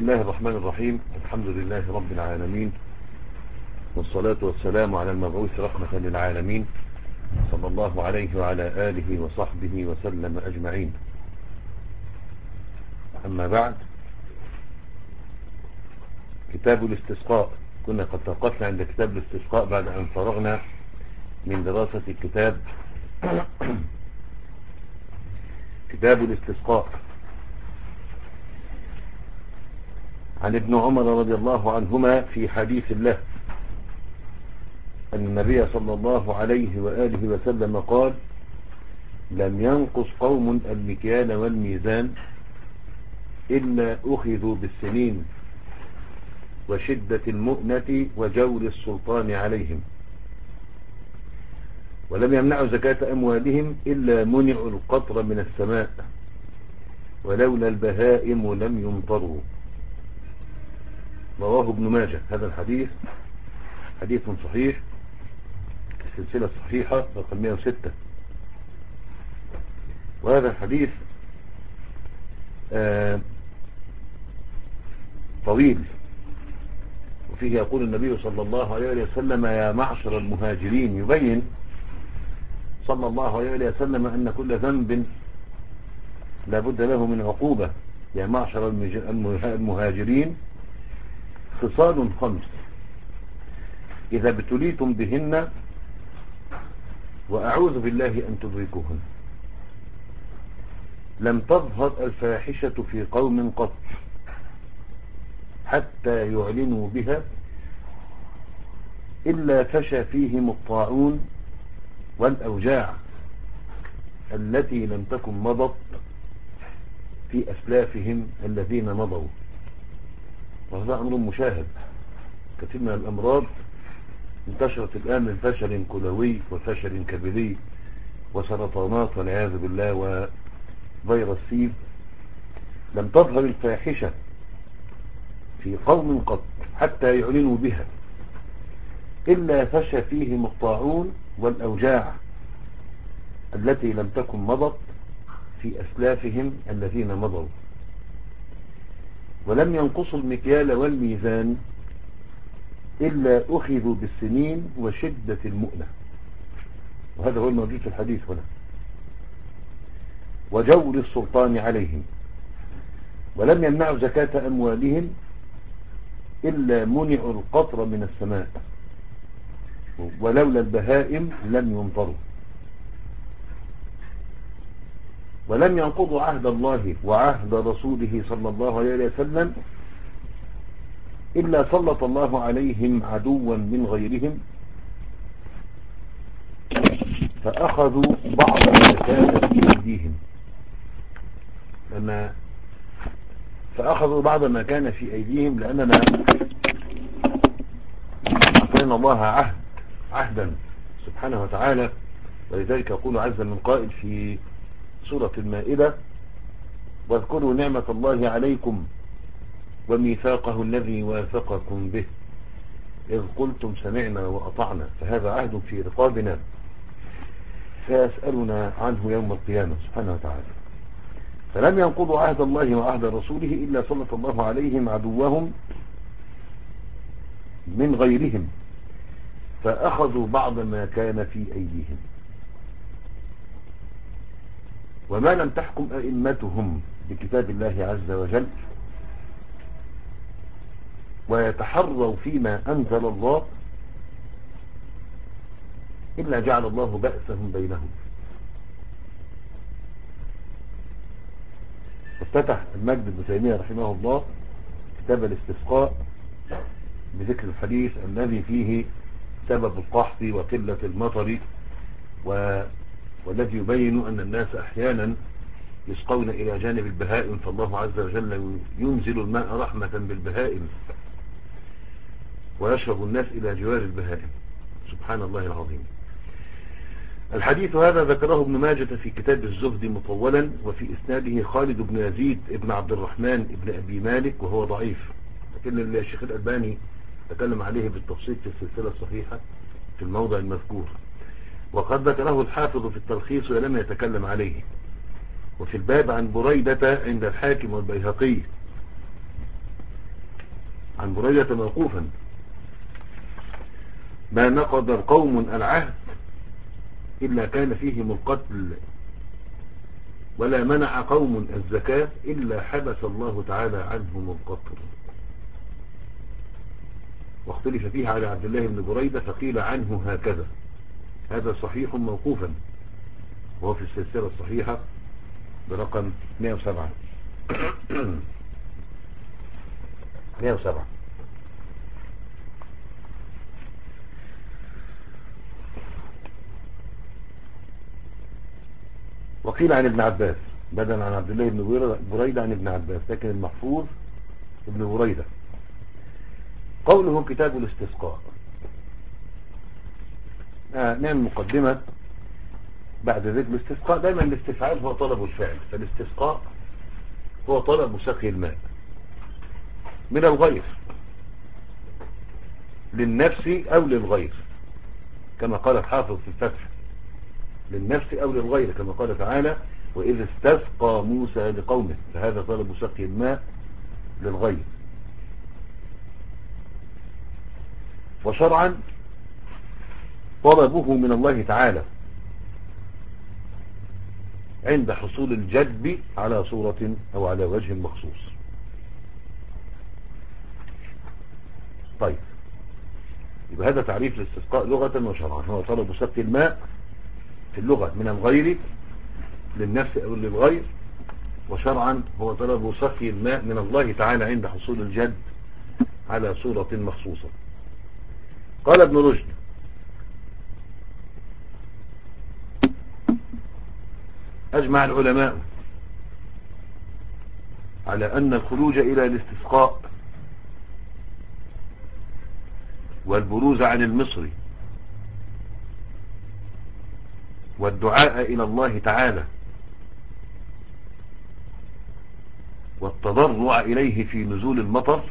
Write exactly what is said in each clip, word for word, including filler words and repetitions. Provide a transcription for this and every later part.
الله الرحمن الرحيم. الحمد لله رب العالمين، والصلاة والسلام على المبعوث رحمة للعالمين، صلى الله عليه وعلى آله وصحبه وسلم أجمعين. أما بعد، كتاب الاستسقاء. كنا قد توقفنا عند كتاب الاستسقاء بعد أن فرغنا من دراسة الكتاب كتاب الاستسقاء. عن ابن عمر رضي الله عنهما في حديث الله أن النبي صلى الله عليه وآله وسلم قال: لم ينقص قوم المكيال والميزان إلا أخذوا بالسنين وشدة المؤنة وجور السلطان عليهم، ولم يمنعوا زكاة أموالهم إلا منعوا القطر من السماء، ولولا البهائم لم يمطروا. رواه ابن ماجه. هذا الحديث حديث صحيح، السلسلة الصحيحة رقم مئة وستة. وهذا الحديث آه طويل، وفيه يقول النبي صلى الله عليه وسلم: يا معشر المهاجرين، يبين صلى الله عليه وسلم أن كل ذنب لا بد له من عقوبة. يا معشر المهاجرين، خصال خمس إذا ابتليتم بهن وأعوذ بالله أن تدركوهن. لم تظهر الفاحشة في قوم قط حتى يعلنوا بها إلا فشى فيهم الطاعون والأوجاع التي لم تكن مضت في أسلافهم الذين مضوا. وهذا أمر مشاهد. كثير من الأمراض انتشرت الآن من فشل كلوي وفشل كبدي وسرطانات والعياذ بالله وفيروس سي. لم تظهر الفاحشة في قوم قط حتى يعلنوا بها إلا فشى فيهم الطاعون والأوجاع التي لم تكن مضت في أسلافهم الذين مضوا. ولم ينقصوا المكيال والميزان إلا أخذوا بالسنين وشدة المؤنة. وهذا هو الموجود في الحديث هنا. وجور السلطان عليهم. ولم يمنعوا زكاة أموالهم إلا منعوا القطر من السماء، ولولا البهائم لم يمطروا. ولم ينقضوا عهد الله وعهد رسوله صلى الله عليه وسلم إلا سلط الله عليهم عدوا من غيرهم فأخذوا بعض ما كان في أيديهم لما فأخذوا بعض ما كان في أيديهم لأننا أعطينا الله عهد عهدا سبحانه وتعالى. ولذلك يقول عز من قائل في سورة المائدة: واذكروا نعمة الله عليكم وميثاقه الذي واثقكم به إذ قلتم سمعنا وأطعنا. فهذا عهد في رقابنا سيسألنا عنه يوم القيامة سبحانه وتعالى. فلم ينقضوا عهد الله وعهد رسوله إلا سلط الله عليهم عدوهم من غيرهم فأخذوا بعض ما كان في أيديهم. وما لم تحكم أئمتهم بكتاب الله عز وجل ويتحروا فيما أنزل الله إلا جعل الله بأسهم بينهم. افتتح المجد بن تيمية رحمه الله كتاب الاستسقاء بذكر الحديث الذي فيه سبب القحط وقلة المطر و... والذي يبين أن الناس أحيانا يسقون إلى جانب البهائم، فالله عز وجل ينزل الماء رحمة بالبهائم ويشرب الناس إلى جوار البهائم. سبحان الله العظيم. الحديث هذا ذكره ابن ماجة في كتاب الزهد مطولا، وفي إسناده خالد بن يزيد ابن عبد الرحمن ابن أبي مالك وهو ضعيف، لكن الشيخ الألباني تكلم عليه بالتفصيل في السلسلة الصحيحة في الموضع المذكور. وقد ذكره الحافظ في التلخيص ولم يتكلم عليه. وفي الباب عن بريدة عند الحاكم والبيهقي عن بريدة موقوفا: ما نقض قوم العهد إلا كان فيهم القتل، ولا منع قوم الزكاة إلا حبس الله تعالى عنهم القطر. واختلف فيه على عبد الله بن بريدة فقيل عنه هكذا. هذا صحيح موقوفا، وهو في السلسلة الصحيحة برقم مئة وسبعة. مئة وسبعة. وقيل عن ابن عباس بدلا عن عبد الله بن بريدة عن ابن عباس، لكن المحفوظ ابن بريدة. قوله كتاب الاستسقاء. آه نعم مقدمة بعد ذلك. الاستسقاء دائما الاستفعال هو طلب الفعل، فالاستسقاء هو طلب سقي الماء من الغير للنفس أو للغير، كما قال الحافظ في الفتح: للنفس أو للغير، كما قال تعالى: وإذ استسقى موسى لقومه، فهذا طلب سقي الماء للغير. وشرعا طلبه من الله تعالى عند حصول الجدب على صورة أو على وجه مخصوص. طيب، يبقى هذا تعريف الاستسقاء لغة وشرعا: هو طلب سقي الماء في اللغة من الغير للنفس أو للغير، وشرعا هو طلب سقي الماء من الله تعالى عند حصول الجد على صورة مخصوصة. قال ابن رشد: أجمع العلماء على أن الخروج إلى الاستسقاء والبروز عن المصر والدعاء إلى الله تعالى والتضرع إليه في نزول المطر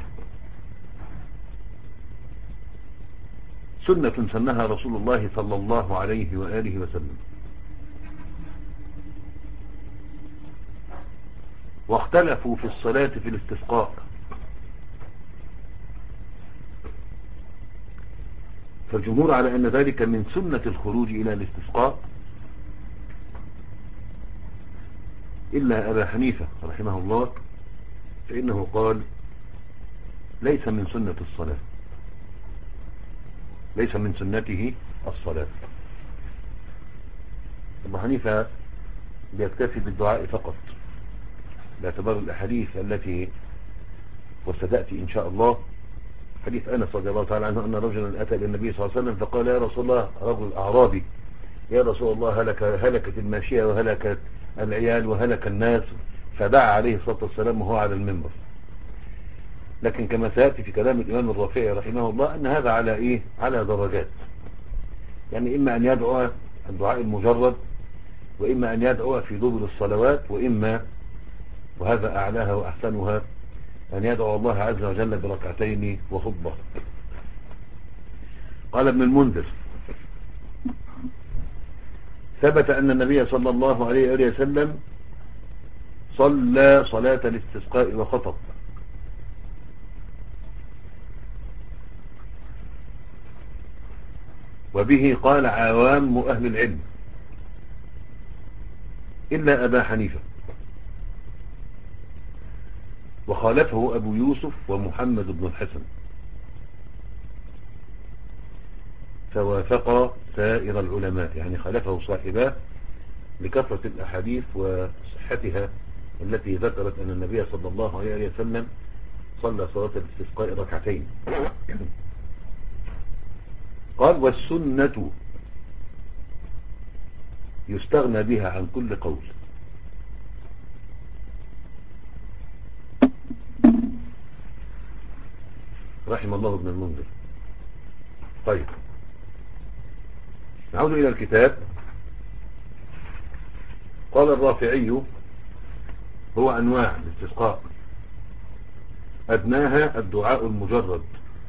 سنة سنها رسول الله صلى الله عليه وآله وسلم. واختلفوا في الصلاة في الاستسقاء، فالجمهور على أن ذلك من سنة الخروج إلى الاستسقاء، إلا أبا حنيفة رحمه الله فإنه قال: ليس من سنة الصلاة، ليس من سنته الصلاة. أبو حنيفة بيكتفي بالدعاء فقط، باعتبار الأحاديث التي وستأتي إن شاء الله. حديث أنس رضي الله تعالى عنه أن رجلا أتى للنبي صلى الله عليه وسلم فقال: يا رسول الله، رجل أعرابي: يا رسول الله، هلك هلكت الماشية وهلكت العيال وهلك الناس، فدعا عليه الصلاة والسلام وهو على المنبر. لكن كما سيأتي في كلام الإمام الرافعي رحمه الله أن هذا على إيه؟ على درجات، يعني إما أن يدعو الدعاء المجرد، وإما أن يدعو في دبر الصلوات، وإما وهذا أعلاها وأحسنها أن يدعو الله عز وجل بركعتين وخطبة. قال ابن المنذر: ثبت أن النبي صلى الله عليه وآله وسلم صلى صلاة الاستسقاء وخطب، وبه قال عوام أهل العلم إلا أبا حنيفة، وخالفه أبو يوسف ومحمد بن الحسن، فوافق سائر العلماء، يعني خالفه صاحباه لكثرة الأحاديث وصحتها التي ذكرت أن النبي صلى الله عليه وسلم صلى صلاة الاستسقاء ركعتين. قال: والسنة يستغنى بها عن كل قول. رحم الله ابن المنذر. طيب، نعود إلى الكتاب. قال الرافعي: هو أنواع الاستسقاء: أدناها الدعاء المجرد،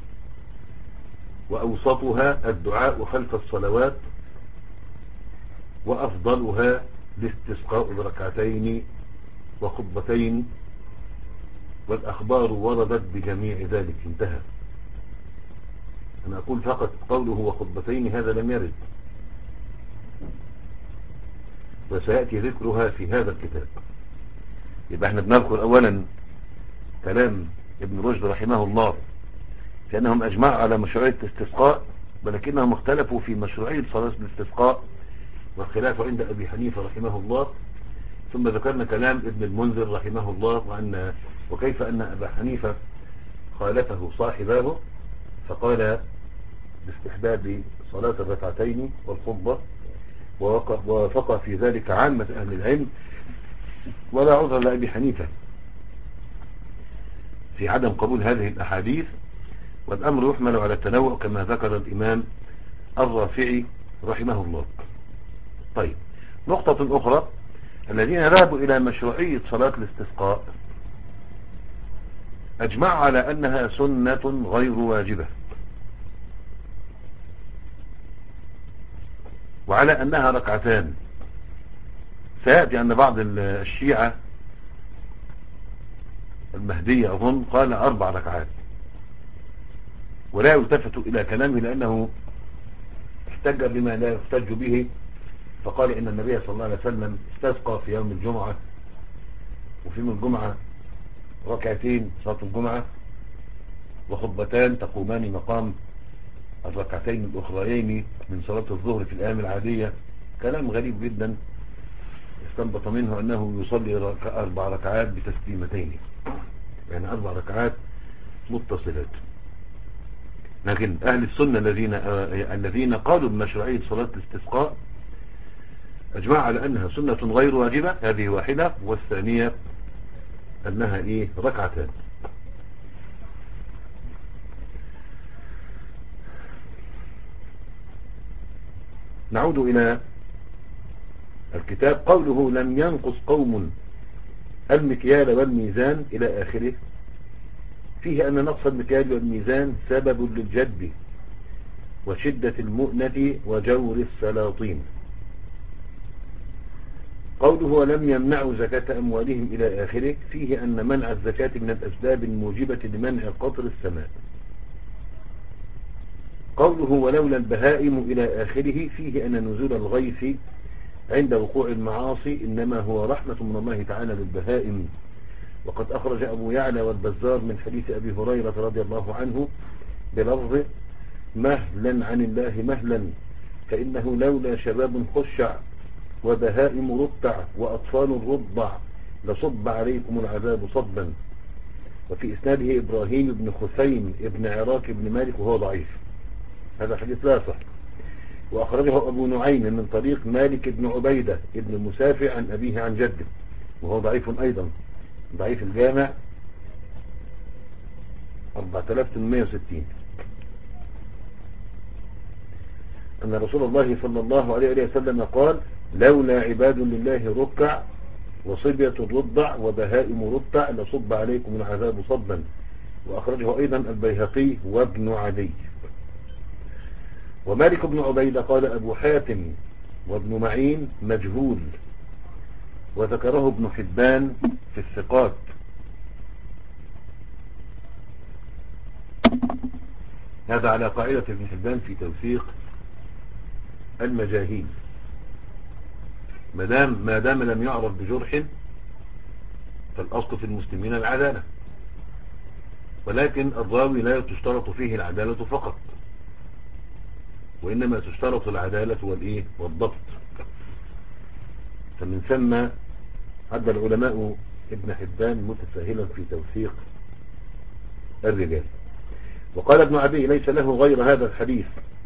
وأوسطها الدعاء خلف الصلوات، وأفضلها الاستسقاء بركعتين وخطبتين والأخبار وردت بجميع ذلك، انتهى. أنا أقول فقط قوله وخطبتين هذا لم يرد، وسيأتي ذكرها في هذا الكتاب. يبقى احنا بنذكر أولا كلام ابن رشد رحمه الله في أنهم أجمعوا على مشروعية الاستسقاء، ولكنهم اختلفوا في مشروعية صلاة الاستسقاء، والخلاف عند أبي حنيفة رحمه الله. ثم ذكرنا كلام ابن المنذر رحمه الله، وأن وكيف أن أبا حنيفة خالفه صاحباه فقال باستحباب صلاة الركعتين والخطبة، ووافق في ذلك عامة أهل العلم، ولا عذر لأبي حنيفة في عدم قبول هذه الأحاديث، والأمر يحمل على التنوع كما ذكر الإمام الرافعي رحمه الله. طيب، نقطة أخرى، الذين ذهبوا إلى مشروعية صلاة الاستسقاء أجمعوا على أنها سنة غير واجبة، وعلى أنها ركعتان. سيأتي أن بعض الشيعة المهدية أظن قال أربع ركعات، ولا يلتفت إلى كلامه لأنه احتج بما لا يحتج به، فقال إن النبي صلى الله عليه وسلم استسقى في يوم الجمعة، وفي يوم الجمعة ركعتين صلاة الجمعة وخطبتان تقومان مقام الركعتين الأخريين من صلاة الظهر في الأيام العادية. كلام غريب جدا، استنبط منه أنه يصلي أربع ركعات بتسليمتين، يعني أربع ركعات متصلات. لكن أهل السنة الذين الذين قالوا بمشروعية صلاة الاستسقاء أجمع على أنها سنة غير واجبة، هذه واحدة، والثانية أنها إيه ركعتان. نعود إلى الكتاب. قوله لم ينقص قوم المكيال والميزان إلى آخره، فيه أن نقص المكيال والميزان سبب للجد وشدة المؤنة وجور السلاطين. قوله ولم يمنعوا زكاة أموالهم إلى آخره، فيه أن منع الزكاة من الأسباب الموجبة لمنع قطر السماء. قوله ولولا البهائم إلى آخره، فيه أن نزول الغيث عند وقوع المعاصي إنما هو رحمة من الله تعالى للبهائم. وقد أخرج أبو يعلى والبزار من حديث أبي هريرة رضي الله عنه بلفظ مهلا عن الله مهلا، فإنه لولا شباب خشع وبهائم رتع وأطفال رضع لصب عليكم العذاب صبا. وفي إسناده إبراهيم بن خثيم ابن عراك بن مالك وهو ضعيف، هذا حديث لا صح. وأخرجه أبو نعيم من طريق مالك بن عبيدة ابن مسافع عن أبيه عن جده وهو ضعيف أيضا، ضعيف الجامع أربعة آلاف وثمانمائة وستين، أن رسول الله صلى الله عليه وسلم قال لولا عباد لله ركع وصبية رضع وبهائم رتع لصب عليكم العذاب صبا. وأخرجه أيضا البيهقي وابن عدي. ومالك بن عبيدة قال أبو حاتم وابن معين مجهول، وذكره ابن حبان في الثقات. هذا على قاعدة ابن حبان في توثيق المجاهيل، ما دام ما دام لم يعرف بجرح فالأصل في المسلمين العدالة، ولكن الراوي لا تشترط فيه العدالة فقط، وإنما تشترط العدالة والإيه والضبط. فمن ثم عد العلماء ابن حبان متساهلا في توثيق الرجال. وقال ابن عدي ليس له غير هذا الحديث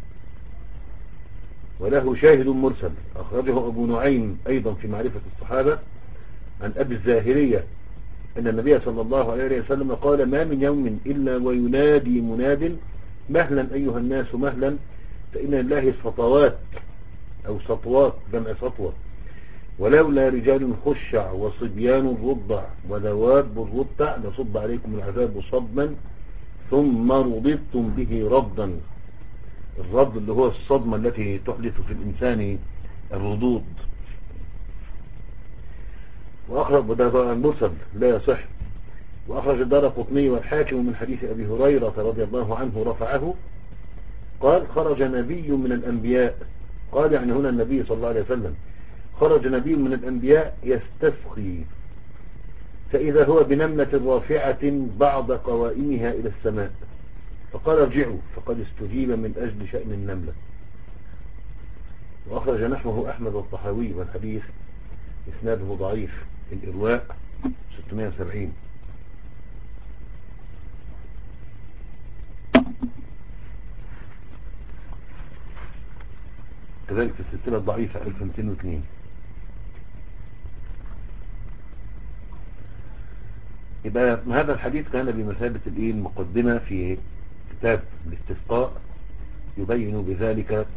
وله شاهد مرسل، أخرجه أبو نعيم أيضا في معرفة الصحابة عن أبي الزاهرية أن النبي صلى الله عليه وسلم قال ما من يوم إلا وينادي مناد مهلا أيها الناس مهلا، فإن الله سطوات أو سطوات جمع سطوة، ولولا رجال خشع وصبيان رضع ودواب رضع لصب عليكم العذاب صبا ثم رضضتم به رضا. الرض اللي هو الصدمة التي تحدث في الإنسان الردود. وأخرج وده المرسل لا يصح. وأخرج الدارقطني والحاكم من حديث أبي هريرة رضي الله عنه رفعه قال خرج نبي من الأنبياء، قال يعني هنا النبي صلى الله عليه وسلم، خرج نبي من الأنبياء يستسقي فإذا هو بنملة رافعة بعض قوائمها إلى السماء، فقال ارجعوا فقد استجيب من أجل شأن النملة. وأخرج نحوه أحمد الطحاوي والحديث إسناده ضعيف في الإرواء ستمائة وسبعين. كذلك في السلسلة الضعيفة ألف ومئتين واثنين. يبقى هذا الحديث كان بمثابة المقدمة في كتاب الاستسقاء، يبين بذلك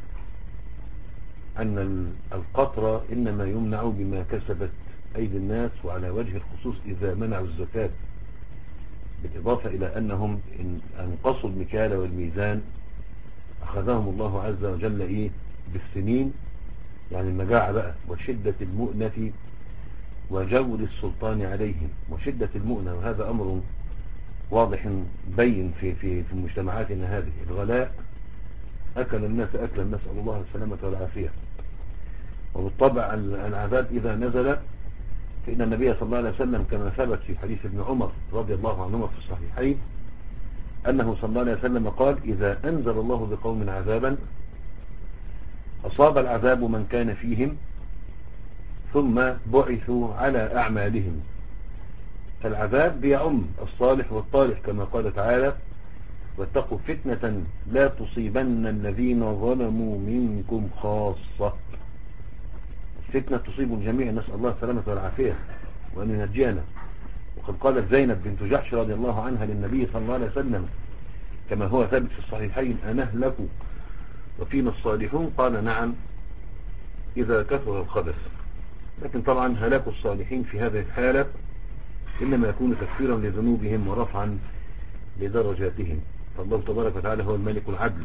أن القطر إنما يمنع بما كسبت أيدي الناس، وعلى وجه الخصوص إذا منعوا الزكاة، بالإضافة إلى أنهم إن أنقصوا المكيال والميزان أخذهم الله عز وجل إيه بالسنين، يعني المجاعة بقى وشدة المؤنة وجور السلطان عليهم وشدة المؤنة، وهذا أمر واضح بين في في في مجتمعاتنا هذه. الغلاء أكل الناس أكلا، نسأل الله السلامة والعافية. وبالطبع العذاب إذا نزل فإن النبي صلى الله عليه وسلم كما ثبت في حديث ابن عمر رضي الله عنهما في الصحيحين أنه صلى الله عليه وسلم قال إذا أنزل الله بقوم عذابا أصاب العذاب من كان فيهم ثم بعثوا على أعمالهم، فالعذاب بيعم الصالح والطالح كما قال تعالى واتقوا فتنة لا تصيبن الذين ظلموا منكم خاصة. الفتنة تصيب الجميع، نسأل الله السلامة والعافية وأن ينجينا. وقد قالت زينب بنت جحش رضي الله عنها للنبي صلى الله عليه وسلم كما هو ثابت في الصحيحين أنهلك وفينا الصالحون؟ قال نعم إذا كثر الخبث. لكن طبعا هلاك الصالحين في هذه الحالة إنما يكون تكفيرا لذنوبهم ورفعا لدرجاتهم، فالله تبارك وتعالى هو الملك العدل.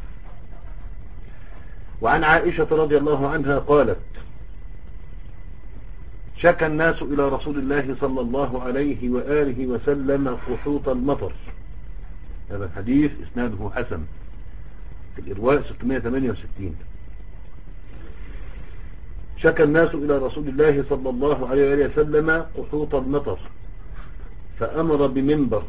وعن عائشة رضي الله عنها قالت شكى الناس إلى رسول الله صلى الله عليه وآله وسلم قحوط المطر. هذا الحديث إسناده حسن في الإرواء ستمائة وثمانية وستين. شكى الناس إلى رسول الله صلى الله عليه وآله وسلم قحوط المطر فأمر بمنبر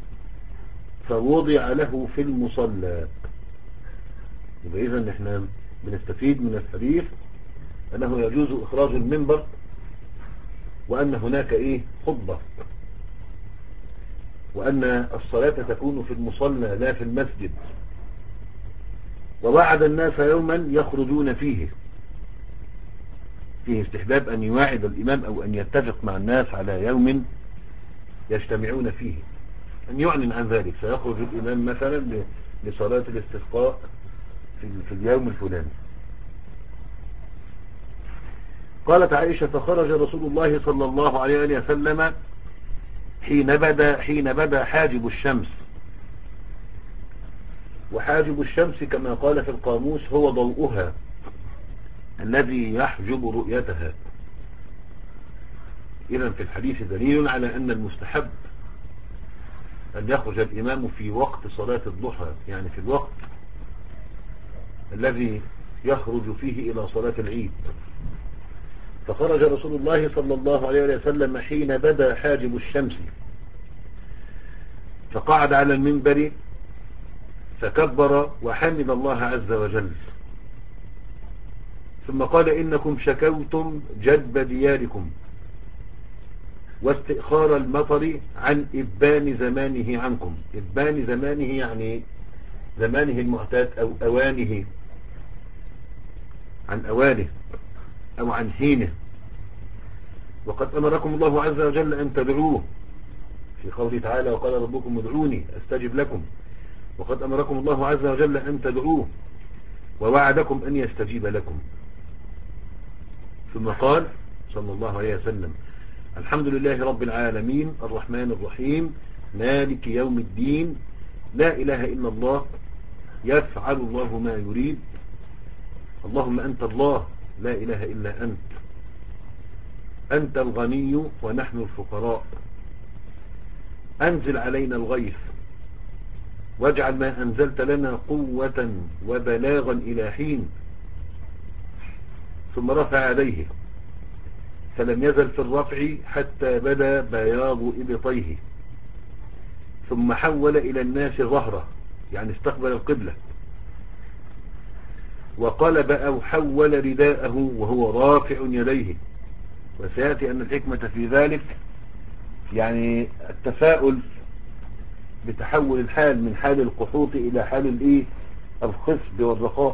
فوضع له في المصلى. يبقى إذن احنا بنستفيد من الحديث أنه يجوز إخراج المنبر وأن هناك إيه خطبة، وأن الصلاة تكون في المصلى لا في المسجد. ووعد الناس يوما يخرجون فيه، فيه استحباب أن يواعد الإمام أو أن يتفق مع الناس على يوم يجتمعون فيه، أن يعلن عن ذلك، سيخرج الإمام مثلا لصلاة الاستسقاء في اليوم الفلاني. قالت عائشة فخرج رسول الله صلى الله عليه وسلم حين بدا حين بدا حاجب الشمس. وحاجب الشمس كما قال في القاموس هو ضوءها الذي يحجب رؤيتها. إذن في الحديث دليل على أن المستحب أن يخرج الإمام في وقت صلاة الضحى، يعني في الوقت الذي يخرج فيه إلى صلاة العيد. فخرج رسول الله صلى الله عليه وسلم حين بدا حاجب الشمس فقعد على المنبر فكبر وحمد الله عز وجل، ثم قال إنكم شكوتم جدب دياركم واستئخار المطر عن إبان زمانه عنكم. إبان زمانه يعني زمانه المعتاد أو أوانه، عن أوانه أو عن حينه. وقد أمركم الله عز وجل أن تدعوه في قوله تعالى وقال ربكم ادعوني أستجب لكم. وقد أمركم الله عز وجل أن تدعوه ووعدكم أن يستجيب لكم. ثم قال صلى الله عليه وسلم الحمد لله رب العالمين الرحمن الرحيم مالك يوم الدين لا إله إلا الله يفعل الله ما يريد اللهم أنت الله لا إله إلا أنت أنت الغني ونحن الفقراء أنزل علينا الغيث واجعل ما أنزلت لنا قوة وبلاغا إلى حين. ثم رفع يديه فلم يزل في الرفع حتى بدا بياض إبطيه، ثم حول إلى الناس ظهره يعني استقبل القبلة، وقلب أو حول رداءه وهو رافع يديه. وسيأتي أن الحكمة في ذلك يعني التفاؤل بتحول الحال من حال القحوط إلى حال الإيه الخصب والرخاء.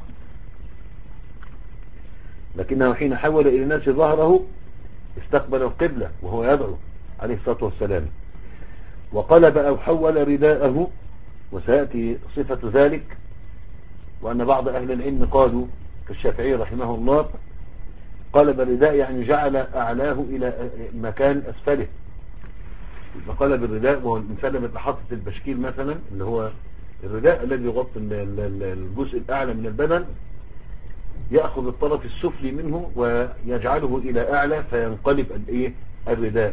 لكنه حين حول إلى الناس ظهره استقبل القبلة وهو يدعو عليه الصلاة والسلام، وقلب أو حول رداءه. وسيأتي صفة ذلك، وأن بعض أهل العلم قالوا كالشافعي رحمه الله قلب الرداء يعني جعل أعلاه إلى مكان أسفله. قلب الرداء وهو الإنسان لما حاطط البشكيل مثلا اللي هو الرداء الذي يغطي الجزء الأعلى من البدن، يأخذ الطرف السفلي منه ويجعله إلى أعلى فينقلب الإيه الرداء.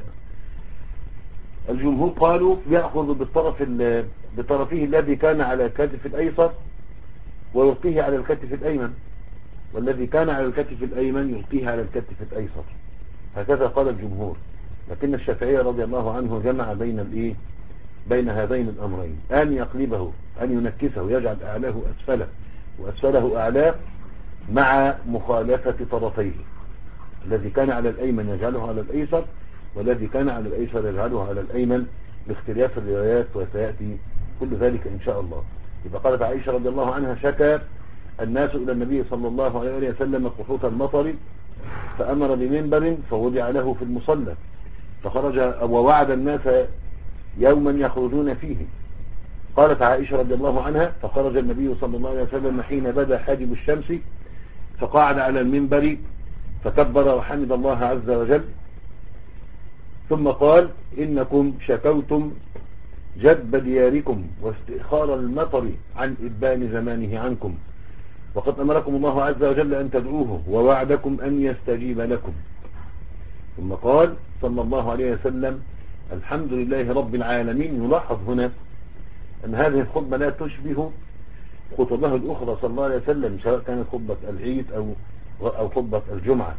الجمهور قالوا يأخذ بالطرف بطرفه الذي كان على الكتف الأيسر ويلقيه على الكتف الأيمن، والذي كان على الكتف الأيمن يلقيه على الكتف الأيسر. هكذا قال الجمهور. لكن الشافعي رضي الله عنه جمع بين الإيه بين هذين الأمرين، أن يقلبه أن ينكسه يجعل أعلاه أسفله وأسفله أعلاه مع مخالفة طرفيه، الذي كان على الأيمن يجعله على الأيسر والذي كان على الأيسر يجعله على الأيمن باختلاف الروايات، وسيأتي كل ذلك إن شاء الله. إذا قالت عائشة رضي الله عنها شكى الناس إلى النبي صلى الله عليه وسلم قحوط المطر فأمر بمنبر فوضع له في المصلى فخرج ووعد الناس يوما يخرجون فيه. قالت عائشة رضي الله عنها فخرج النبي صلى الله عليه وسلم حين بدا حاجب الشمس فقعد على المنبر فكبر وحمد الله عز وجل، ثم قال إنكم شكوتم جدب دياركم واستئخار المطر عن إبان زمانه عنكم، وقد أمركم الله عز وجل أن تدعوه ووعدكم أن يستجيب لكم. ثم قال صلى الله عليه وسلم الحمد لله رب العالمين. يلاحظ هنا أن هذه الخطبة لا تشبه خطبه الأخرى صلى الله عليه وسلم، سواء كانت خطبة العيد أو أو خطبة الجمعة.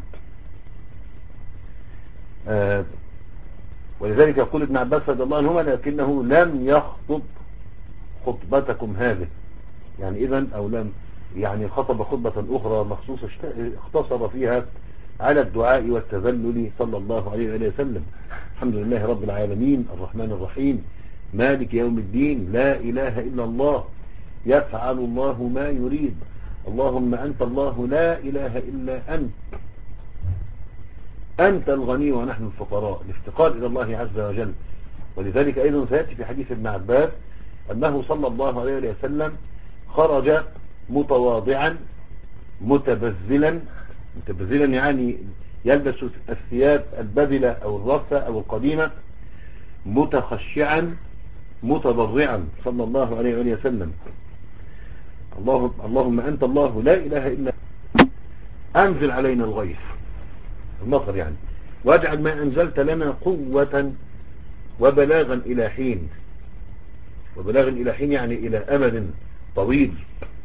آه ولذلك يقول ابن عباس رضي الله عنهما لكنه لم يخطب خطبتكم هذه، يعني إذن أو لم يعني خطب خطبة أخرى مخصوصة اختصر فيها على الدعاء والتذلل صلى الله عليه وسلم. الحمد لله رب العالمين الرحمن الرحيم مالك يوم الدين لا إله إلا الله يفعل الله ما يريد اللهم أنت الله لا إله إلا أنت أنت الغني ونحن الفقراء، الافتقار إلى الله عز وجل. ولذلك أيضا سيأتي في حديث ابن عباس أنه صلى الله عليه وسلم خرج متواضعا متبذلا، متبذلا يعني يلبس الثياب البذلة أو الرثة أو القديمة، متخشعا متضرعا صلى الله عليه وسلم. اللهم, اللهم أنت الله لا إله إلا أنزل علينا الغيث المطر يعني، واجعل ما أنزلت لنا قوة وبلاغا إلى حين. وبلاغا إلى حين يعني إلى أمد طويل.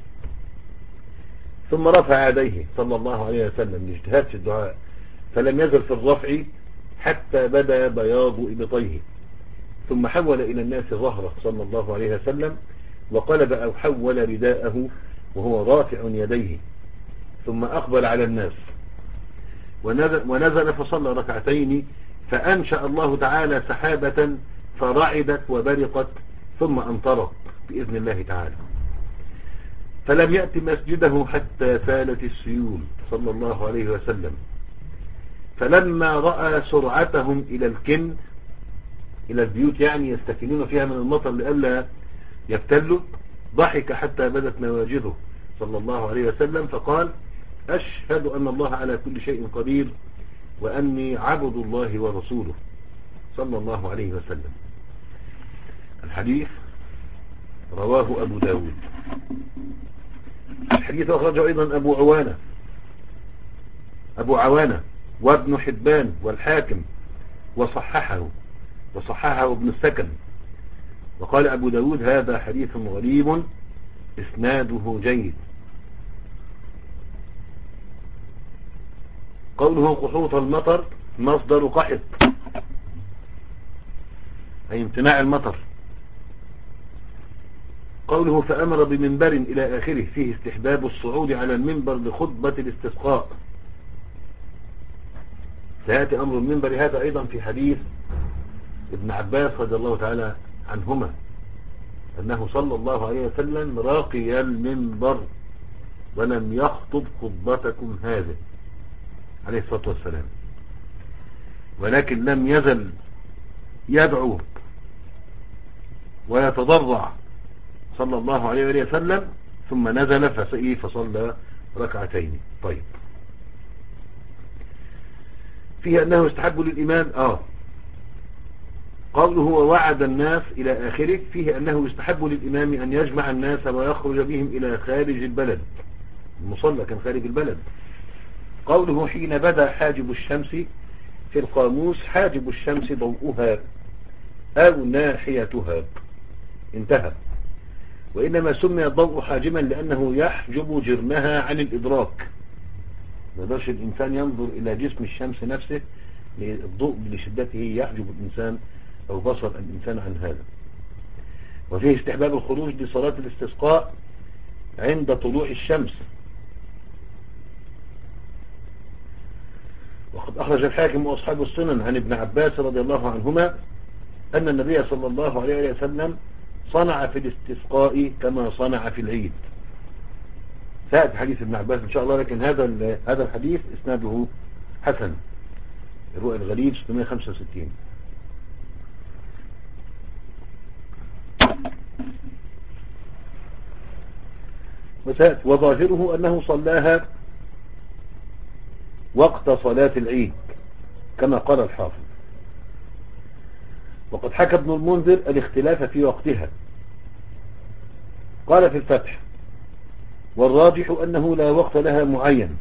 ثم رفع يديه صلى الله عليه وسلم لاجتهاد في الدعاء فلم يزل في الرفع حتى بدا بياض إبطيه، ثم حول إلى الناس ظهره صلى الله عليه وسلم وقلب أو حول رداءه وهو رافع يديه، ثم أقبل على الناس ونزل, ونزل فصلى ركعتين فأنشأ الله تعالى سحابة فرعدت وبرقت ثم أمطرت بإذن الله تعالى، فلم يأتي مسجده حتى سالت السيول صلى الله عليه وسلم. فلما رأى سرعتهم إلى الكن إلى البيوت يعني يستكنون فيها من المطر لئلا يبتلوا ضحك حتى بدت نواجذه صلى الله عليه وسلم فقال أشهد أن الله على كل شيء قدير وأني عبد الله ورسوله صلى الله عليه وسلم. الحديث رواه أبو داود. الحديث أخرجه أيضا أبو عوانة أبو عوانة وابن حبان والحاكم وصححه وصححه ابن السكن. وقال أبو داود هذا حديث غريب إسناده جيد. قوله قحوط المطر مصدر قحط أي امتناع المطر. قوله فأمر بمنبر إلى آخره فيه استحباب الصعود على المنبر لخطبة الاستسقاء. سيأتي أمر المنبر هذا أيضا في حديث ابن عباس رضي الله تعالى عنهما أنه صلى الله عليه وسلم راقي المنبر ولم يخطب خطبتكم هذه عليه الصلاة والسلام، ولكن لم يزل يدعو ويتضرع صلى الله عليه وسلم ثم نزل فسئي فصلى ركعتين. طيب، فيه أنه يستحب للإمام آه قوله ووعد الناس إلى آخره فيه أنه يستحب للإمام أن يجمع الناس ويخرج بهم إلى خارج البلد. المصلى كان خارج البلد. قوله حين بدا حاجب الشمس في القاموس حاجب الشمس ضوءها أو ناحيتها انتهى. وإنما سمي الضوء حاجما لأنه يحجب جرمها عن الإدراك. ما يقدرش الإنسان ينظر إلى جسم الشمس نفسه، الضوء لشدته يحجب الإنسان أو بصر الإنسان عن هذا. وفيه استحباب الخروج لصلاة الاستسقاء عند طلوع الشمس. وقد أخرج الحاكم وأصحاب السنن عن ابن عباس رضي الله عنهما أن النبي صلى الله عليه وسلم صنع في الاستسقاء كما صنع في العيد. سأتي حديث ابن عباس إن شاء الله، لكن هذا هذا الحديث إسناده حسن. الرؤى الغريب ستمائة وخمسة وستين. وظاهره أنه صلاها وقت صلاة العيد كما قال الحافظ. وقد حكى ابن المنذر الاختلاف في وقتها. قال في الفتح والراجح أنه لا وقت لها معين،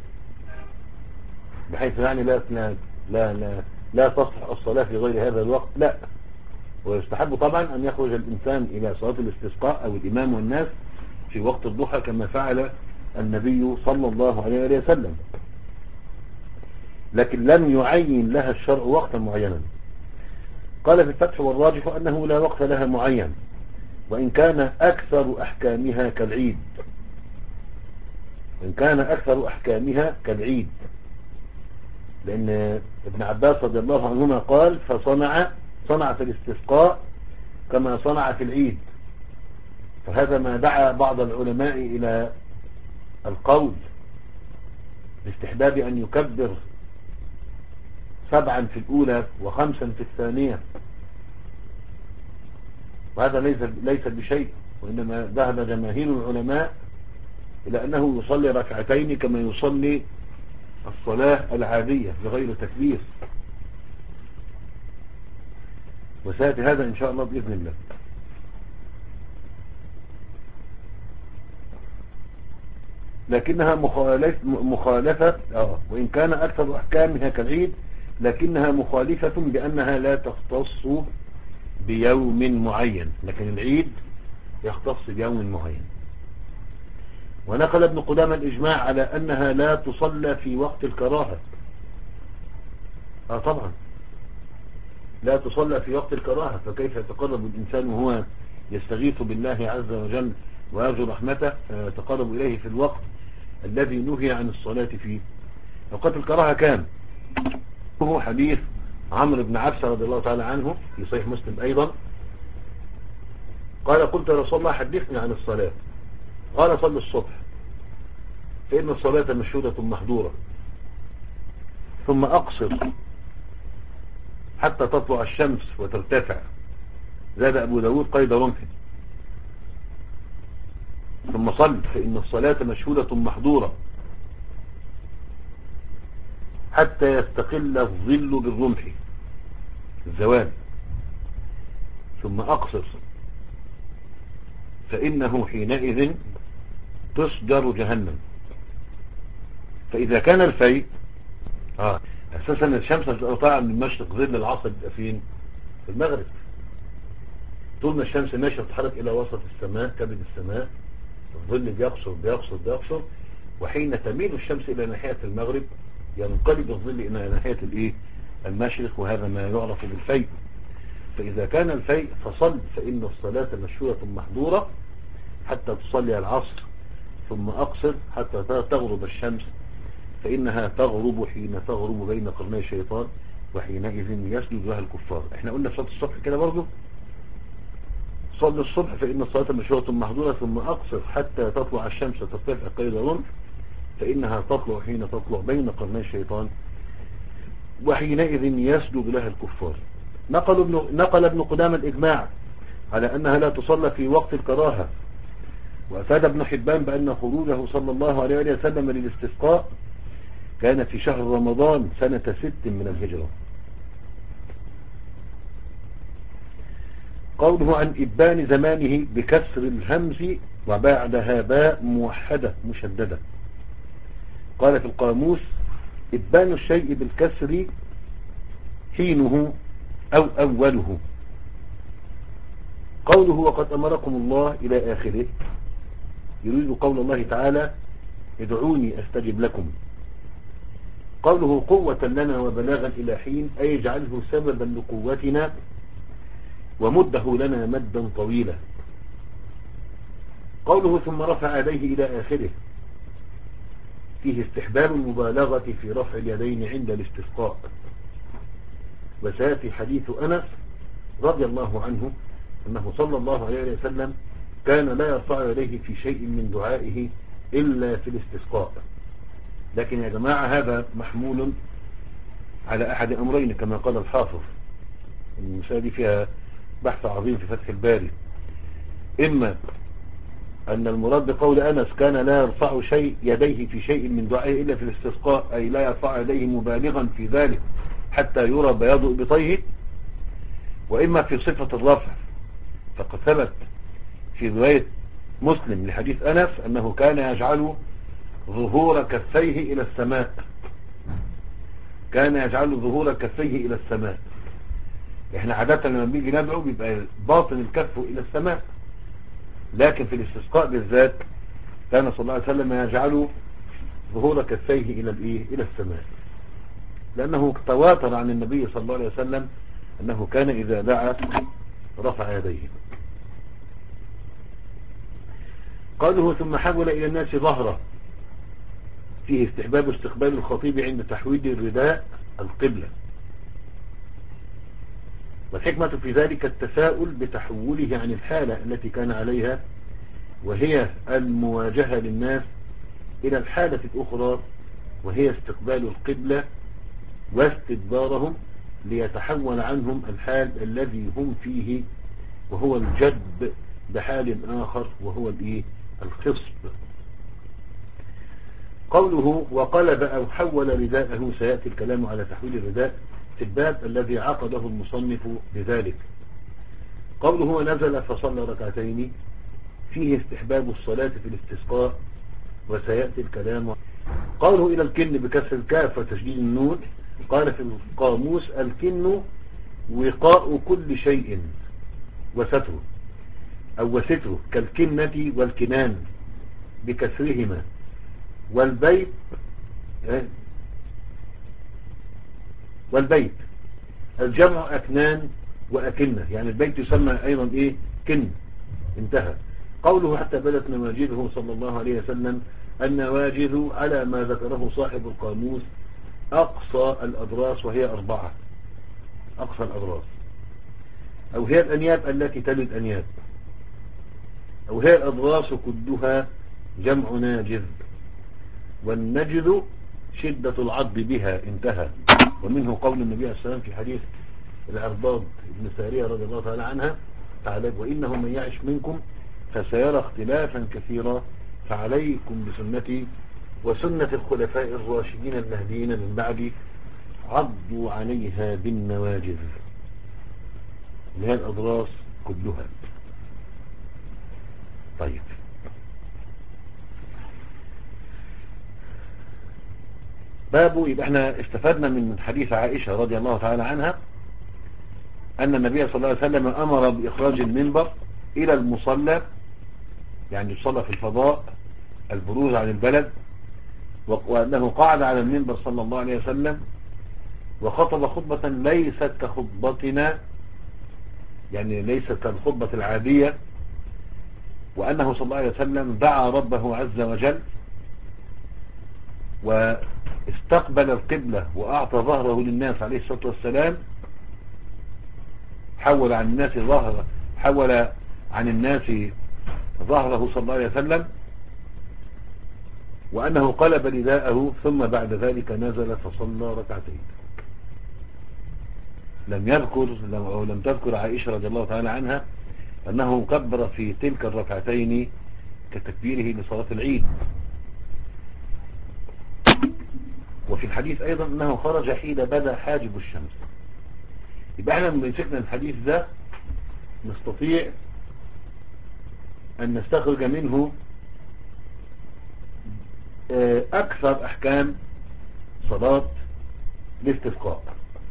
بحيث يعني لا لا لا, لا تصح الصلاة في غير هذا الوقت، لا. ويستحب طبعا أن يخرج الإنسان إلى صلاة الاستسقاء أو الإمام والناس في وقت الضحى كما فعل النبي صلى الله عليه وسلم، لكن لم يعين لها الشرع وقتا معينا. قال في الفتح والراجح أنه لا وقت لها معين، وإن كان أكثر أحكامها كالعيد وإن كان أكثر أحكامها كالعيد لأن ابن عباس رضي الله عنهما قال فصنع صنع في الاستسقاء كما صنع في العيد. فهذا ما دعا بعض العلماء إلى القول باستحباب أن يكبر سبعا في الأولى وخمسا في الثانية، وهذا ليس ليس بشيء، وإنما ذهب جماهير العلماء إلى أنه يصلي ركعتين كما يصلي الصلاة العادية بغير تكبير. وسيأتي هذا إن شاء الله بإذن الله. لكنها مخالف مخالفة آه وإن كان أكثر أحكامها كالعيد لكنها مخالفة بأنها لا تختص بيوم معين، لكن العيد يختص بيوم معين. ونقل ابن قدامة الإجماع على أنها لا تصلى في وقت الكراهة. آه طبعا لا تصلى في وقت الكراهة، فكيف يتقرب الإنسان وهو يستغيث بالله عز وجل ويرجو رحمته فيتقرب إليه في الوقت الذي نهي عن الصلاة فيه. وقت الكراهة كان هو حديث عمرو بن عبسة رضي الله تعالى عنه في صحيح مسلم أيضا قال قلت يا رسول الله حدثني عن الصلاة، قال صل الصبح فإن الصلاة مشهودة محظورة، ثم أقصر حتى تطلع الشمس وترتفع، زاد أبو داود قيد رمح، ثم صل فإن الصلاة مشهودة محظورة حتى يستقل الظل بالرمح الزوال، ثم أقصر فإنه حينئذ تسجر جهنم. فإذا كان الفيء آه أساسا الشمس تطلع من مشرق ظل العصر بيبقى فين؟ في المغرب. طول ما الشمس ماشية تتحرك إلى وسط السماء كبد السماء، الظل بيقصر بيقصر بيقصر، وحين تميل الشمس إلى ناحية المغرب ينقلب الظل إلى ناحية الإيه؟ المشرق، وهذا ما يعرف بالفيء. فإذا كان الفيء فصل، فإن الصلاة مشهورة محظورة حتى تصلي العصر، ثم أقصر حتى تغرب الشمس، فإنها تغرب حين تغرب بين قرني الشيطان، وحينئذ يسجد لها الكفار. احنا قلنا صلاة الصبح كده برضو، صلي الصبح فإن الصلاة مشهورة محظورة، ثم أقصر حتى تطلع الشمس ترتفع قيد رمح، فإنها تطلع حين تطلع بين قرني الشيطان، وحينئذ يسجد لها الكفار. نقل ابن, نقل ابن قدامة الإجماع على أنها لا تصلى في وقت الكراهة، وأفاد ابن حبان بأن خروجه صلى الله عليه وسلم للاستسقاء كان في شهر رمضان سنة ست من الهجرة. قوله عن إبان زمانه بكسر الهمز وبعدها باء موحدة مشددة. قال في القاموس: إبان الشيء بالكسر حينه أو أوله. قوله وقد أمركم الله إلى آخره يريد قول الله تعالى: ادعوني أستجب لكم. قوله قوة لنا وبلاغا إلى حين، أي اجعله سببا لقوتنا ومده لنا مدا طويلا. قوله ثم رفع يديه إلى آخره فيه استحباب المبالغة في رفع اليدين عند الاستسقاء. وسيأتي حديث أنس رضي الله عنه أنه صلى الله عليه وسلم كان لا يرفع يديه في شيء من دعائه إلا في الاستسقاء. لكن يا جماعة هذا محمول على أحد أمرين كما قال الحافظ. المسألة دي فيها بحث عظيم في فتح الباري. إما أن المراد بقول أنس كان لا يرفع شيء يديه في شيء من دعائه إلا في الاستسقاء، أي لا يرفع يديه مبالغا في ذلك حتى يرى بياض إبطيه، وإما في صفة الرفع، فقد ثبت في رواية مسلم لحديث أنس أنه كان يجعل ظهور كفيه إلى السماء، كان يجعل ظهور كفيه إلى السماء. احنا عادة لما بيجي ندعو بيبقى باطن الكف إلى السماء، لكن في الاستسقاء بالذات كان صلى الله عليه وسلم يجعل ظهور كفيه إلى الإيه؟ إلى السماء، لأنه تواتر عن النبي صلى الله عليه وسلم أنه كان إذا دعا رفع يديه. قاله ثم حول إلى الناس ظهره فيه استحباب استقبال الخطيب عند تحويل الرداء القبلة، والحكمة في ذلك التساؤل بتحوله عن الحالة التي كان عليها، وهي المواجهة للناس، إلى الحالة الأخرى وهي استقبال القبلة واستدبارهم ليتحول عنهم الحال الذي هم فيه، وهو الجد بحال آخر وهو الإيه؟ الخصب. قوله وقلب أو حول رداءه، سيأتي الكلام على تحويل الرداء في الباب الذي عقده المصنف بذلك. قوله ونزل فصلى ركعتين فيه استحباب الصلاة في الاستسقاء، وسيأتي الكلام. قوله إلى الكن بكسر الكاف وتشديد النون. قال في القاموس الكن وقاء كل شيء وستره أو وستره كالكنة والكنان بكسرهما، والبيت والبيت الجمع أكنان وأكنة، يعني البيت يسمى أيضا إيه؟ كن. انتهى. قوله حتى بدت نواجذه صلى الله عليه وسلم، النواجذ على ما ذكره صاحب القاموس أقصى الأضراس، وهي أربعة، أقصى الأضراس، أو هي الأنياب التي تلي الأنياب، أو هي الأضراس كلها، جمع ناجذ، والنجذ شدة العض بها. انتهى. ومنه قول النبي عليه السلام في حديث العرباض بن سارية رضي الله تعالى عنها تعالى: وإنه من يعش منكم فسيرى اختلافا كثيرا، فعليكم بسنتي وسنة الخلفاء الراشدين المهديين من بعدي، عضوا عليها بالنواجذ، اللي هي الأضراس كلها. طيب، باب. يبقى احنا استفدنا من حديث عائشة رضي الله تعالى عنها أن النبي صلى الله عليه وسلم أمر بإخراج المنبر إلى المصلى، يعني يصلى في الفضاء البروز عن البلد، وأنه قعد على المنبر صلى الله عليه وسلم وخطب خطبة ليست كخطبتنا، يعني ليست كالخطبة العادية، وأنه صلى الله عليه وسلم دعا ربه عز وجل واستقبل القبلة وأعطى ظهره للناس عليه الصلاة والسلام، حول عن الناس ظهره حول عن الناس ظهره صلى الله عليه وسلم، وأنه قلب رداءه ثم بعد ذلك نزل فصلى ركعتين. لم يذكر لم, أو لم تذكر عائشة رضي الله تعالى عنها أنه كبر في تلك الركعتين كتكبيره لصلاة العيد. وفي الحديث أيضا أنه خرج حين بدا حاجب الشمس. يبقى احنا لما مسكنا الحديث ده نستطيع أن نستخرج منه أكثر أحكام صلاة الاستسقاء.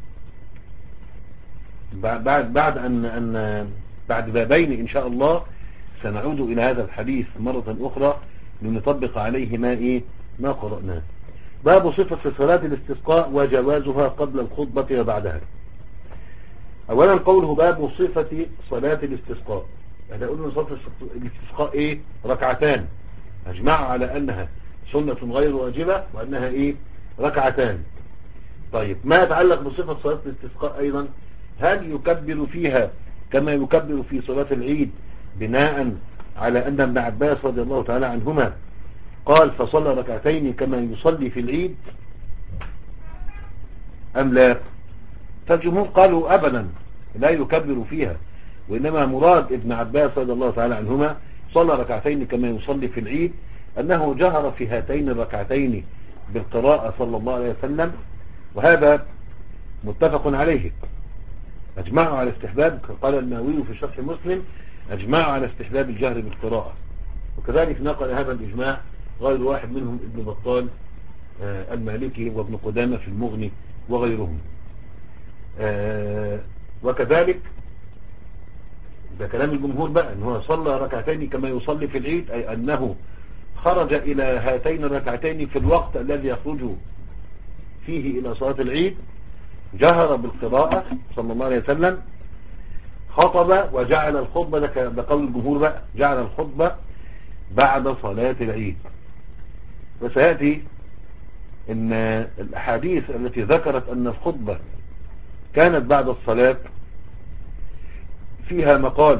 بعد بعد أن أن بعد بابين إن شاء الله سنعود إلى هذا الحديث مرة أخرى لنطبق عليه ما إيه ما قرأناه. باب صفة صلاة الاستسقاء وجوازها قبل الخطبة وبعدها. أولا قوله باب صفة صلاة الاستسقاء، يعني قلنا صلاة الاستسقاء إيه؟ ركعتان، أجمعوا على أنها سنة غير واجبة وأنها إيه؟ ركعتان. طيب ما يتعلق بصفة صلاة الاستسقاء أيضا، هل يكبر فيها كما يكبر في صلاة العيد بناء على أن ابن عباس رضي الله تعالى عنهما قال فصلى ركعتين كما يصلي في العيد أم لا؟ فالجمهور قالوا أبدا لا يكبر فيها، وإنما مراد ابن عباس رضي الله تعالى عنهما صلى ركعتين كما يصلي في العيد أنه جهر في هاتين الركعتين بالقراءة صلى الله عليه وسلم، وهذا متفق عليه. أجمعوا على استحباب، قال النووي في شرح مسلم أجمعوا على استحباب الجهر بالقراءة، وكذلك نقل هذا الإجماع غير واحد منهم ابن بطال آه المالكي وابن قدامة في المغني وغيرهم. آه وكذلك ده كلام الجمهور بقى أنه صلى ركعتين كما يصلي في العيد، أي أنه خرج إلى هاتين الركعتين في الوقت الذي يخرج فيه إلى صلاة العيد، جهر بالقراءة صلى الله عليه وسلم، خطب وجعل الخطبة، ده قول الجمهور بقى، جعل الخطبة بعد صلاة العيد. وسيأتي ان الأحاديث التي ذكرت أن الخطبة كانت بعد الصلاة فيها مقال،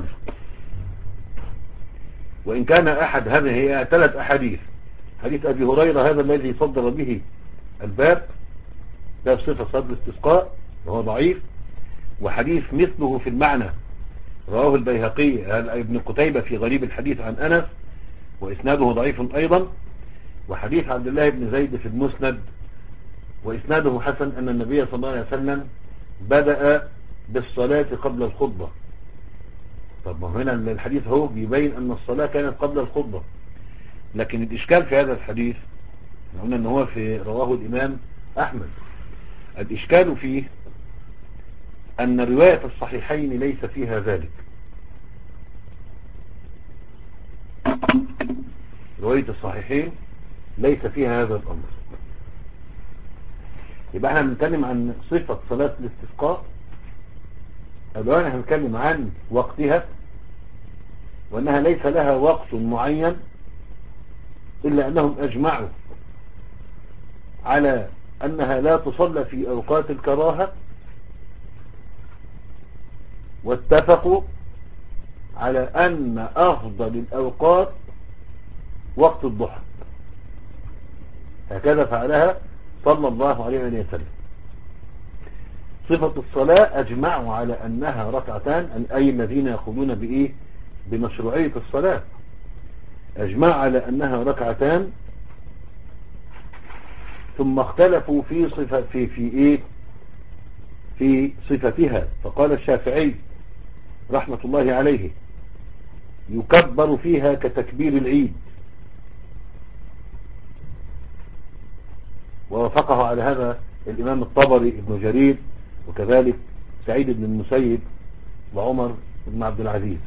وإن كان أحد هذه هي ثلاث أحاديث. حديث أبي هريرة هذا الذي صدر به الباب باب صفة صلاة الاستسقاء وهو ضعيف، وحديث مثله في المعنى رواه البيهقي ابن قتيبة في غريب الحديث عن أنس وإسناده ضعيف أيضا، وحديث عبد الله بن زيد في المسند وإسناده حسن أن النبي صلى الله عليه وسلم بدأ بالصلاة قبل الخطبة. طب ما هنا الحديث هو بيبين أن الصلاة كانت قبل الخطبة، لكن الإشكال في هذا الحديث قلنا أنه هو في رواه الإمام أحمد، الإشكال فيه أن رواية الصحيحين ليس فيها ذلك. رواية الصحيحين ليس فيها هذا الأمر. يبقى احنا بنتكلم عن صفة صلاة الاستسقاء، الآن هنتكلم عن وقتها، وأنها ليس لها وقت معين، إلا أنهم أجمعوا على أنها لا تصلى في أوقات الكراهة، واتفقوا على أن أفضل الأوقات وقت الضحى، هكذا فعلها صلى الله عليه وسلم. صفة الصلاة أجمعوا على أنها ركعتان، أي الذين يقولون بإيه بمشروعية الصلاة أجمعوا على أنها ركعتان، ثم اختلفوا في صفة في في إيه في صفتها. فقال الشافعي رحمة الله عليه يكبر فيها كتكبير العيد، ووافقه على هذا الإمام الطبري ابن جرير، وكذلك سعيد بن المسيب وعمر بن عبد العزيز،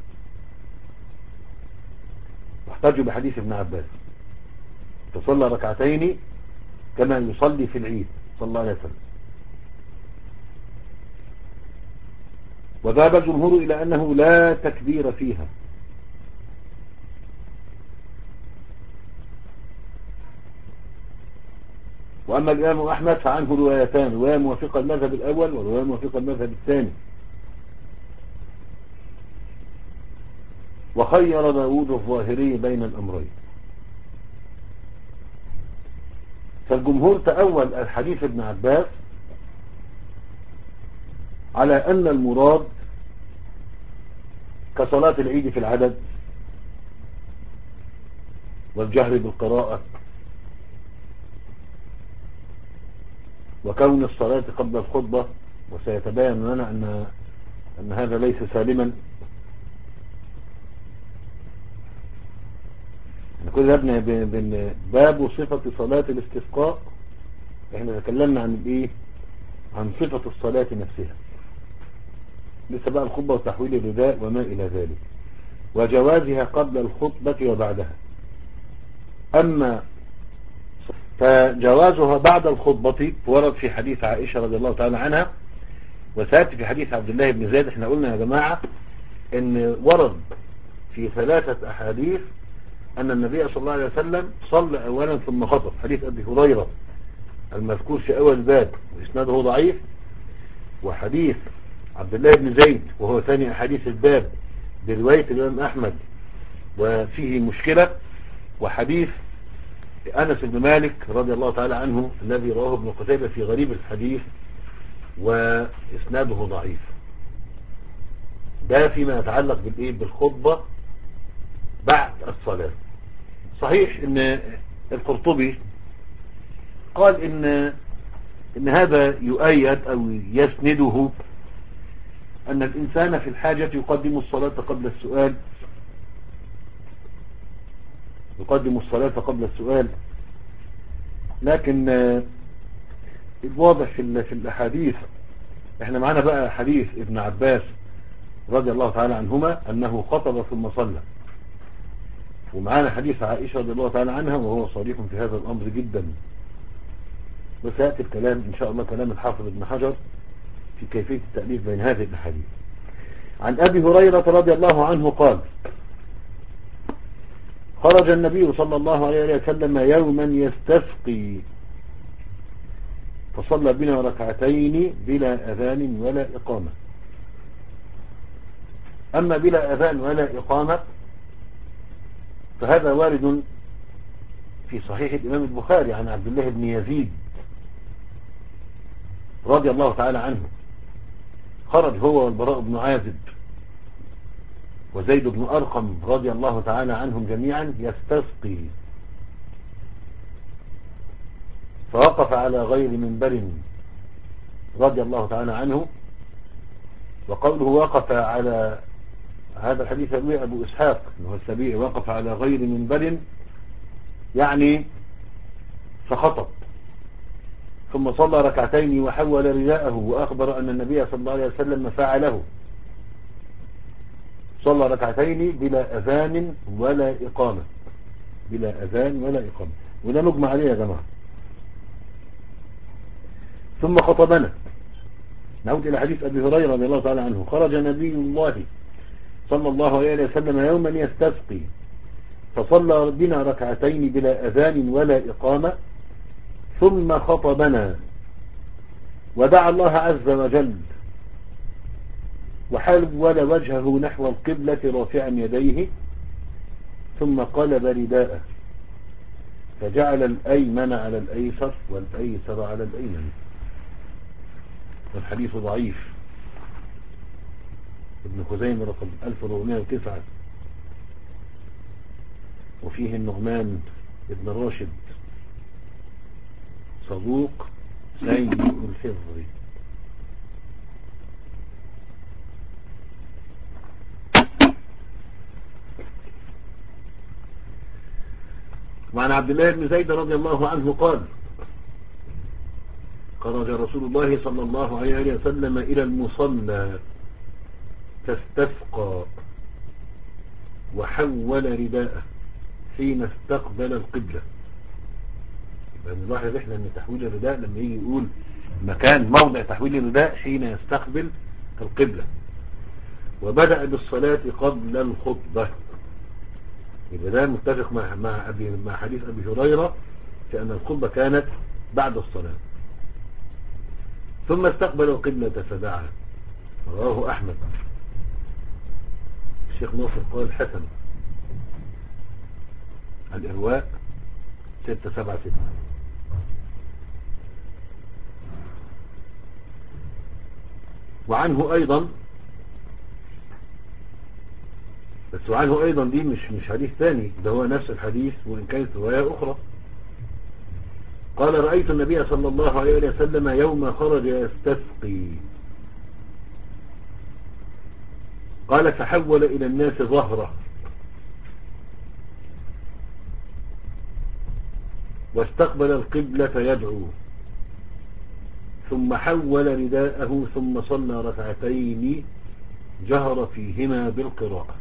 واحتجوا بحديث ابن عباس فصلى ركعتين كما يصلي في العيد صلى الله عليه وسلم. وذهب الجمهور إلى أنه لا تكبير فيها، وأما الإمام أحمد فعنه روايتان، رواية موافقة المذهب الأول ورواية موافقة المذهب الثاني. وخير داود الظاهري بين الأمرين. فالجمهور تأول الحديث ابن عباس على أن المراد كصلاة العيد في العدد والجهر بالقراءة وكون الصلاة قبل الخطبة، وسيتبين لنا أن, أن هذا ليس سالما. كل هذا بين باب صفة صلاة الاستسقاء. احنا تكلمنا عن الايه، عن صفة الصلاة نفسها، لسه بقى الخطبة وتحويل الرداء وما الى ذلك، وجوازها قبل الخطبة وبعدها. اما فجوازها بعد الخطبة ورد في حديث عائشة رضي الله تعالى عنها، وسيأتي في حديث عبد الله بن زيد. احنا قلنا يا جماعة ان ورد في ثلاثة احاديث أن النبي صلى الله عليه وسلم صلى أولا ثم خطب. حديث أبي هريرة المذكور في أول باب وإسناده ضعيف، وحديث عبد الله بن زيد وهو ثاني أحاديث الباب برواية الإمام أحمد وفيه مشكلة، وحديث أنس بن مالك رضي الله تعالى عنه الذي رواه ابن قتيبة في غريب الحديث وإسناده ضعيف. ده فيما يتعلق بالإيه، بالخطبة بعد الصلاة. صحيح ان القرطبي قال ان ان هذا يؤيد او يسنده ان الانسان في الحاجة يقدم الصلاة قبل السؤال، يقدم الصلاة قبل السؤال. لكن الواضح في في الاحاديث، احنا معانا بقى حديث ابن عباس رضي الله تعالى عنهما انه خطب ثم صلى، ومعانا حديث عائشة رضي الله تعالى عنها وهو صريح في هذا الأمر جدا. وسيأتي الكلام إن شاء الله كلام الحافظ ابن حجر في كيفية التأليف بين هذه الأحاديث. عن أبي هريرة رضي الله عنه قال: خرج النبي صلى الله عليه وسلم يوما يستسقي فصلى بنا ركعتين بلا أذان ولا إقامة. أما بلا أذان ولا إقامة فهذا وارد في صحيح الإمام البخاري عن عبد الله بن يزيد رضي الله تعالى عنه. خرج هو والبراء بن عازب وزيد بن أرقم رضي الله تعالى عنهم جميعا يستسقي، فوقف على غير منبر رضي الله تعالى عنه. وقوله وقف على هذا الحديث يروي أبو إسحاق أنه السبيعي وقف على غير منبر، يعني فخطب ثم صلى ركعتين وحول رداءه، وأخبر أن النبي صلى الله عليه وسلم فعله، صلى ركعتين بلا أذان ولا إقامة، بلا أذان ولا إقامة، وده نجمع عليه يا جماعة. ثم خطبنا. نعود إلى حديث أبي هريرة رضي الله تعالى عنه: خرج نبي الله صلى الله عليه وسلم يوما يستسقي فصلى بنا ركعتين بلا أذان ولا إقامة ثم خطبنا ودعا الله عز وجل وحول وجهه نحو القبلة رافعا يديه ثم قلب رداءه فجعل الأيمن على الأيسر والأيسر على الأيمن. والحديث ضعيف، ابن خزيمة رقم ألف وأربعمائة وتسعة، وفيه النعمان ابن راشد صدوق سيء الحفظ. وعن عبد الله بن زيد رضي الله عنه قال: خرج رسول الله صلى الله عليه وسلم إلى المصلى فاستسقى وحول رداءه حين استقبل القبلة. يعني نلاحظ احنا ان تحويل الرداء لما يجي يقول مكان موضع تحويل الرداء حين يستقبل القبلة. وبدأ بالصلاة قبل الخطبة، يبقى ده متفق مع مع أبي مع حديث أبي هريرة في أن الخطبة كانت بعد الصلاة. ثم استقبل القبلة فدعا، رواه أحمد. الشيخ ناصر قال حسن. الإرواء ستة سبعة ستة. وعنه أيضا، بس وعنه أيضا دي مش مش حديث ثاني، ده هو نفس الحديث وإن كانت رواية أخرى. قال رأيت النبي صلى الله عليه وسلم يوم خرج يستسقي، قال فحول إلى الناس ظهره واستقبل القبلة يدعو، ثم حول رداءه ثم صلى ركعتين جهر فيهما بالقراءة.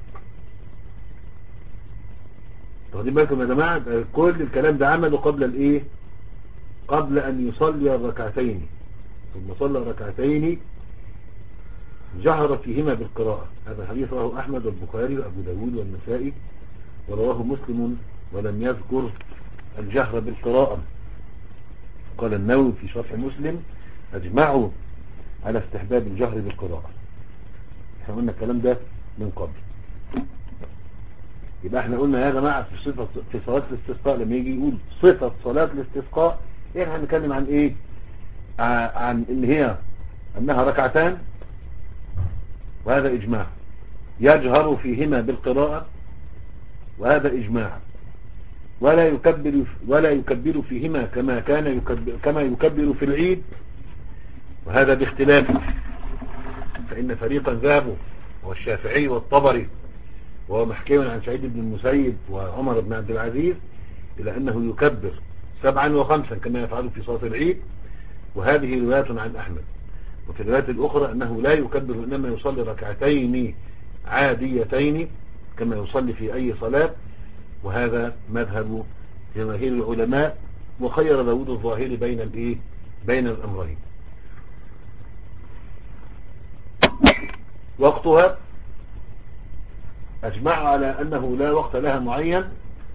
واخدين بالكم يا جماعة؟ كل الكلام ده عمله قبل الايه؟ قبل ان يصلي الركعتين، ثم صلى ركعتين جهر فيهما بالقراءة. هذا الحديث رواه احمد والبخاري وابو داود والنسائي، ورواه مسلم ولم يذكر الجهر بالقراءة. قال النووي في شرح مسلم اجمعوا على استحباب الجهر بالقراءة. احنا قلنا الكلام ده من قبل. يبقى احنا قلنا يا جماعة في صفة في صلاة الاستسقاء لما يجي يقول صفة صلاة الاستسقاء، احنا هنتكلم عن ايه؟ عن ان هي انها ركعتان، وهذا اجماع، يجهر فيهما بالقراءة، وهذا اجماع، ولا يكبر ولا يكبر فيهما كما كان يكبر كما يكبر في العيد، وهذا باختلاف. فإن فريقا ذهبوا والشافعي والطبري وهو محكي عن سعيد بن المسيب وعمر بن عبد العزيز إلى أنه يكبر سبعا وخمسا كما يفعل في صلاة العيد، وهذه رواية عن أحمد. وفي الرواية الأخرى أنه لا يكبر إنما يصلي ركعتين عاديتين كما يصلي في أي صلاة، وهذا مذهب جماهير العلماء. وخير داود الظاهري بين الإيه؟ بين الأمرين. وقتها أجمعوا على أنه لا وقت لها معين،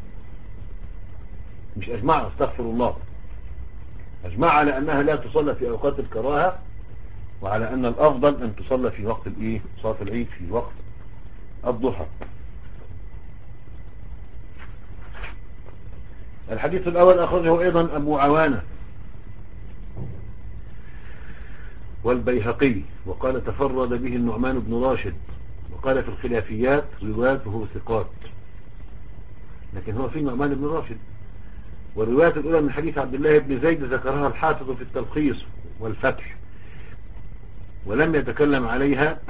مش أجمعوا استغفر الله، أجمعوا على أنها لا تصلى في أوقات الكراهة، وعلى أن الأفضل أن تصلى في وقت الإيه؟ صلاة العيد في وقت الضحى. الحديث الأول أخرجه أيضا أبو عوانة والبيهقي، وقال تفرد به النعمان بن راشد، وقال في الخلافيات روايته ثقات، لكن هو في نعمان بن راشد. والرواية الأولى من حديث عبد الله بن زيد ذكرها الحافظ في التلخيص والفتح، ولم يتكلم عليها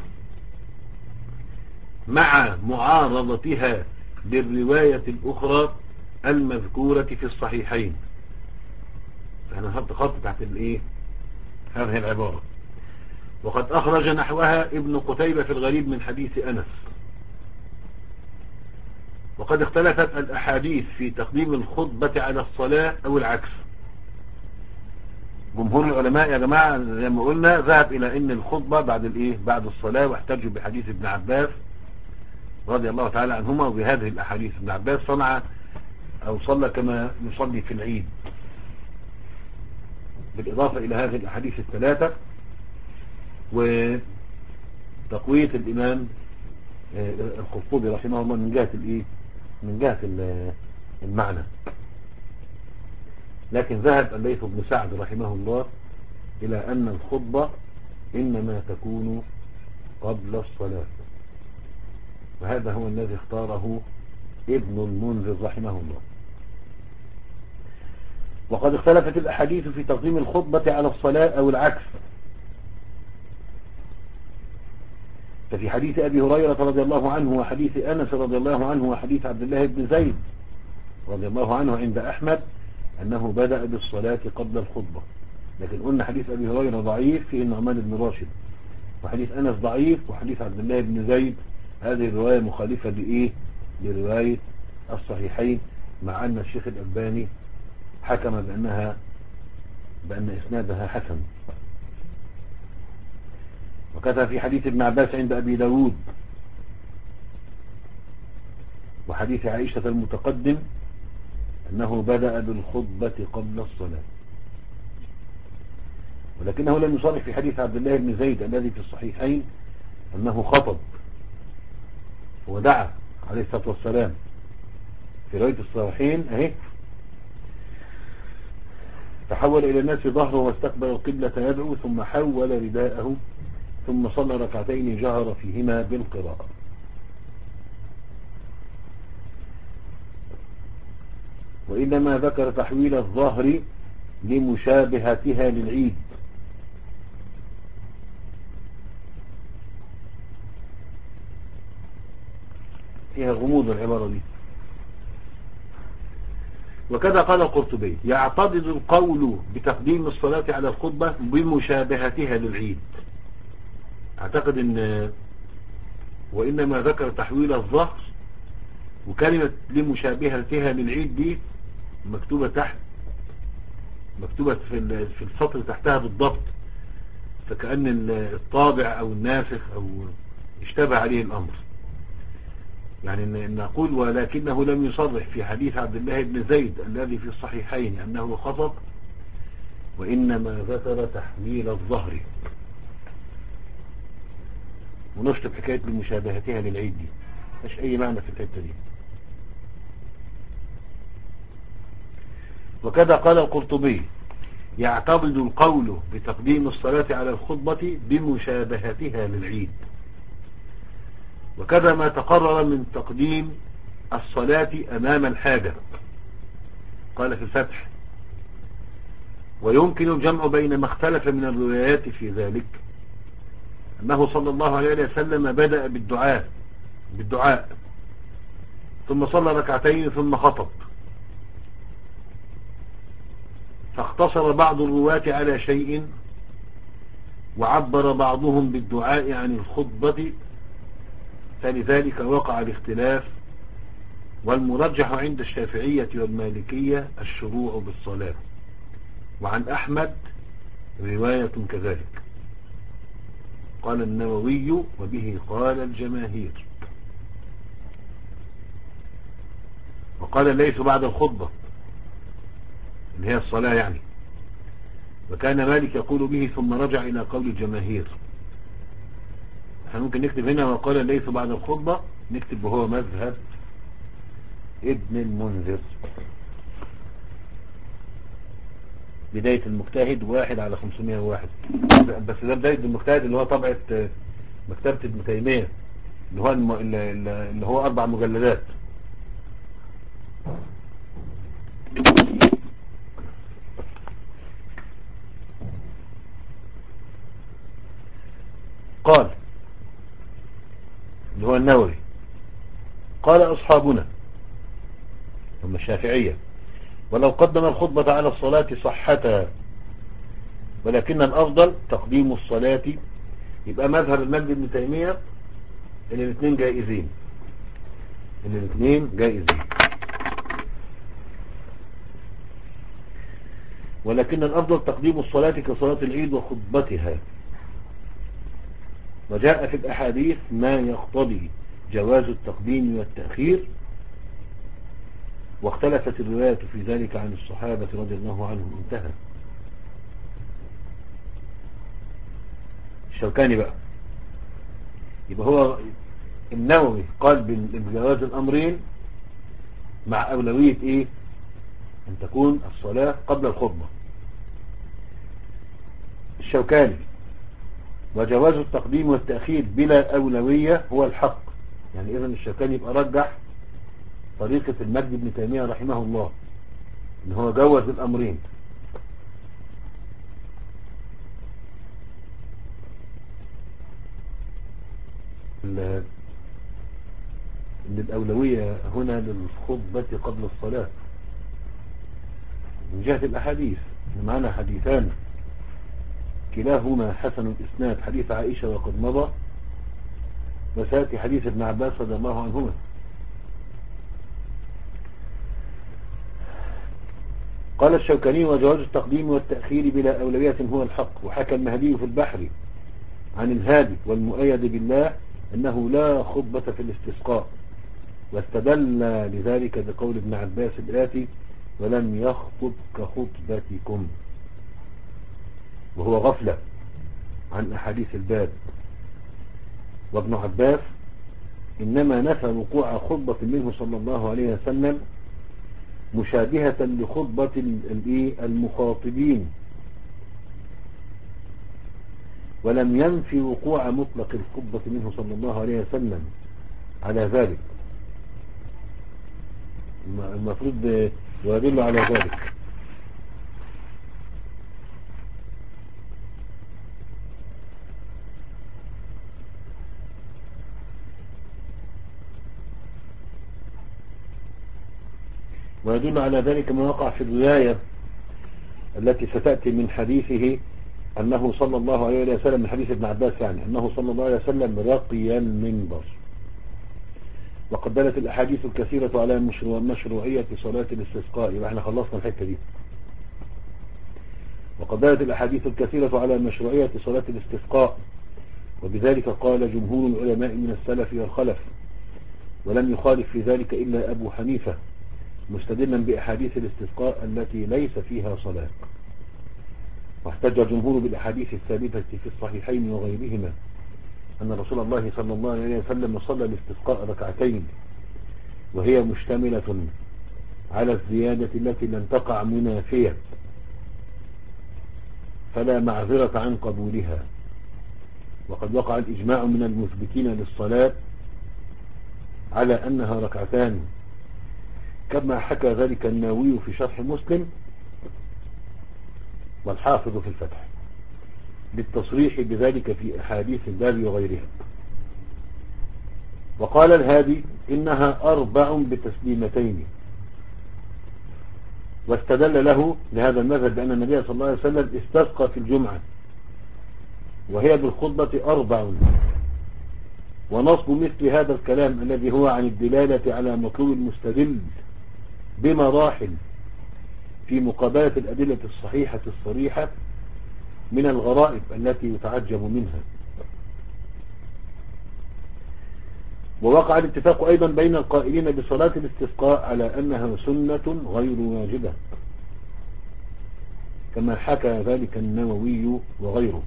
مع معارضتها بالرواية الأخرى المذكورة في الصحيحين. فأنا نحط خط تحت الإيه؟ هذه العبارة. وقد أخرج نحوها ابن قتيبة في الغريب من حديث أنس. وقد اختلفت الأحاديث في تقديم الخطبة على الصلاة أو العكس. جمهور العلماء يا جماعة زي ما قلنا ذهب إلى أن الخطبة بعد الإيه؟ بعد الصلاة، واحتجوا بحديث ابن عباس رضي الله تعالى عنهما. وبهذه الأحاديث ابن عباس صنع أو صلى كما يصلي في العيد، بالإضافة إلى هذه الأحاديث الثلاثة وتقوية الإمام الخطبي رحمه الله من جهة الإيه؟ من جهة المعنى. لكن ذهب الليث بن سعد رحمه الله إلى أن الخطبة إنما تكون قبل الصلاة، وهذا هو الذي اختاره ابن المنذر رحمه الله. وقد اختلفت الأحاديث في تقديم الخطبة على الصلاة أو العكس. ففي حديث أبي هريرة رضي الله عنه وحديث أنس رضي الله عنه وحديث عبد الله بن زيد رضي الله عنه عند أحمد أنه بدأ بالصلاة قبل الخطبة. لكن قلنا حديث أبي هريرة ضعيف فيه النعمان بن راشد، وحديث أنس ضعيف، وحديث عبد الله بن زيد هذه الرواية مخالفة لإيه؟ لرواية الصحيحين، مع أن الشيخ الألباني حكم بأنها بأن إسنادها حسن. وكذا في حديث ابن عباس عند أبي داود، وحديث عائشة المتقدم أنه بدأ بالخطبة قبل الصلاة، ولكنه لم يصرح في حديث عبد الله بن زيد الذي في الصحيحين أنه خطب ودعا عليه الصلاة والسلام. في رواية الصحيحين أهي: تحول إلى الناس ظهره واستقبل القبلة يدعو، ثم حول رداءه، ثم صلى ركعتين جهر فيهما بالقراءة. وإنما ذكر تحويل الظهر لمشابهتها للعيد، فيها غموض العبارة دي. وكذا قال القرطبي: يعتضد القول بتقديم الصلاة على الخطبة بمشابهتها للعيد. اعتقد ان وإنما ذكر تحويل الظهر، وكلمة لمشابهتها للعيد دي مكتوبة تحت، مكتوبة في في السطر تحتها بالضبط، فكأن الطابع أو الناسخ أو اشتبه عليه الأمر. يعني ان نقول: ولكنه لم يصرح في حديث عبد الله بن زيد الذي في الصحيحين أنه خطب، وإنما ذكر تحويل الظهر. ونشطب حكاية بمشابهتها للعيد دي مش أي معنى في الحتة دي. وكذا قال القرطبي: يعتضد القول بتقديم الصلاة على الخطبة بمشابهتها للعيد. وكذا ما تقرر من تقديم الصلاة أمام الحاجة. قال في الفتح: ويمكن الجمع بين ما اختلف من الروايات في ذلك أنه صلى الله عليه وسلم بدأ بالدعاء بالدعاء ثم صلى ركعتين ثم خطب، فاختصر بعض الرواة على شيء، وعبر بعضهم بالدعاء عن الخطبة، فلذلك وقع الاختلاف. والمرجح عند الشافعية والمالكية الشروع بالصلاة، وعن أحمد رواية كذلك. قال النووي: وبه قال الجماهير. وقال ليس بعد الخطبة اللي هي الصلاة يعني، وكان مالك يقول به ثم رجع إلى قول الجماهير. احنا ممكن نكتب هنا: وقال ليس بعد الخطبة، نكتب وهو مذهب ابن المنذر. بداية المجتهد واحد على خمسمائة وواحد، بس ده بداية المجتهد اللي هو طبعة مكتبة ابن تيمية، اللي هو الم... اللي هو أربع مجلدات. قال اللي هو النووي: قال أصحابنا هم الشافعية: ولو قدم الخطبة على الصلاة صحتها، ولكن الأفضل تقديم الصلاة. يبقى مذهب المجد ابن تيمية ان الاثنين جائزين، ان الاثنين جائزين، ولكن الأفضل تقديم الصلاة كصلاة العيد وخطبتها. وجاء في الأحاديث ما يقتضي جواز التقديم والتأخير، واختلفت الروايات في ذلك عن الصحابة رضي الله عنهم. انتهى. الشوكاني بقى، يبقى هو النووي قال بجواز الأمرين مع أولوية إيه؟ أن تكون الصلاة قبل الخطبة. الشوكاني: وجواز التقديم والتأخير بلا أولوية هو الحق. يعني إذن الشوكاني يبقى رجح طريقة المجد ابن تيمية رحمه الله، إن هو جوز الأمرين. إن الأولوية هنا للخطبة قبل الصلاة من جهة الأحاديث. معنا حديثان كلاهما حسن الإسناد حديث عائشة وقد مضى، وسيأتي حديث ابن عباس رضي الله عنهما. قال الشوكاني: وجواز التقديم والتأخير بلا أولوية هو الحق. وحكى المهدي في البحر عن الهادي والمؤيد بالله أنه لا خطبة في الاستسقاء، واستدل لذلك بقول ابن عباس الآتي: ولم يخطب كخطبتكم، وهو غفلة عن أحاديث الباب. وابن عباس إنما نفى وقوع خطبة منه صلى الله عليه وسلم مشابهة لخطبة المخاطبين، ولم ينفي وقوع مطلق الخطبة منه صلى الله عليه وسلم على ذلك. المفروض يدل على ذلك. ويدل على ذلك ما وقع في الرواية التي ستأتي من حديثه أنه صلى الله عليه وسلم، من حديث ابن عباس يعني، أنه صلى الله عليه وسلم رقي المنبر. وقد دلت الأحاديث الكثيرة على مشروعية صلاة الاستسقاء. يبقى احنا خلصنا الحتة دي. وقد دلت الأحاديث الكثيرة على مشروعية صلاة الاستسقاء، وبذلك قال جمهور العلماء من السلف والخلف، ولم يخالف في ذلك إلا أبو حنيفة، مستدلا بأحاديث الاستسقاء التي ليس فيها صلاة. واحتج الجمهور بالأحاديث الثابتة في الصحيحين وغيرهما أن رسول الله صلى الله عليه وسلم صلى الاستسقاء ركعتين، وهي مشتملة على الزيادة التي لم تقع منافية، فلا معذرة عن قبولها. وقد وقع الإجماع من المثبتين للصلاة على أنها ركعتان، كما حكى ذلك النووي في شرح مسلم والحافظ في الفتح، بالتصريح بذلك في أحاديث الباب وغيرها. وقال الهادي إنها أربع بتسليمتين، واستدل له لهذا المذهب بأن النبي صلى الله عليه وسلم استسقى في الجمعة وهي بالخطبة أربع. ونصب مثل هذا الكلام الذي هو عن الدلالة على مطلوب المستدل بمراحل في مقابلة الأدلة الصحيحة الصريحة من الغرائب التي يتعجب منها. ووقع الاتفاق أيضا بين القائلين بصلاة الاستسقاء على أنها سنة غير واجبة، كما حكى ذلك النووي وغيره.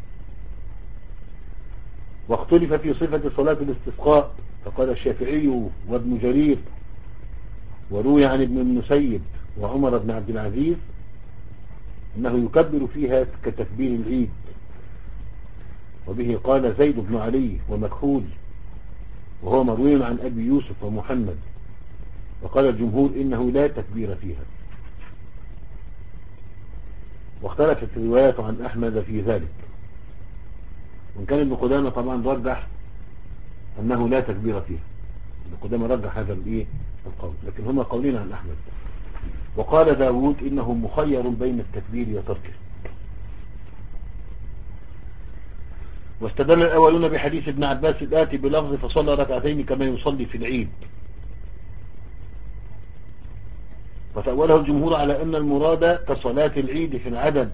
واختلف في صفة صلاة الاستسقاء، فقال الشافعي وابن جرير وروي عن ابن المسيب وعمر بن عبد العزيز أنه يكبر فيها كتكبير العيد، وبه قال زيد بن علي ومكحول، وهو مروي عن أبي يوسف ومحمد. وقال الجمهور إنه لا تكبير فيها. واختلفت الروايات عن أحمد في ذلك، وإن كان ابن قدامة طبعا رجح أنه لا تكبير فيها. ابن قدامة رجح هذا القول، لكن هما قولين عن أحمد. وقال داود إنه مخير بين التكبير وتركه. واستدل الأولون بحديث ابن عباس الآتي بلفظ فصلى ركعتين كما يصلي في العيد، وتأوله الجمهور على أن المراد كصلاة العيد في العدد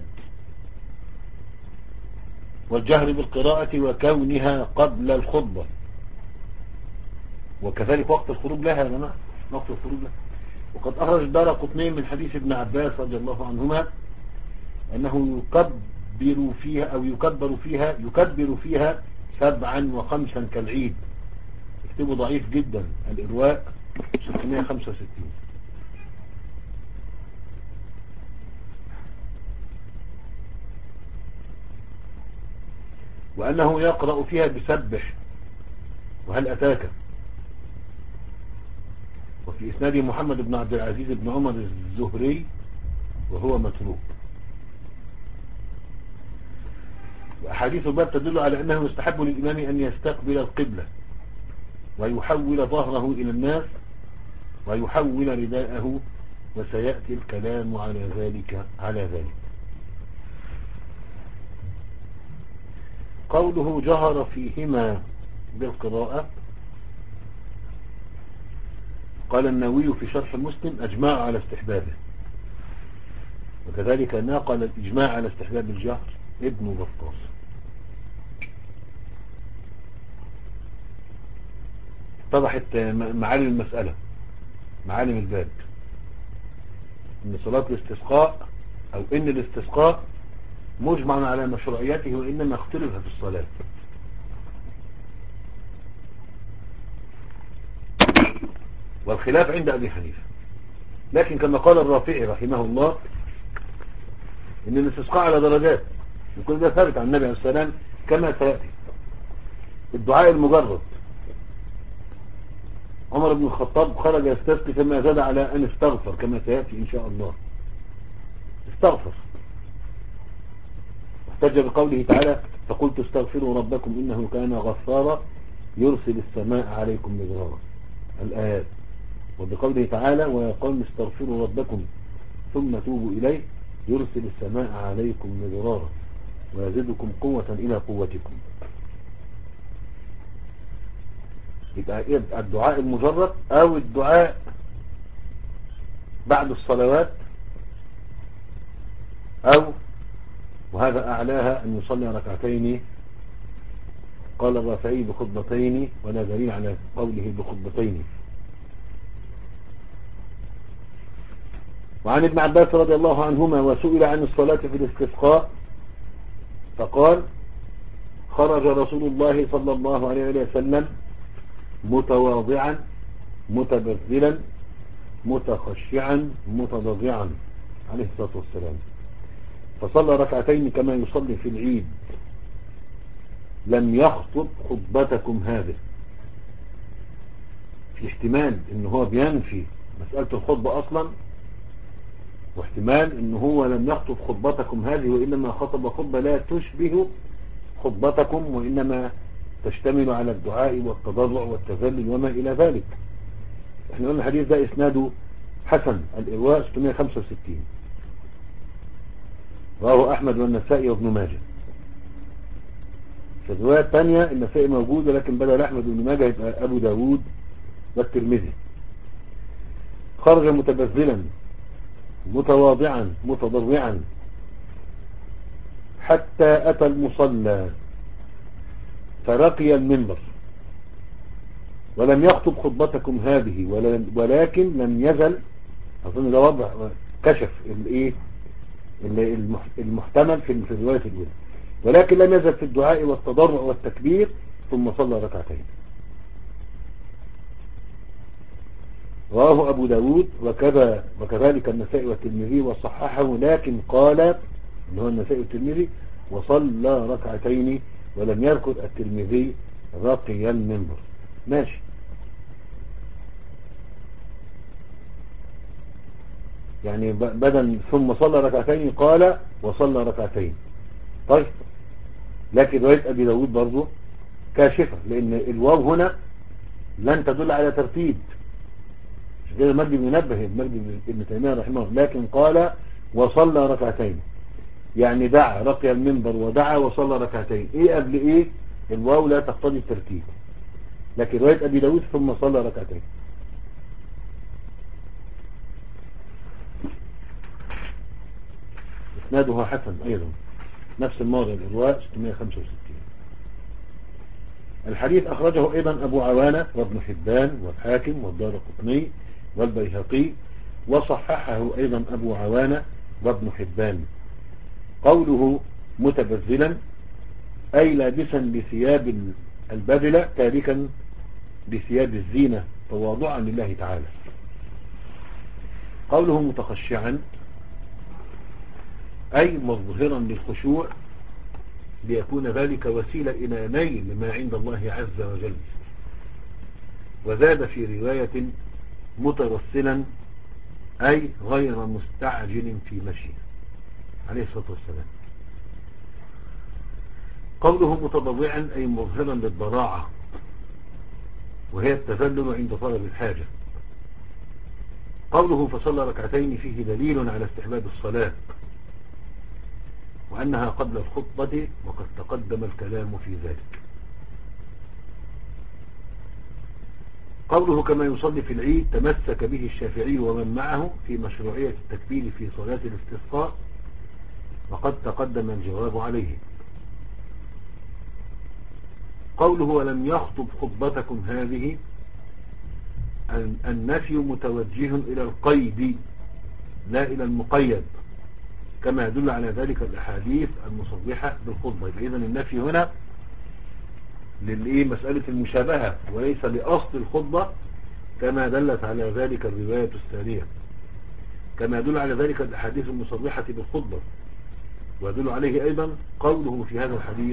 والجهر بالقراءة وكونها قبل الخطبة، وكذلك وقت الخروج لها يا جماعة، وقت الخروج لها. وقد أخرج الدارقطني من حديث ابن عباس رضي الله عنهما أنه يكبر فيها أو يكبر فيها يكبر فيها سبعا وخمسا كالعيد. اكتبوا ضعيف جدا، الإرواء ستمائة وخمسة وستين. وأنه يقرأ فيها بسبح وهل أتاك، وفي إسناد محمد بن عبد العزيز بن عمر الزهري وهو متروك. وأحاديث الباب تدل على أنه يستحب للإمام أن يستقبل القبلة ويحول ظهره إلى الناس ويحول رداءه، وسيأتي الكلام على ذلك على ذلك قوله جهر فيهما بالقراءة، قال النووي في شرح مسلم أجمع على استحبابه، وكذلك ناقل الإجماع على استحباب الجهر ابن بطاس. اتضحت معالم المسألة، معالم الباب، ان صلاة الاستسقاء او ان الاستسقاء مجمع على مشروعيته وانما اختلف في الصلاة. والخلاف عند ابي حنيفة، لكن كما قال الرافعي رحمه الله ان الاستسقاء على درجات، وكل ده ثابت عن النبي عليه السلام كما سيأتي. الدعاء المجرد، عمر بن الخطاب خرج يستسقي فما زاد على ان استغفر كما سيأتي ان شاء الله، استغفر، احتج بقوله تعالى فقلت استغفروا ربكم انه كان غفارا يرسل السماء عليكم مدرارا، الآيات. وبقوله تعالى ويا قوم استغفروا ربكم ثم توبوا إليه يرسل السماء عليكم مدرارا ويزدكم قوة إلى قوتكم. يبقى الدعاء المجرد أو الدعاء بعد الصلوات، أو وهذا أعلاها أن يصلي ركعتين، قال الرافعي بخطبتين ولا دليل على قوله بخطبتين. وعن ابن عباس رضي الله عنهما وسئل عن الصلاة في الاستسقاء فقال خرج رسول الله صلى الله عليه وسلم متواضعا متبذلا متخشعا متضرعا عليه الصلاة والسلام، فصلى ركعتين كما يصلي في العيد، لم يخطب خطبتكم هذه. في احتمال ان هو بينفي مسألة الخطبة اصلا، واحتمال ان هو لم يخطب خطبتكم هذه وانما خطب خطبة لا تشبه خطبتكم وانما تشتمل على الدعاء والتضرع والتذلل وما الى ذلك. احنا قلنا الحديث ده اسناده حسن، الإرواء ستمائة وخمسة وستين، رواه احمد والنسائي وابن ماجه. في الرواية الثانية النسائي موجود لكن بدل احمد وابن ماجه يبقى ابو داود والترمذي. خرج متبذلا متواضعا متضرعا حتى أتى المصلى فرقي المنبر، ولم يخطب خطبتكم هذه ولكن لم يزل، أظن ده وضع كشف الايه المحتمل في الرواية الأولى، ولكن لم يزل في الدعاء والتضرع والتكبير ثم صلى ركعتين. رواه أبو داود وكذا وكذلك النسائي والترمذي وصححه، لكن قال إن هو النسائي والترمذي وصلى ركعتين ولم يذكر الترمذي رقي المنبر. ماشي، يعني بدل ثم صلى ركعتين قال وصلى ركعتين. طيب، لكن رواية أبي داود برضو كاشفة، لأن الواو هنا لن تدل على ترتيب، كده المجد منبه المجد ابن تيمية رحمه الله، لكن قال وصلى ركعتين، يعني دعا رقي المنبر ودعا وصلى ركعتين. ايه قبل ايه؟ الواو لا تقتضي الترتيب، لكن رواية ابي داود ثم صلى ركعتين. اسناده حسن ايضا، نفس الموضع، الإرواء ستمائة وخمسة وستين. الحديث اخرجه ايضا ابو عوانة وابن حبان والحاكم والدارقطني والبيهقي، وصححه ايضا ابو عوانة وابن حبان. قوله متبذلا اي لابسا بثياب البذلة تاركا بثياب الزينة تواضعا لله تعالى. قوله متخشعا اي مظهرا للخشوع ليكون ذلك وسيلة الى نيل ما عند الله عز وجل. وزاد في رواية مترسلا أي غير مستعجل في مشيه عليه الصلاة والسلام. قوله متضرعا أي مظهرا للضراعة، وهي التذلل عند طلب الحاجة. قوله فصلى ركعتين فيه دليل على استحباب الصلاة، وأنها قبل الخطبة وقد تقدم الكلام في ذلك. قوله كما يصلي في العيد تمسك به الشافعي ومن معه في مشروعية التكبير في صلاة الاستسقاء، وقد تقدم الجواب عليه. قوله ولم يخطب خطبتكم هذه، النفي متوجه إلى القيد لا إلى المقيد، كما يدل على ذلك الأحاديث المصرحة بالخطبة. إذن النفي هنا للإيه مسألة المشابهة وليس لأصل الخطبة، كما دلت على ذلك الرواية الثانية، كما يدل على ذلك الأحاديث المصرحة بالخطبة. ويدل عليه أيضا قوله في هذا الحديث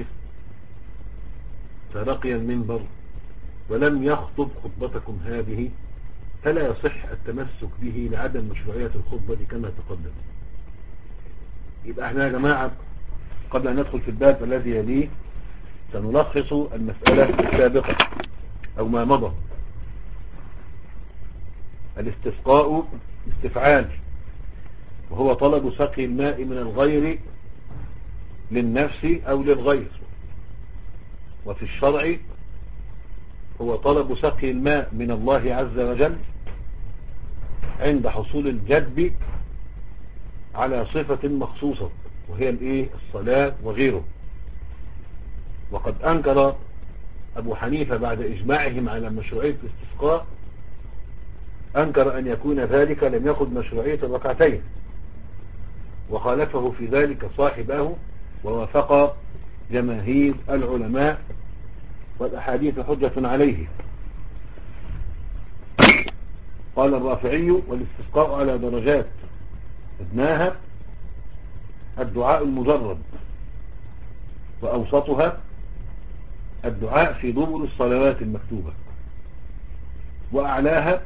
ترقي المنبر ولم يخطب خطبتكم هذه، فلا يصح التمسك به لعدم مشروعية الخطبة كما تقدم. يبقى احنا يا جماعة قبل أن ندخل في الباب الذي يليه سنلخص المسألة السابقة أو ما مضى. الاستسقاء استفعال، وهو طلب سقي الماء من الغير للنفس أو للغير، وفي الشرع هو طلب سقي الماء من الله عز وجل عند حصول الجدب على صفة مخصوصة وهي الايه الصلاة وغيره. وقد أنكر أبو حنيفة بعد إجماعهم على مشروعية الاستسقاء، أنكر أن يكون ذلك لم يخذ مشروعية الركعتين، وخالفه في ذلك صاحبه ووافق جماهير العلماء، والأحاديث حجة عليه. قال الرافعي والاستسقاء على درجات، ادناها الدعاء المجرد، وأوسطها الدعاء في دبر الصلوات المكتوبة، وأعلاها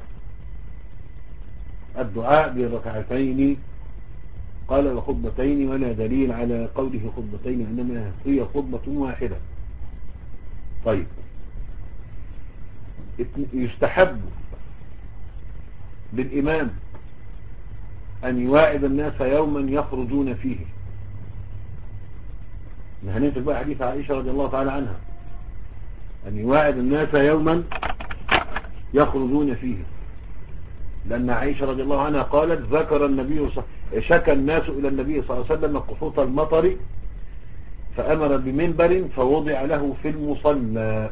الدعاء بالركعتين. قال وخطبتين، ولا دليل على قوله خطبتين إنما هي خطبة واحدة. طيب، يستحب للإمام أن يواعد الناس يوما يخرجون فيه. هننتج بقى حديث عائشة رضي الله تعالى عنها، أن يواعد الناس يوما يخرجون فيه، لأن عائشة رضي الله عنها قالت ذكر النبي ص... شكى الناس إلى النبي صلى الله عليه وسلم قحوط المطر فأمر بمنبر فوضع له في المصلى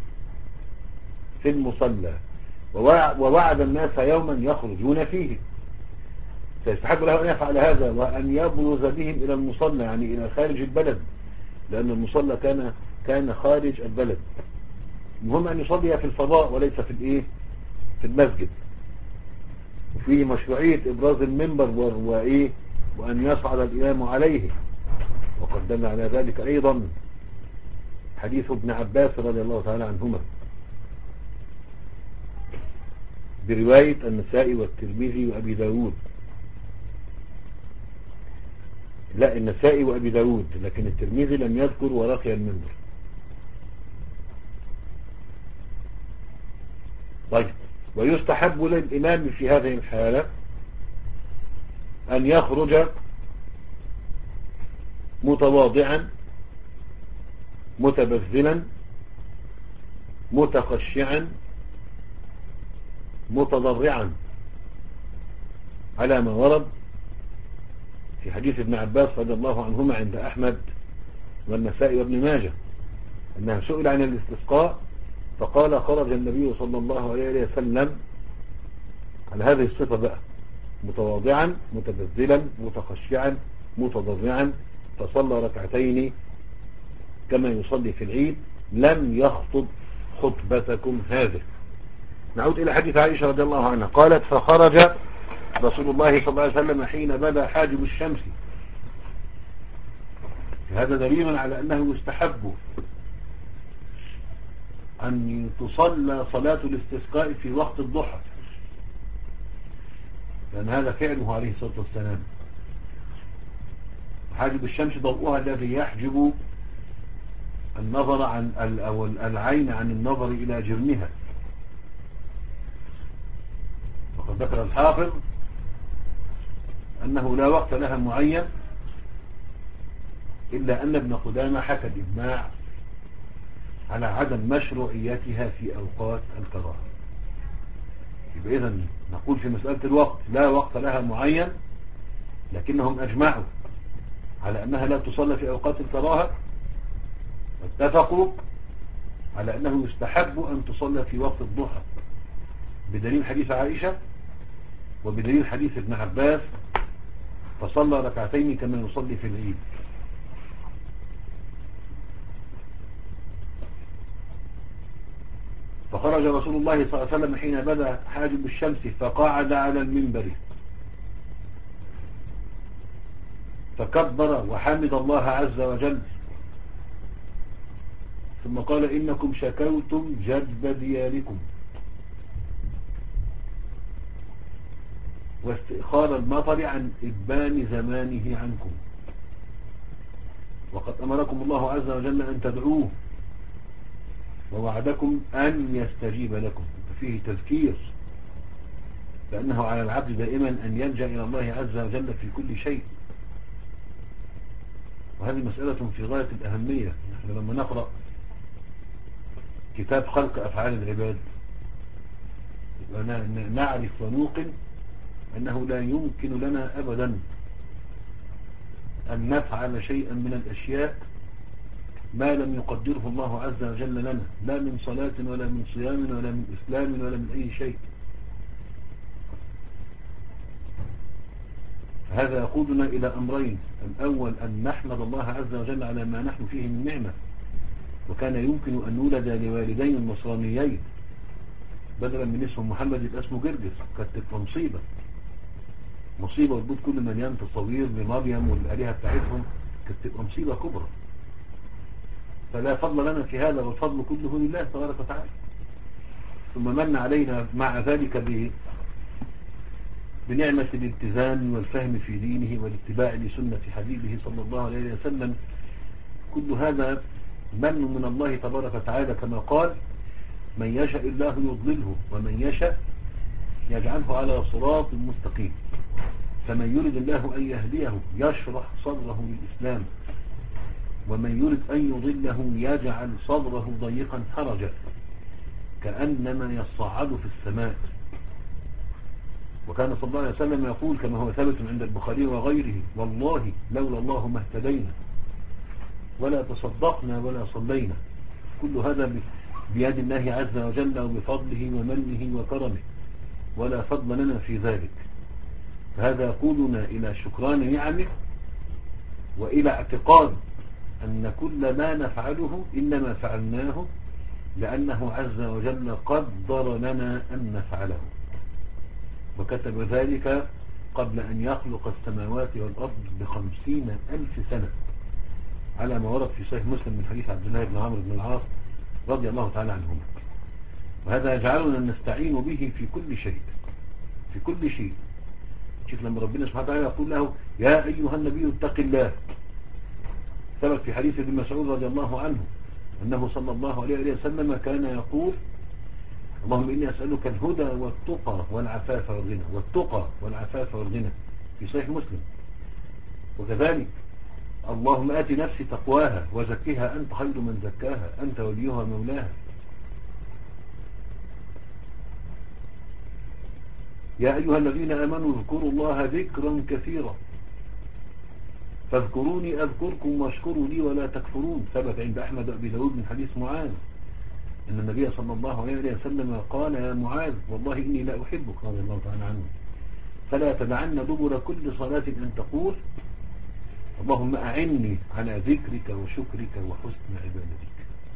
في المصلى ووعد الناس يوما يخرجون فيه، فيستحق له أن يفعل هذا وأن يبرز بهم إلى المصلى، يعني إلى خارج البلد، لأن المصلى كان كان خارج البلد. المهم أن يصلي في الفضاء وليس في الإيه في المسجد. وفيه مشروعية إبراز المنبر وإيه وأن يصعد الإمام عليه، وقد دل على ذلك أيضا حديث ابن عباس رضي الله تعالى عنهما برواية النسائي والترمذي وأبي داود. لا، النسائي وأبي داود، لكن الترمذي لم يذكر ورقي المنبر. طيب، ويستحب للإمام في هذه الحالة أن يخرج متواضعا متبذلا متخشعا متضرعا، على ما ورد في حديث ابن عباس رضي الله عنهما عند أحمد والنسائي وابن ماجه، أنه سئل عن الاستسقاء فقال خرج النبي صلى الله عليه وسلم على هذه الصفة بقى، متواضعا متبذلا متخشعا متضرعا، فصلى ركعتين كما يصلي في العيد، لم يخطب خطبتكم هذه. نعود إلى حديث عائشة رضي الله عنها قالت فخرج رسول الله صلى الله عليه وسلم حين بدا حاجب الشمس. هذا دليل على أنه يستحب أن تصلى صلاة الاستسقاء في وقت الضحى، لأن هذا فعله عليه الصلاة والسلام. حاجب الشمس ضوءها الذي يحجب النظر عن أو العين عن النظر إلى جرمها. وقد ذكر الحافظ أنه لا وقت لها معين إلا أن ابن قدامة حكى الإجماع على عدم مشروعيتها في أوقات الكراهة. يبقى إذن نقول في مسألة الوقت لا وقت لها معين، لكنهم أجمعوا على أنها لا تصلى في أوقات الكراهة، واتفقوا على أنه يستحب أن تصلى في وقت الضحى، بدليل حديث عائشة وبدليل حديث ابن عباس فصلى ركعتين كما يصلي في العيد. فخرج رسول الله صلى الله عليه وسلم حين بدا حاجب الشمس فقعد على المنبر فكبر وحمد الله عز وجل، ثم قال إنكم شكوتم جدب دياركم واستئخار المطر عن إبان زمانه عنكم، وقد أمركم الله عز وجل أن تدعوه ووعدكم أن يستجيب لكم. فيه تذكير لأنه على العبد دائما أن يلجأ إلى الله عز وجل في كل شيء، وهذه مسألة في غاية الأهمية. نحن لما نقرأ كتاب خلق أفعال العباد نعرف ونوقن أنه لا يمكن لنا أبدا أن نفعل شيئا من الأشياء ما لم يقدره الله عز وجل لنا، لا من صلاة ولا من صيام ولا من إسلام ولا من أي شيء. هذا يقودنا إلى أمرين: الأول أن نحمد الله عز وجل على ما نحن فيه من نعمة، وكان يمكن أن نولد لوالدين النصرانيين بدلا من اسم محمد يبقى اسمه جرجس، كانت تبقى مصيبة مصيبة وجود كل من ينام تصوير لمريم والآلهة بتاعتهم، كانت تبقى مصيبة كبرى. فلا فضل لنا في هذا، والفضل كله لله تبارك وتعالى. ثم من علينا مع ذلك ب بنعمة الالتزام والفهم في دينه والاتباع لسنة حبيبه صلى الله عليه وسلم. كل هذا من من الله تبارك وتعالى، كما قال: من يشاء الله يضلله ومن يشاء يجعله على صراط مستقيم. فمن يرد الله أن يهديه يشرح صدره للإسلام، ومن يرد أن يضله يجعل صدره ضيقا حرجا كأنما يصعد في السماء. وكان صلى الله عليه وسلم يقول كما هو ثابت عند البخاري وغيره: والله لولا الله ما اهتدينا ولا تصدقنا ولا صلينا. كل هذا بيد الله عز وجل وبفضله ومنه وكرمه، ولا فضل لنا في ذلك. فهذا يقودنا إلى شكران نعمه وإلى اعتقاد أن كل ما نفعله إنما فعلناه لأنه عز وجل قدر لنا أن نفعله، وكتب ذلك قبل أن يخلق السماوات والأرض بخمسين ألف سنة، على ما ورد في صحيح مسلم من حديث عبد الله بن عمرو بن العاص رضي الله تعالى عنهما. وهذا يجعلنا نستعين به في كل شيء في كل شيء. شوف لما ربنا سبحانه وتعالى يقول له: يا أيها النبي اتق الله، ثبت في حديث ابن مسعود رضي الله عنه أنه صلى الله عليه وسلم كان يقول: اللهم إني أسألك الهدى والتقى والعفاف والغنى. والتقى والعفاف والغنى في صحيح مسلم. وكذلك: اللهم آت نفسي تقواها وزكها أنت خير من زكاها أنت وليها مولاها. يا أيها الذين آمنوا اذكروا الله ذكرا كثيرا فاذكروني أذكركم واشكروا لي ولا تكفرون. ثبت عند أحمد أبي داود من حديث معاذ أن النبي صلى الله عليه وسلم قال: يا معاذ والله إني لا أحبك رضي الله تعالى عنه، فلا تدعن دبر كل صلاة أن تقول: اللهم أعني على ذكرك وشكرك وحسن عبادتك.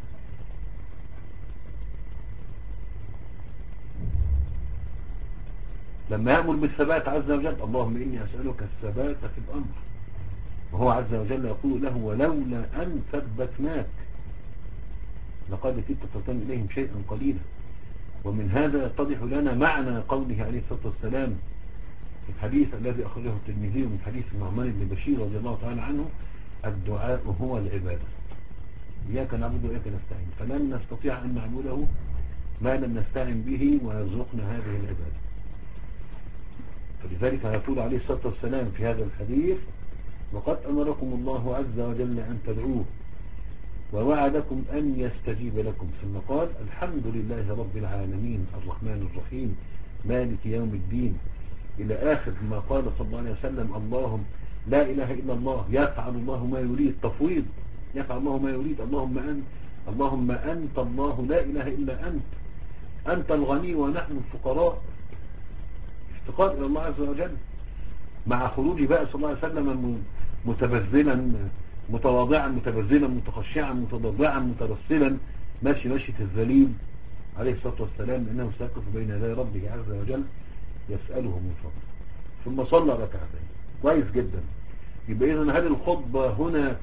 لما يأمر بالثبات عز وجل: اللهم إني أسألك الثبات في الأمر. وهو عز وجل يقول له: ولولا أن ثبتناك لقد كنت تركن إليهم شيئا قليلا. ومن هذا يتضح لنا معنى قوله عليه الصلاة والسلام في الحديث الذي أخرجه الترمذي من حديث النعمان بن بشير رضي الله تعالى عنه: الدعاء هو العبادة، إياك نعبد وإياك نستعين، فلن نستطيع أن نعبده ما لم نستعن به ويرزقنا هذه العبادة. فلذلك يقول عليه الصلاة والسلام في هذا الحديث: وقد أمركم الله عز وجل أن تدعوه ووعدكم أن يستجيب لكم. ثم قال الحمد لله رب العالمين الرحمن الرحيم مالك يوم الدين إلى آخر ما قال صلى الله عليه وسلم اللهم لا إله إلا الله يفعل الله ما يريد. تفويض، يفعل الله ما يريد. اللهم أنت اللهم أنت الله لا إله إلا أنت، أنت الغني ونحن الفقراء. افتقار إلى الله عز وجل مع خروج بقى صلى الله عليه وسلم متبذلا متواضعا متبذلا متخشعا متضرعا مترسلا ماشي ماشية الذليل عليه الصلاة والسلام، إنه سيقف بين يدي ربه عز وجل يسأله من فضله. ثم صلى ركعتين. كويس جدا. يبقى إذن هل الخطبة هنا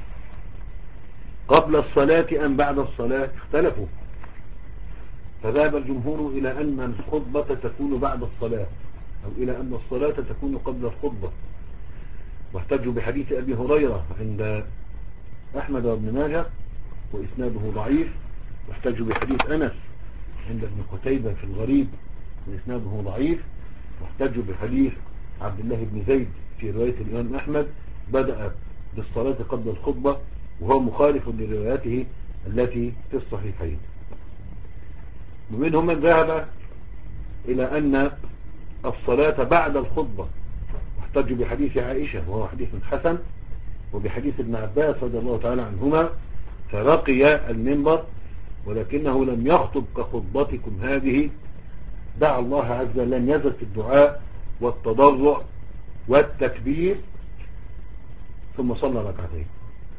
قبل الصلاة أم بعد الصلاة؟ اختلفوا، فذهب الجمهور إلى أن الخطبة تكون بعد الصلاة، أو إلى أن الصلاة تكون قبل الخطبة، واحتجوا بحديث أبي هريرة عند أحمد وابن ماجه وإسناده ضعيف، واحتجوا بحديث أنس عند ابن قتيبة في الغريب وإسناده ضعيف، واحتجوا بحديث عبد الله بن زيد في رواية الإمام أحمد بدأ بالصلاة قبل الخطبة، وهو مخالف لرواياته التي في الصحيحين. ومنهم من ذهب إلى أن الصلاة بعد الخطبة، واحتجوا بحديث عائشة وهو حديث حسن، وبحديث ابن عباس رضي الله تعالى عنهما فرقي المنبر ولكنه لم يخطب كخطبتكم هذه، دعا الله عز وجل، لم يزل في الدعاء والتضرع والتكبير، ثم صلى ركعتين.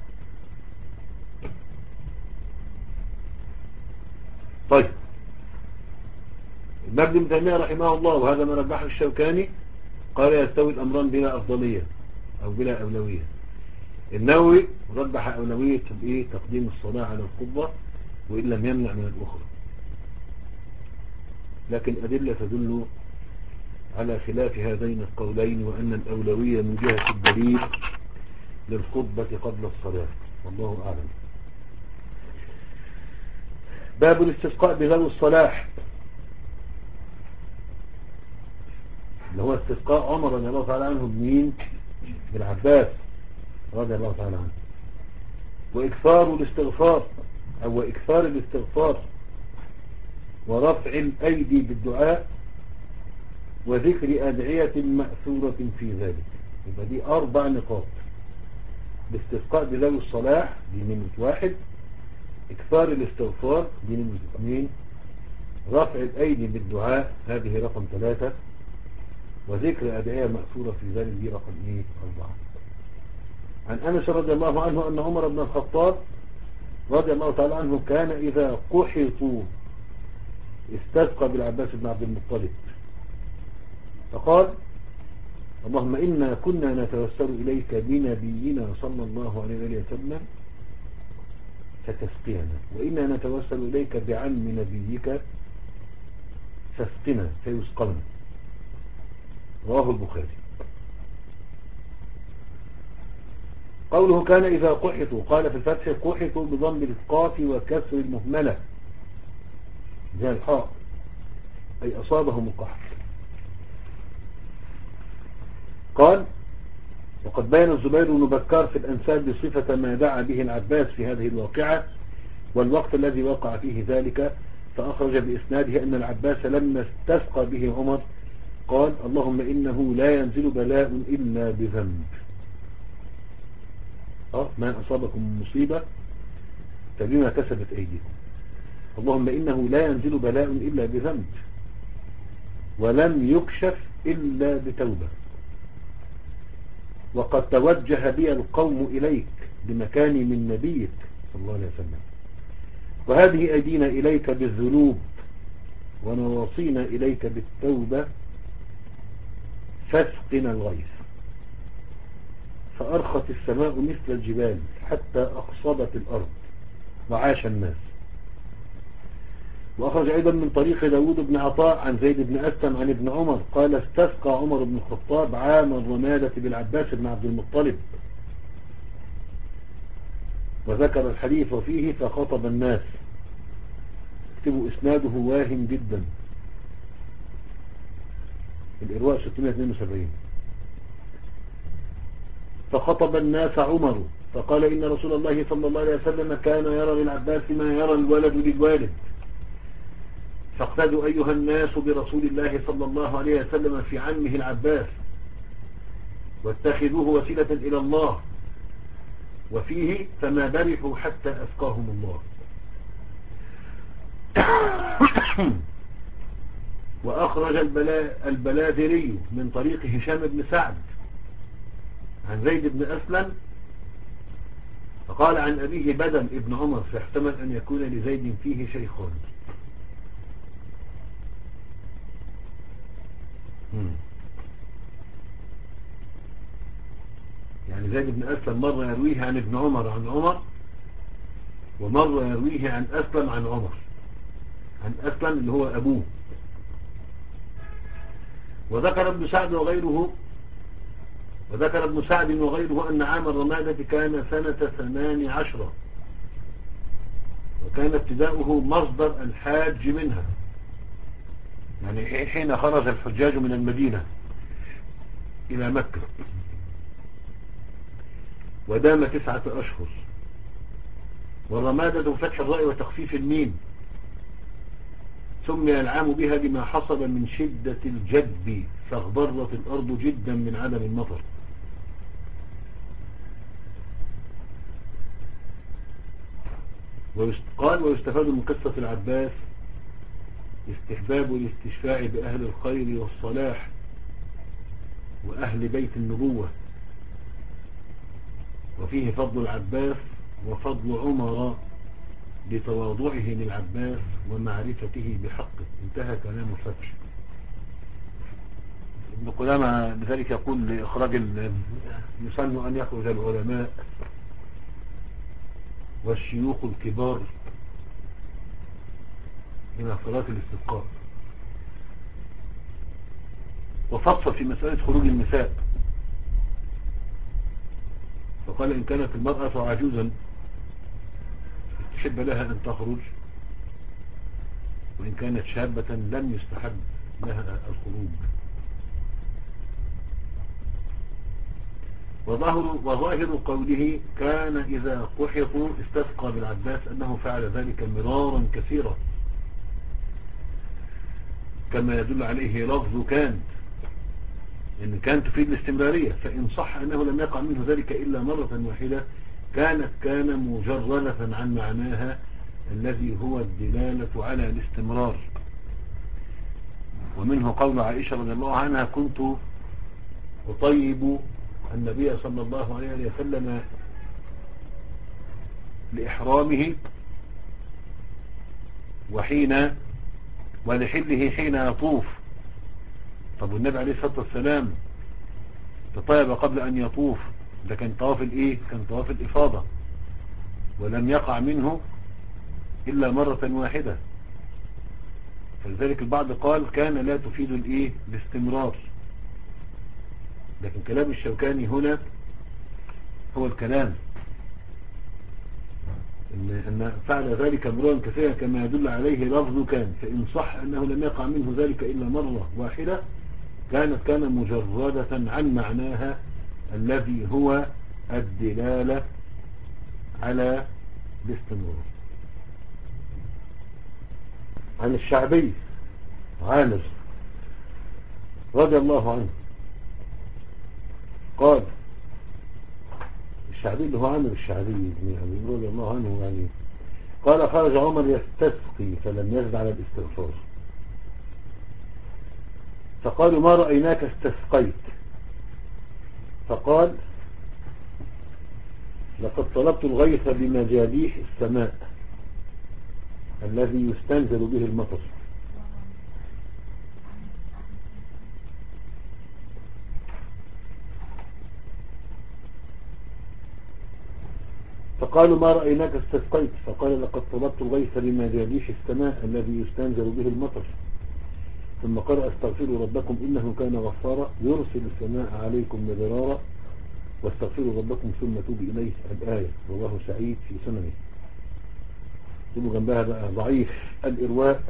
طيب، ابن ابن تيمية رحمه الله، وهذا ما رجحه الشوكاني، قال يستوي الأمران بلا أفضلية أو بلا أولوية. النووي رجح أولوية تقديم الصلاة على الخطبة وإن لم يمنع من الأخرى، لكن أدلة تدل على خلاف هذين القولين، وأن الأولوية من جهة الدليل للخطبة قبل الصلاة، والله أعلم. باب الاستسقاء بذوي الصلاح، اللي هو استسقاء عمر رضي الله تعالى عنه بمين؟ بالعباس رضي الله تعالى عنه. وإكثار الاستغفار أو إكثار الاستغفار ورفع الأيدي بالدعاء وذكر أدعية مأثورة في ذلك. يبقى دي أربع نقاط: الاستسقاء بذوي الصلاح دي نمرة واحد، إكثار الاستغفار دي نمرة اثنين، رفع الأيدي بالدعاء هذه رقم ثلاثة، وذكر أدعية مأثورة في ذلك دي رقم ايه؟ أربعة. عن أنس رضي الله عنه أن عمر بن الخطاب رضي الله تعالى عنه كان إذا قحطوا استسقى بالعباس بن عبد المطلب فقال اللهم إنا كنا نتوسل إليك بنبينا صلى الله عليه وسلم فتسقينا، وإنا نتوسل إليك بعم نبيك فاسقنا فيسقنا. رواه البخاري. قوله كان إذا قحطوا، قال في الفتح قحطوا بضم القاف وكسر المهملة زي الحاء، أي أصابهم القحط. قال وقد بين الزبير بن بكار في الأنساب بصفة ما دعا به العباس في هذه الواقعة والوقت الذي وقع فيه ذلك، فأخرج بإسناده أن العباس لما استسقى به عمر قال اللهم إنه لا ينزل بلاء إلا بذنب. أه ما أصابكم من مصيبة فبما كسبت أيديكم، اللهم إنه لا ينزل بلاء إلا بذنب ولم يكشف إلا بتوبة، وقد توجه بي القوم إليك بمكاني من نبيك صلى الله عليه وسلم، وهذه أيدينا إليك بالذنوب ونواصينا إليك بالتوبة، فاسقنا الغيث. فأرخت السماء مثل الجبال حتى أخصبت الأرض وعاش الناس. وأخرج أيضا من طريق داود بن عطاء عن زيد بن أسلم عن ابن عمر قال استسقى عمر بن الخطاب عام الرمادة بالعباس بن عبد المطلب، وذكر الحديث وفيه فخطب الناس. اكتبوا إسناده واهم جدا، الإرواء ستمائة واثنين وسبعين. فخطب الناس عمر فقال إن رسول الله صلى الله عليه وسلم كان يرى للعباس ما يرى الولد للوالد، فاقتدوا أيها الناس برسول الله صلى الله عليه وسلم في عمه العباس، واتخذوه وسيلة إلى الله، وفيه فما برحوا حتى أسقاهم الله. وأخرج البلا البلاذري من طريق هشام بن سعد عن زيد بن أسلم فقال عن أبيه بدل ابن عمر، فاحتمل أن يكون لزيد فيه شيخان. يعني زيد بن أسلم مرة يرويه عن ابن عمر عن عمر، ومرة يرويه عن أسلم عن عمر، عن أسلم اللي هو أبوه. وذكر ابن سعد وغيره وذكر ابن سعد وغيره أن عام الرمادة كان سنة ثمان عشرة، وكان ابتداؤه مصدر الحاج منها، يعني حين خرج الحجاج من المدينة إلى مكة، ودام تسعة أشهر. والرمادة فتح الراء وتخفيف الميم، سمي العام بها لما حصل من شدة الجدب، فاغبرت الأرض جدا من عدم المطر. قال ويستفاد من قصة العباس استحباب الاستشفاع بأهل الخير والصلاح وأهل بيت النبوة، وفيه فضل العباس وفضل عمر لتواضعه للعباس ومعرفته بحقه. انتهى كلام الفتح. ابن قدامة لذلك يقول لإخراج يسن أن يخرج العلماء والشيوخ الكبار إلى صلاة الاستسقاء. وفصل في مسألة خروج النساء فقال إن كانت المرأة عجوزا استحب لها أن تخرج، وإن كانت شابة لم يستحب لها الخروج. وظاهر, وظاهر قوله كان إذا قحطوا استسقى بالعباس أنه فعل ذلك مرارا كثيرا، كما يدل عليه لفظ كانت، إن كانت تفيد الاستمرارية، فإن صح أنه لم يقع منه ذلك إلا مرة واحدة كانت كان مجردة عن معناها الذي هو الدلالة على الاستمرار. ومنه قول عائشة رضي الله عنها كنت أطيب النبي صلى الله عليه وسلم لإحرامه وحين ولحله حين يطوف. طب والنبي عليه الصلاة والسلام تطيب قبل أن يطوف، ده كان طواف الإيه؟ كان طواف الإفاضة، ولم يقع منه إلا مرة واحدة. فلذلك البعض قال كان لا تفيد الإيه؟ الاستمرار. لكن كلام الشوكاني هنا هو الكلام إن, إن فعل ذلك مرارا كثيرا كما يدل عليه لفظ كان، فإن صح أنه لم يقع منه ذلك إلا مرة واحدة كانت كان مجردة عن معناها الذي هو الدلالة على الاستمرار. عن الشعبي عامر رضي الله عنه قال، الشعبي اللي هو عامر الشعبي يعني رضي الله عنه يعني قال خرج عمر يستسقي فلم يزد على الاستغفار، فقالوا ما رأيناك استسقيت، فقال لقد طلبت الغيث بمجاديح السماء الذي يستنزل به المطر. فقالوا ما رأيناك استسقيت، فقال لقد طلبت الغيث بمجاديح السماء الذي يستنزل به المطر. ثم قال استغفروا ربكم إنه كان غفارا يرسل السماء عليكم مدرارا واستغفروا ربكم ثم توبوا إليه. الآية رواه سعيد في سننه. تبوا جنبها بقى ضعيف الإرواء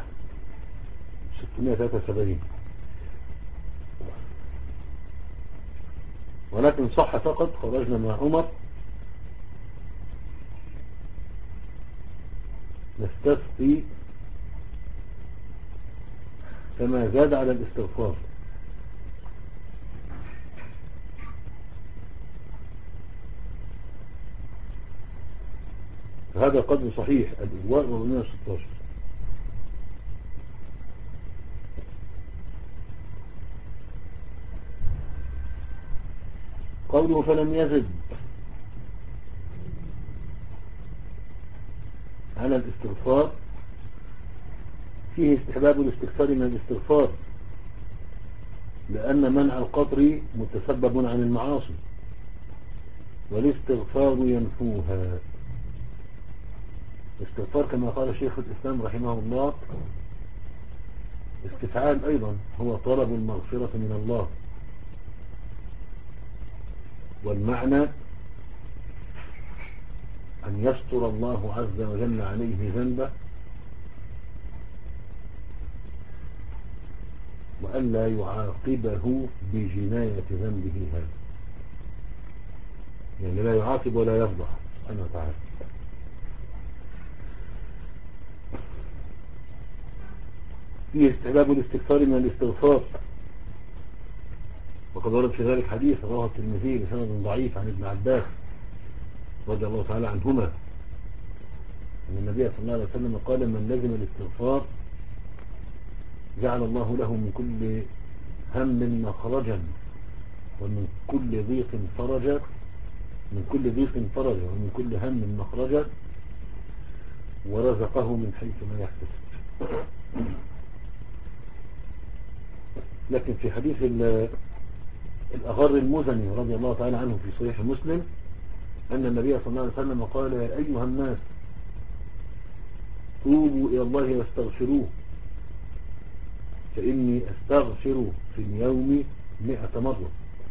ستمائة وثلاثة وسبعين. ولكن صح فقط خرجنا مع عمر نستسقي كما زاد على الاستغفار. هذا قدر صحيح الإجواء أربعمائة وستة عشر. قوله فلم يزد على الاستغفار فيه استحباب الاستغفار من الاستغفار، لأن منع القطر متسبب عن المعاصي والاستغفار ينفوها. الاستغفار كما قال شيخ الإسلام رحمه الله استفعال أيضا، هو طلب المغفرة من الله، والمعنى أن يستر الله عز وجل عليه ذنبه وألا يعاقبه بجناية ذنبه هذا، يعني لا يعاقب ولا يفضح سبحانه وتعالى. فيه استحباب الاستغفار من الاستغفار، وقد ورد في ذلك حديث رواه الترمذي بسند ضعيف عن ابن عباس رضي الله تعالى عنهما أن النبي صلى الله عليه وسلم قال: من لزم الاستغفار جعل الله له من كل هم مخرجا ومن كل ضيق فرجا من كل ضيق فرجا ومن كل هم مخرجا ورزقه من حيث لا يحتسب. لكن في حديث الأغر المزني رضي الله تعالى عنه في صحيح مسلم أن النبي صلى الله عليه وسلم قال: يا أيها الناس توبوا إلى الله واستغفروه فإني أستغفر في اليوم مئة مرة.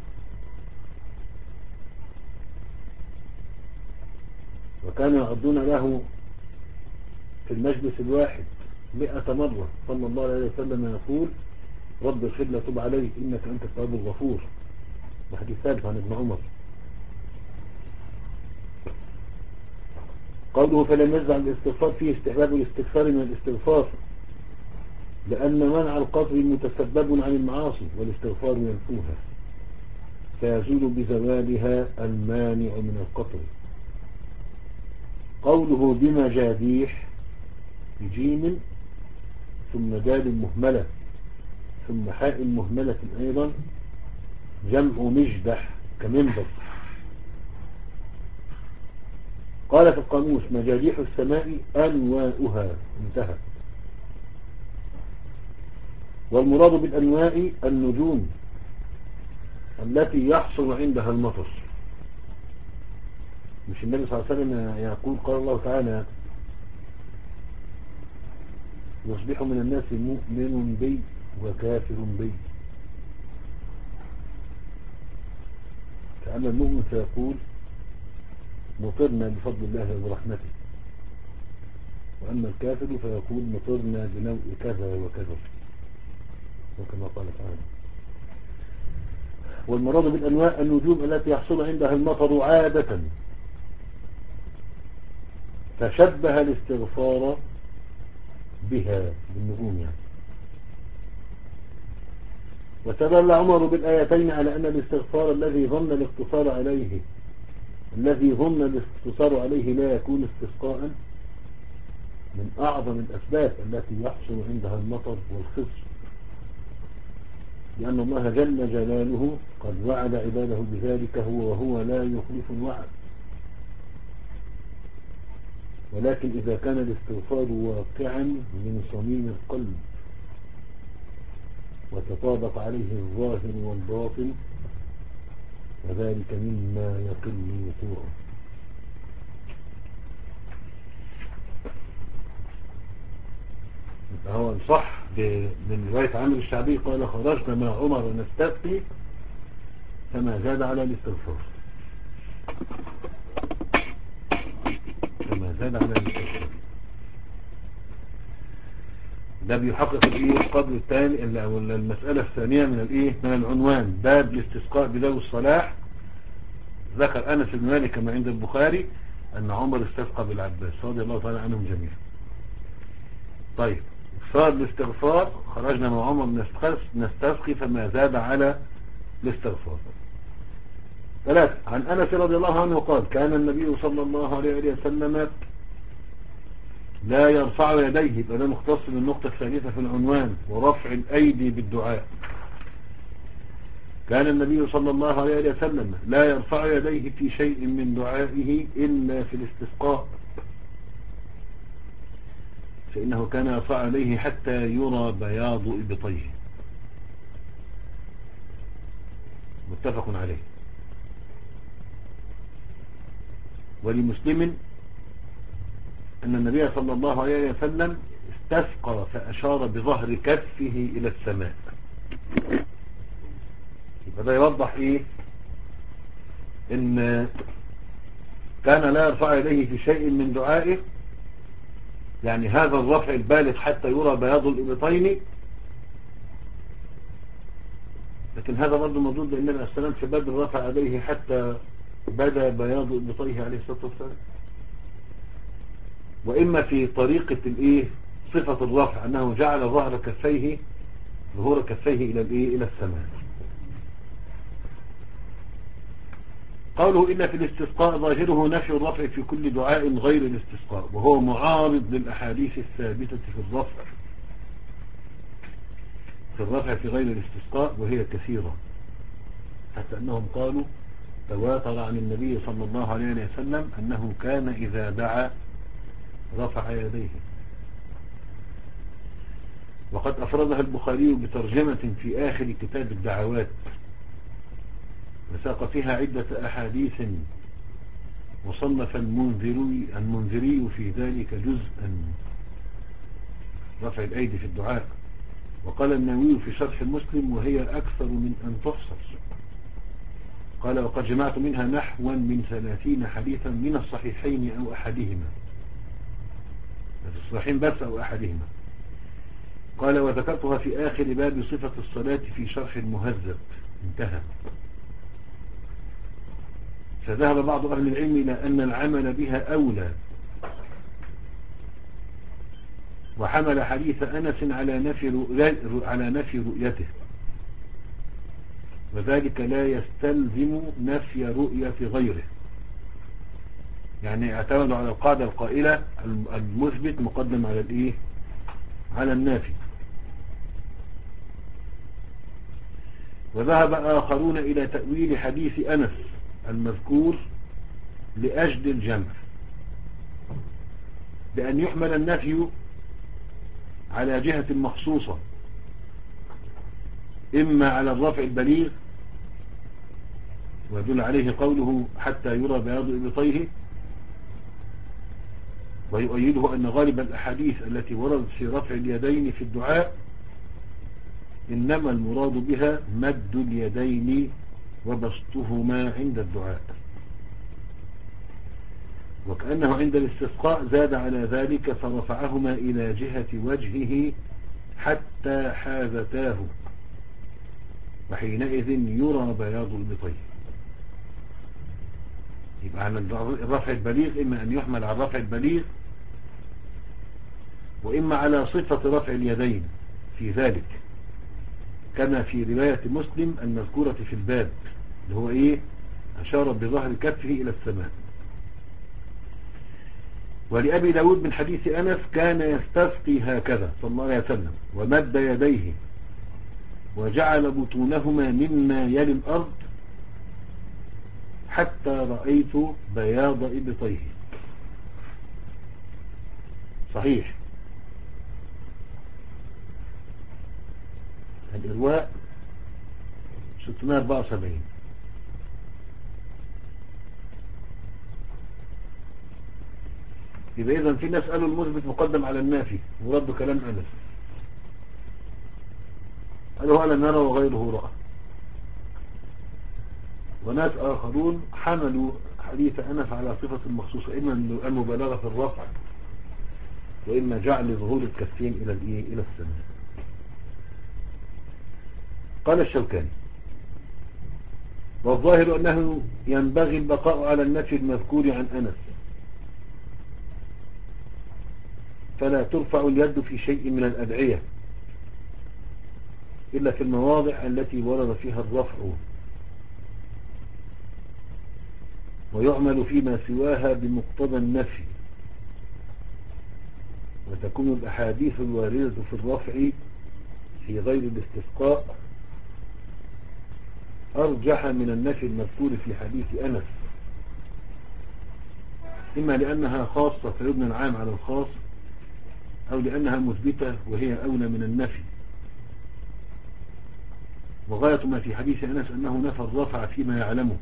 وكانوا يعدون له في المجلس الواحد مئة مرة صلى الله عليه وسلم يقول: رب اغفر لي وتب علي إنك أنت التواب الغفور. وحديث ثالث عن ابن عمر. قوله فلم يزع الاستغفار فيه استحباب الاستغفار من الاستغفار، لأن منع القطر متسبب عن المعاصي والاستغفار ينفوها فيزول بزوالها المانع من القطر. قوله بمجاديح بجيم ثم دال مهملة ثم حاء مهملة أيضا جمع مجدح كمنبر. قال في القاموس: مجاديح السماء أنواؤها، انتهى. والمراد بالأنواء النجوم التي يحصل عندها المطر. مش النبي صلى الله عليه وسلم يقول قال الله تعالى: يصبح من الناس مؤمن بي وكافر بي. فأما المؤمن فيقول: مطرنا بفضل الله وبرحمته، وأما الكافر فيقول: مطرنا بنوء كذا وكذا، وكما قال تعالى. والمراد بالأنواع النجوم التي يحصل عندها المطر عادة، فشبه الاستغفار بها بالنجوم يعني. واستدل عمر بالآيتين على أن الاستغفار الذي ظن الاقتصار عليه الذي ظن الاقتصار عليه لا يكون استسقاء من أعظم الأسباب التي يحصل عندها المطر والخزي، لأن الله جل جلاله قد وعد عباده بذلك هو وهو لا يخلف الوعد. ولكن إذا كان الاستغفار واقعا من صميم القلب وتطابق عليه الظاهر والباطن وذلك مما يقل وقوعه. هو صح من رواية عامر الشعبي قال: خرجنا مع عمر نستفتي فما زاد على الاستغفار فما زاد على الاستغفار. ده بيحقق الايه القدر الثاني او المسألة الثانية من الايه من العنوان: باب الاستسقاء بذوي الصلاح ذكر أنس بن مالك كما عند البخاري أن عمر استسقى بالعباس رضي الله تعالى عنهم جميعا. طيب صار الاستغفار، خرجنا مع عمر نستسقي فما زاد على الاستغفار. ثلاثة، عن أنس رضي الله عنه قال كان النبي صلى الله عليه وسلم لا يرفع يديه، فده مختص بالنقطة الثالثة في العنوان، ورفع الأيدي بالدعاء. كان النبي صلى الله عليه وسلم لا يرفع يديه في شيء من دعائه إلا في الاستسقاء، فإنه كان يرفع عليه حتى يرى بياض إبطيه. متفق عليه. ولمسلم أن النبي صلى الله عليه وسلم استسقى فأشار بظهر كفه إلى السماء. فده يوضح إيه؟ إن كان لا يرفع يديه في شيء من دعائه، يعني هذا الرفع البالغ حتى يرى بياض الإبطين. لكن هذا برضه موجود لأن النبي عليه السلام في بدر رفع يديه حتى بدا بياض إبطيه عليه الصلاة والسلام. وإما في طريقة الإيه صفة الرفع أنه جعل ظهر كفيه ظهور كفيه إلى الإيه إلى السماء. قوله إلا في الاستسقاء ظاهره نفي الرفع في كل دعاء غير الاستسقاء، وهو معارض للأحاديث الثابتة في الرفع في الرفع في غير الاستسقاء، وهي كثيرة حتى أنهم قالوا تواتر عن النبي صلى الله عليه وسلم أنه كان إذا دعا رفع يديه. وقد أفردها البخاري بترجمة في آخر كتاب الدعوات، وساق فيها عدة أحاديث، وصنف المنذري, المنذري في ذلك جزءا رفع الأيدي في الدعاء. وقال النووي في شرح مسلم وهي أكثر من أن تحصر، قال وقد جمعت منها نحوا من ثلاثين حديثا من الصحيحين أو أحدهما، في الصحيحين بس أو أحدهما. قال وذكرتها في آخر باب صفة الصلاة في شرح المهذب، انتهى. فذهب بعض أهل العلم إلى أن العمل بها أولى، وحمل حديث أنس على نفي على نفي رؤيته، وذلك لا يستلزم نفي رؤية غيره. يعني اعتمدوا على القاعدة القائلة المثبت مقدم على الإيه على النافي. وذهب آخرون إلى تأويل حديث أنس المذكور لأجل الجمع، بأن يحمل النفي على جهة مخصوصة، إما على الرفع البليغ ويدل عليه قوله حتى يرى بياض إبطيه، ويؤيده أن غالب الأحاديث التي وردت في رفع اليدين في الدعاء إنما المراد بها مد اليدين وبسطهما عند الدعاء، وكأنه عند الاستسقاء زاد على ذلك فرفعهما إلى جهة وجهه حتى حاذتاه، وحينئذ يرى بياض الإبطين. يبقى عن الرفع البليغ إما أن يحمل على الرفع البليغ، وإما على صفة رفع اليدين في ذلك، كما في رواية مسلم المذكورة في الباب اللي هو إيه أشار بظهر كفه إلى السماء. ولأبي داود من حديث أنس كان يستسقي هكذا صلى الله عليه وسلم ومد يديه وجعل بطونهما مما يلي الأرض حتى رأيت بياض إبطيه. صحيح. الإرواء ستمائة وأربعة وسبعين. يبقى إذن في ناس قالوا المثبت مقدم على النافي ورد كلام أنس، قالوا ألم نرى وغيره رأى. وناس آخرون حملوا حديث أنس على صفة مخصوصة، إما المبالغة في الرفع، وإما جعل ظهور الكفين إلى الإيه إلى السماء. قال الشوكاني والظاهر أنه ينبغي البقاء على النفي المذكور عن أنس، فلا ترفع اليد في شيء من الأدعية إلا في المواضع التي ورد فيها الرفع، ويعمل فيما سواها بمقتضى النفي، وتكون الأحاديث الواردة في الرفع في غير الاستسقاء أرجح من النفي المذكور في حديث أنس، إما لأنها خاصة فيبنى العام على الخاص، أو لأنها مثبتة وهي أولى من النفي. وغاية ما في حديث أنس أنه نفى الرفع فيما يعلمه،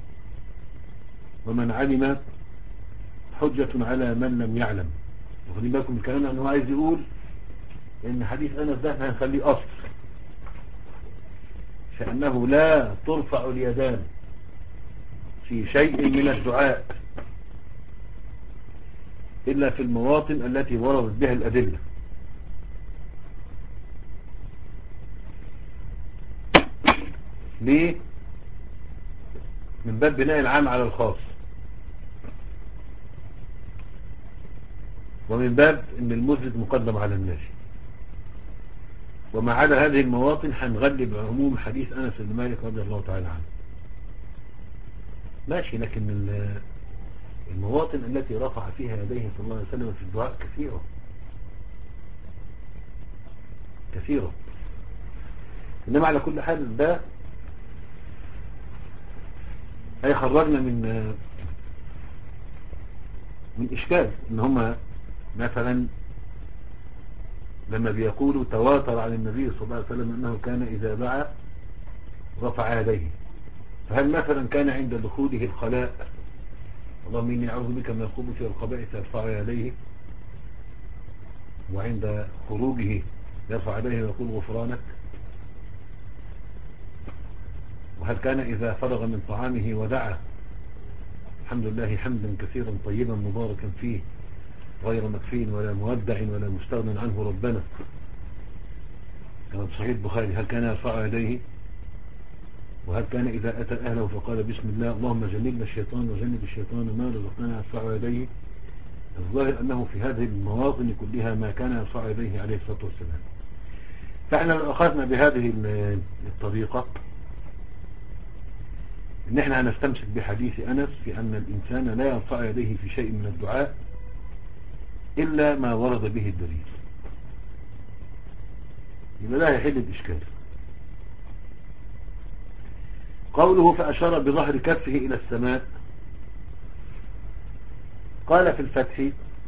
ومن علم حجة على من لم يعلم. وخلي بالكم الكلام أنه عايز يقول إن حديث أنس ده هنخليه أصل، فأنه لا ترفع اليدان في شيء من الدعاء إلا في المواطن التي وردت بها الأدلة. ليه؟ من باب بناء العام على الخاص، ومن باب ان المثبت مقدم على النافي. وما عدا هذه المواطن هنغلب عموم حديث أنس بن مالك رضي الله تعالى عنه، ماشي. لكن المواطن التي رفع فيها يديه صلى الله عليه وسلم في الدعاء كثيرة كثيرة. إنما على كل حال ده هيخرجنا من من إشكال إن هما مثلا لما بيقولوا تواتر عن النبي صلى الله عليه وسلم أنه كان إذا دعا رفع يديه، فهل مثلا كان عند دخوله الخلاء اللهم إني أعوذ بك من الخبث والخبائث يرفع يديه، وعند خروجه يرفع يديه ويقول غفرانك؟ وهل كان إذا فرغ من طعامه ودعا الحمد لله حمدا كثيرا طيبا مباركا فيه غير مكفين ولا مودع ولا مستغن عنه ربنا، كما في صحيح البخاري، هل كان يرفع يديه؟ وهل كان إذا أتى أهله فقال بسم الله اللهم جنبنا الشيطان وجنب الشيطان ما رزقنا يرفع يديه؟ الظاهر أنه في هذه المواطن كلها ما كان يرفع يديه عليه الصلاة والسلام. فإحنا لو أخذنا بهذه الطريقة إن إحنا هنستمسك بحديث أنس في أن الإنسان لا يرفع يديه في شيء من الدعاء إلا ما ورد به الدليل، يبقى لا يحل الإشكال. قوله فأشار بظهر كفه إلى السماء، قال في الفتح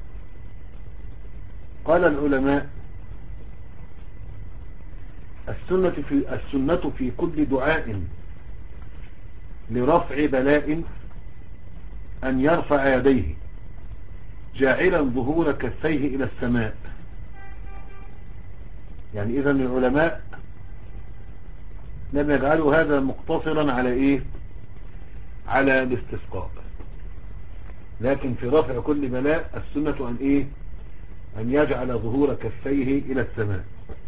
قال العلماء السنة في, السنة في كل دعاء لرفع بلاء أن يرفع يديه جاعلا ظهور كفيه إلى السماء. يعني إذن العلماء لم يجعلوا هذا مقتصرا على إيه؟ على الاستسقاء، لكن في رفع كل بلاء السنة أن إيه؟ أن يجعل ظهور كفيه إلى السماء،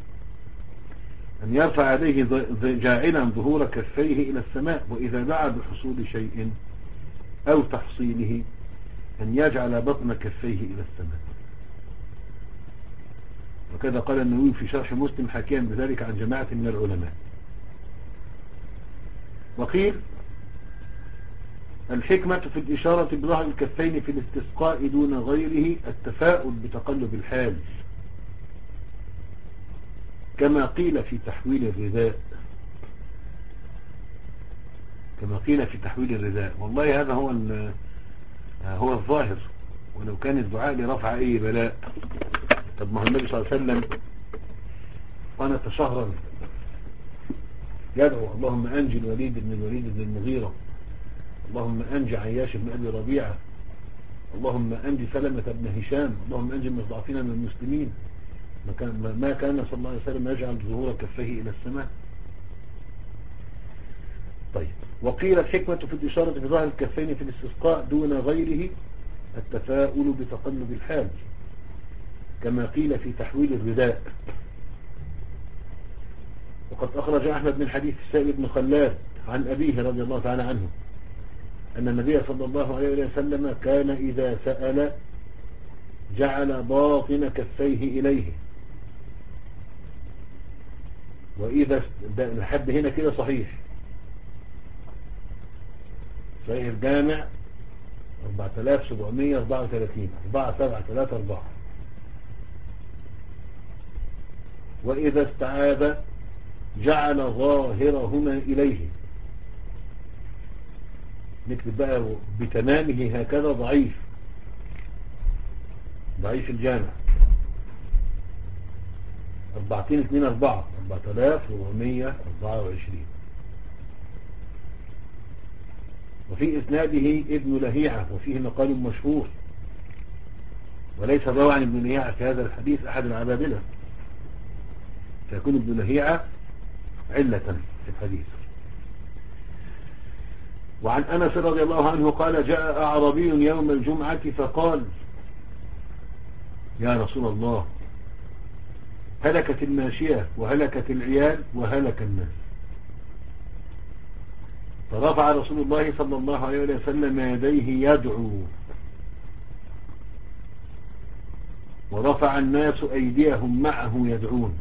أن يرفع يديه جاعلا ظهور كفيه إلى السماء. وإذا دعا بحصول شيء أو تحصيله أن يجعل بطن كفيه إلى السماء. وكذا قال النووي في شرح مسلم حكيا بذلك عن جماعة من العلماء. وقيل الحكمة في الإشارة بظهر الكفين في الاستسقاء دون غيره التفاؤل بتقلب الحال، كما قيل في تحويل الرداء كما قيل في تحويل الرداء والله هذا هو هو الظاهر. ولو كان الدعاء لرفع أي بلاء، طب ما هو النبي صلى الله عليه وسلم قنت شهرا يدعو اللهم أنجي الوليد بن الوليد بن المغيرة، اللهم أنجي عياش بن أبي ربيعة، اللهم أنجي سلمة بن هشام، اللهم أنجي المستضعفين من المسلمين. ما كان, ما كان صلى الله عليه وسلم يجعل ظهور كفيه إلى السماء. طيب، وقيل الحكمة في الإشارة بظهر الكفين في الاستسقاء دون غيره التفاؤل بتقلب الحال، كما قيل في تحويل الرداء. وقد أخرج أحمد من حديث السائب بن خلاد عن أبيه رضي الله تعالى عنه أن النبي صلى الله عليه وسلم كان إذا سأل جعل باطن كفيه إليه، وإذا لحد هنا كده صحيح صحيح الجامع أربعة آلاف وسبعمائة وأربعة وثلاثين أربعة سبعة ثلاثة أربعة. وإذا استعاذ جعل ظاهرهما إليه، نكتب بقى بتمامه هكذا ضعيف ضعيف الجامع أربعة اثنين أربعة أربعة آلاف وأربعمائة وأربعة وعشرين. وفي إسناده ابن لهيعة وفيه مقال مشهور، وليس روى عن ابن لهيعة في هذا الحديث أحد العبادلة، فيكون ابن لهيعة علة في الحديث. وعن أنس رضي الله عنه قال جاء أعرابي يوم الجمعة فقال يا رسول الله هلكت الماشية وهلكت العيال وهلك الناس، فرفع رسول الله صلى الله عليه وسلم يديه يدعو، ورفع الناس أيديهم معه يدعون.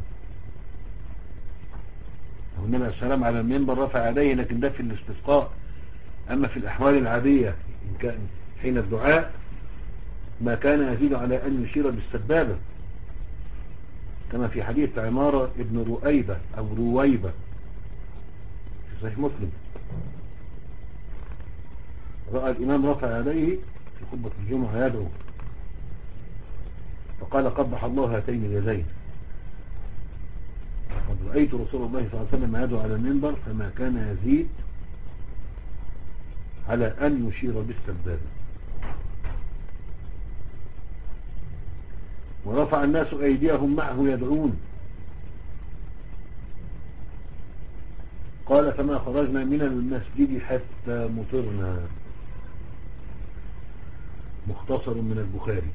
النبي عليه السلام على المنبر رفع يديه، لكن ده في الاستسقاء. أما في الأحوال العادية إن كان حين الدعاء ما كان يزيد على أن يشير بالسبابة، كما في حديث عمارة ابن رؤيبة أو رويبة في صحيح مسلم، رأى الإمام رفع يديه في خطبة الجمعة يدعو فقال قبح الله هاتين اليدين، قد رأيت رسول الله صلى الله عليه وسلم يدعو على المنبر فما كان يزيد على أن يشير بالسبابة. ورفع الناس أيديهم معه يدعون، قال فما خرجنا من المسجد حتى مطرنا. مختصر من البخاري.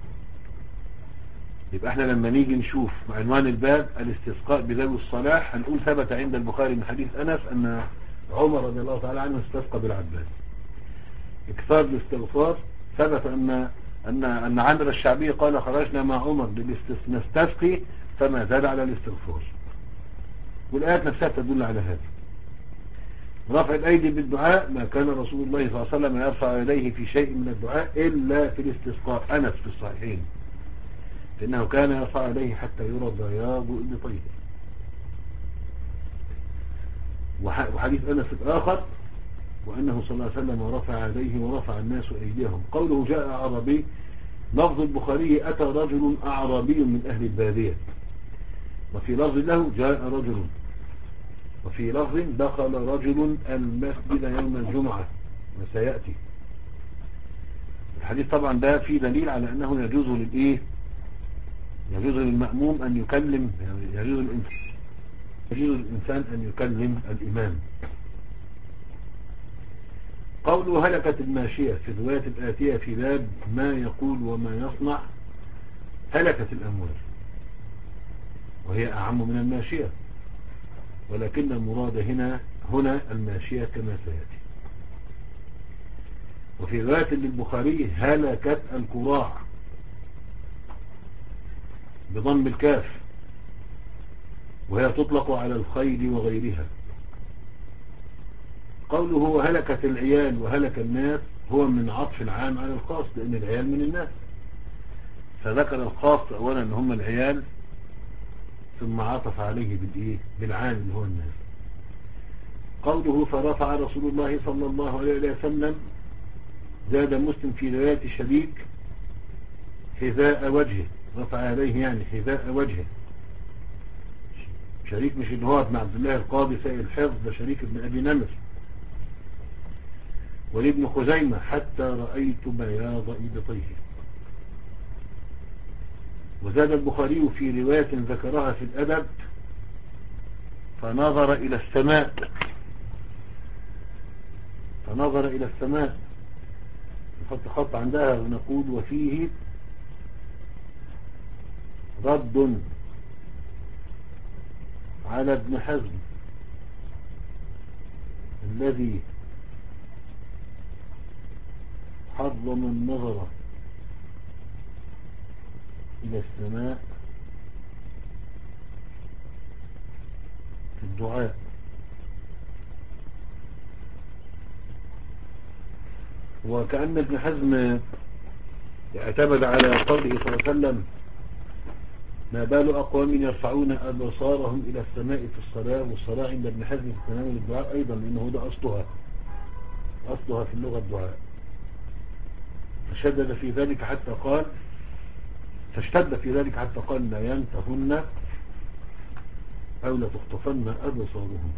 يبقى احنا لما نيجي نشوف عنوان الباب الاستسقاء بذوي الصلاح هنقول ثبت عند البخاري من حديث أنس أن عمر رضي الله تعالى عنه استسقى بالعباس. اكثار الاستغفار ثبت أن أن أن عامر الشعبي قال خرجنا مع عمر نستسقي فما زاد على الاستغفار، والآيات نفسها تدل على هذا. رفع الأيدي بالدعاء ما كان رسول الله صلى الله عليه وسلم يرفع يديه في شيء من الدعاء إلا في الاستسقاء. أنس في الصحيحين فإنه كان يرفع يديه حتى يرى بياض إبطيه. وحديث أنس الآخر وأنه صلى الله عليه وسلم رفع يديه ورفع الناس أيديهم. قوله جاء أعرابي، لفظ البخاري أتى رجل أعرابي من أهل البادية، وفي لفظ له جاء رجل، وفي لفظ دخل رجل المسجد يوم الجمعة وسيأتي. الحديث طبعا ده فيه دليل على أنه يجوز للإيه يجوز للمأموم أن يكلم، يجوز الإنسان يجوز الإنسان أن يكلم الإمام. قوله هلكت الماشية في الرواية الآتية في باب ما يقول وما يصنع، هلكت الأموال وهي أعم من الماشية، ولكن المراد هنا هنا الماشية كما سيأتي. وفي رواية للبخاري هلكت الكراع بضم الكاف، وهي تطلق على الخيل وغيرها. قوله هلكت العيال وهلك الناس هو من عطف العام على الخاص، لأن العيال من الناس، فذكر الخاص أولا أن هم العيال ثم عطف عليه بالإيه بالعام اللي هو الناس. قوله فرفع رسول الله صلى الله عليه وسلم، زاد مسلم في رواية شريك حذاء وجهه، رفع يديه يعني حذاء وجهه. شريك مش اللي هو ابن عبد الله القاضي سائل الحفظ، ده شريك ابن أبي نمر. ولابن خزيمة حتى رأيت بياض إبطيه. وزاد البخاري في رواية ذكرها في الأدب فنظر إلى السماء فنظر إلى السماء نحط خط عندها ونقول وفيه رد على ابن حزم الذي حرم النظر إلى السماء في الدعاء. وكأن ابن حزم اعتمد على قوله صلى الله عليه وسلم: ما بال أقوام يرفعون أبصارهم إلى السماء في الصلاة. والصلاة عند ابن حزم في تناول الدعاء أيضا، لأنه ده أصلها أصلها في اللغة الدعاء. فشدد في ذلك حتى قال فاشتد في ذلك حتى قال: لا ينتهن أو لا تخطفن أبصارهم.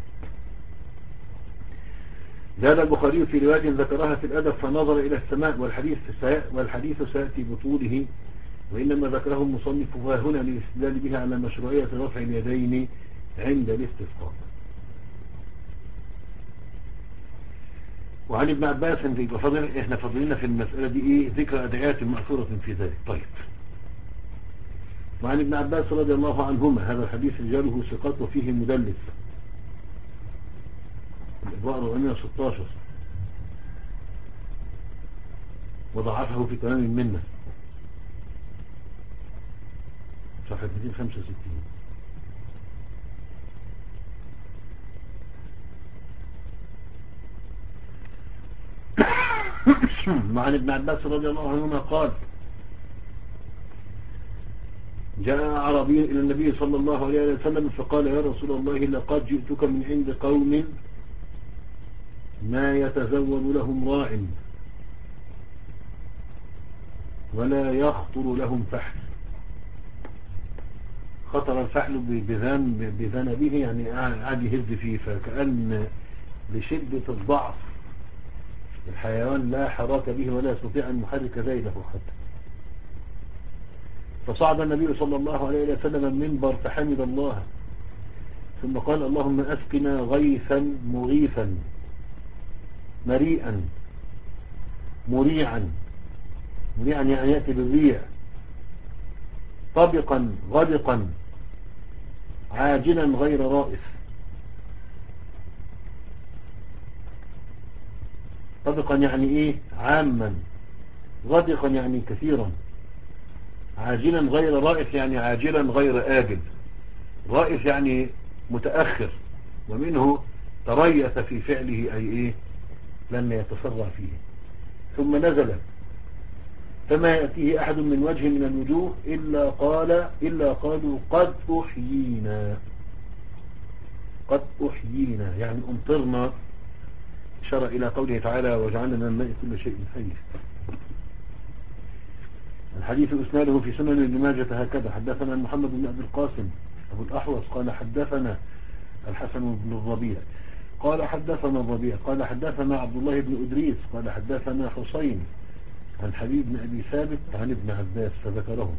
زاد البخاري في رواية ذكرها في الأدب: فنظر إلى السماء، والحديث والحديث سيأتي بطوله، وإنما ذكره المصنف هنا للاستدلال به على مشروعية رفع اليدين عند الاستسقاء. وعن ابن عباس فضل احنا فضلنا في المسألة دي ايه ذكر أدعيات مأثورة في ذلك. طيب. وعن ابن عباس رضي الله عنهما هذا الحديث رجاله ثقات وفيه مدلس، الإضواء أربعمائة وستة عشر، وضعفه في تمام المنة صفحة مئتين وخمسة وستين. وعن ابن عباس رضي الله عنهما قال: جاء عربي إلى النبي صلى الله عليه وسلم فقال: يا رسول الله، لقد جئتك من عند قوم ما يتزود لهم راع ولا يخطر لهم فحل. خطر الفحل بذن بذنبه، يعني قاعد يهز فيه، فكأن لشدة الضعف الحيوان لا حراك به ولا يستطيع أن يحرك ذيله حتى. فصعد النبي صلى الله عليه وسلم المنبر فحمد الله، ثم قال: اللهم أسقنا غيثا مغيثا مريئا مريعا. مريعا يعني يأتي بالريع. طبقا غدقا عاجلا غير رائف. طبقا يعني ايه؟ عاما. غدقا يعني كثيرا. عاجلا غير رائف يعني عاجلا غير آجل. رائف يعني متأخر، ومنه تريث في فعله أي إيه؟ لم يتسرع فيه. ثم نزل فما يأتيه أحد من وجه من الوجوه إلا قال إلا قالوا قد أحيينا. قد أحيينا يعني أمطرنا، إشارة إلى قوله تعالى: وجعلنا من الماء كل شيء حي. الحديث إسناده في سنن ابن ماجه هكذا: حدثنا محمد بن أبي القاسم أبو الأحوص قال حدثنا الحسن بن الربيع قال حدثنا الربيع قال حدثنا عبد الله بن أدريس قال حدثنا حسين عن حبيب بن أبي ثابت عن ابن عباس فذكرهم.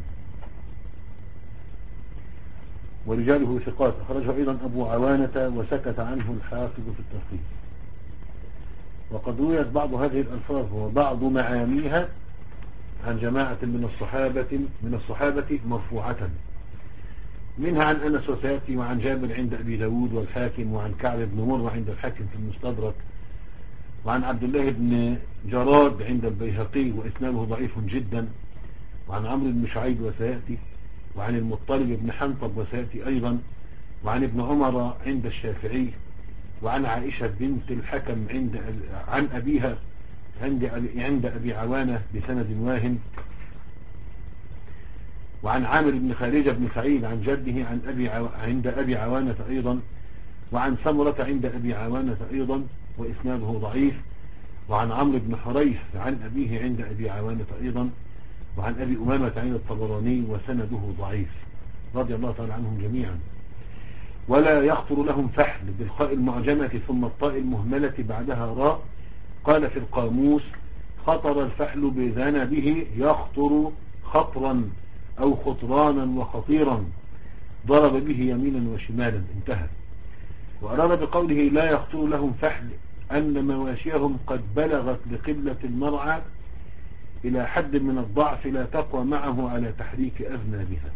ورجاله ثقات، أخرجه أيضا أبو عوانة وسكت عنه الحافظ في التلخيص. وقد رويت بعض هذه الألفاظ وبعض معانيها عن جماعة من الصحابة من الصحابة مرفوعة، منها عن أنس وسيأتي، وعن جابر عند أبي داود والحاكم، وعن كعب بن مرة عند الحاكم في المستدرك، وعن عبد الله بن جراد عند البيهقي وإسناده ضعيف جدا، وعن عمرو بن شعيب وسيأتي، وعن المطلب بن حنطب وسيأتي أيضا، وعن ابن عمر عند الشافعي، وعن عائشة بنت الحكم عند عن أبيها عند عند أبي عوانة بسند واهن، وعن عامر بن خارجة بن سعيد عن جده عن أبي عو... عند أبي عوانة أيضا، وعن سمرة عند أبي عوانة أيضا وإسناده ضعيف، وعن عمرو بن حريث عن أبيه عند أبي عوانة أيضا، وعن أبي أمامة عند الطبراني وسنده ضعيف رضي الله تعالى عنهم جميعا. ولا يخطر لهم فحل بالخاء المعجمة ثم الطاء المهملة بعدها راء. قال في القاموس: خطر الفحل بذنبه يخطر خطرا أو خطرانا وخطيرا، ضرب به يمينا وشمالا. انتهى. وأراد بقوله لا يخطر لهم فحل أن مواشيهم قد بلغت بقلة المرعى إلى حد من الضعف لا تقوى معه على تحريك أذنابها.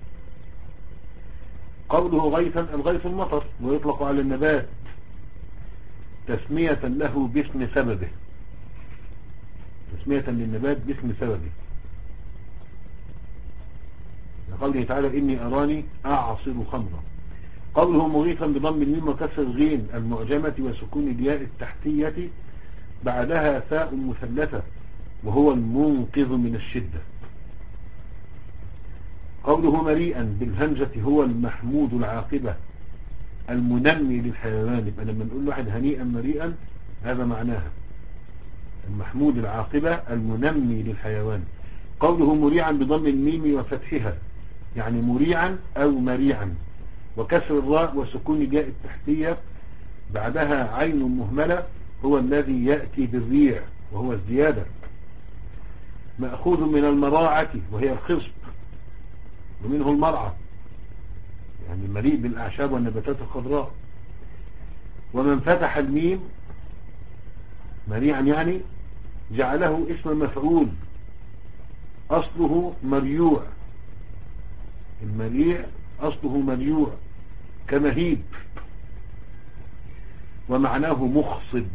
قوله غيثا، الغيث المطر، ويطلق على النبات تسمية له باسم سببه، تسمية للنبات باسم سببه، لقوله تعالى إني أراني أعصر خمرا. قوله مغيثا بضم الميم وكسر الغين المعجمة وسكون الياء التحتية بعدها ثاء مثلثة وهو المنقذ من الشدة. قوله مريئا بالهمزة هو المحمود العاقبة المنمي للحيوان. يبقى لما نقول واحد هنيئا مريئا هذا معناها المحمود العاقبة المنمي للحيوان. قوله مريعا بضم الميم وفتحها يعني مريعا أو مريعا، وكسر الراء وسكون الياء التحتية بعدها عين مهملة هو الذي يأتي بالريع وهو الزيادة. مأخوذ من المراعة وهي الخصب ومنه المرعى يعني المليء بالأعشاب والنباتات الخضراء. ومن فتح الميم مريعا يعني جعله اسم مفعول أصله مريوع، المريع أصله مريوع كمهيب ومعناه مخصب.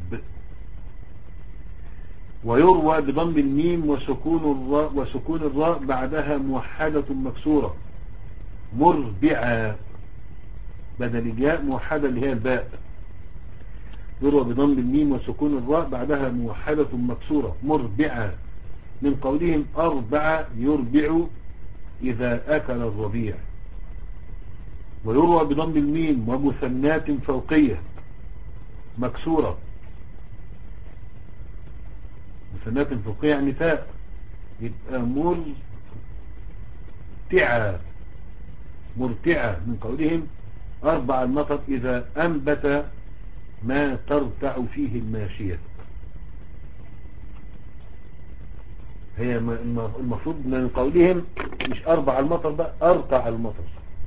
ويروى بضم الميم وسكون الراء وسكون الراء بعدها موحدة مكسورة مربعا بدل الياء موحدة اللي هي الباء. يروى بضم الميم وسكون الراء بعدها موحدة مكسورة مربعا من قولهم أربع يربع إذا أكل الربيع. ويروى بضم الميم ومثنات فوقية مكسورة، مثنات فوقية يعني تاء، يبقى مرتعى مرتعى من قولهم أربع المطر إذا أنبت ما ترتع فيه الماشية. هي المفروض من قولهم مش أربع المطر بقى أرتع المطر.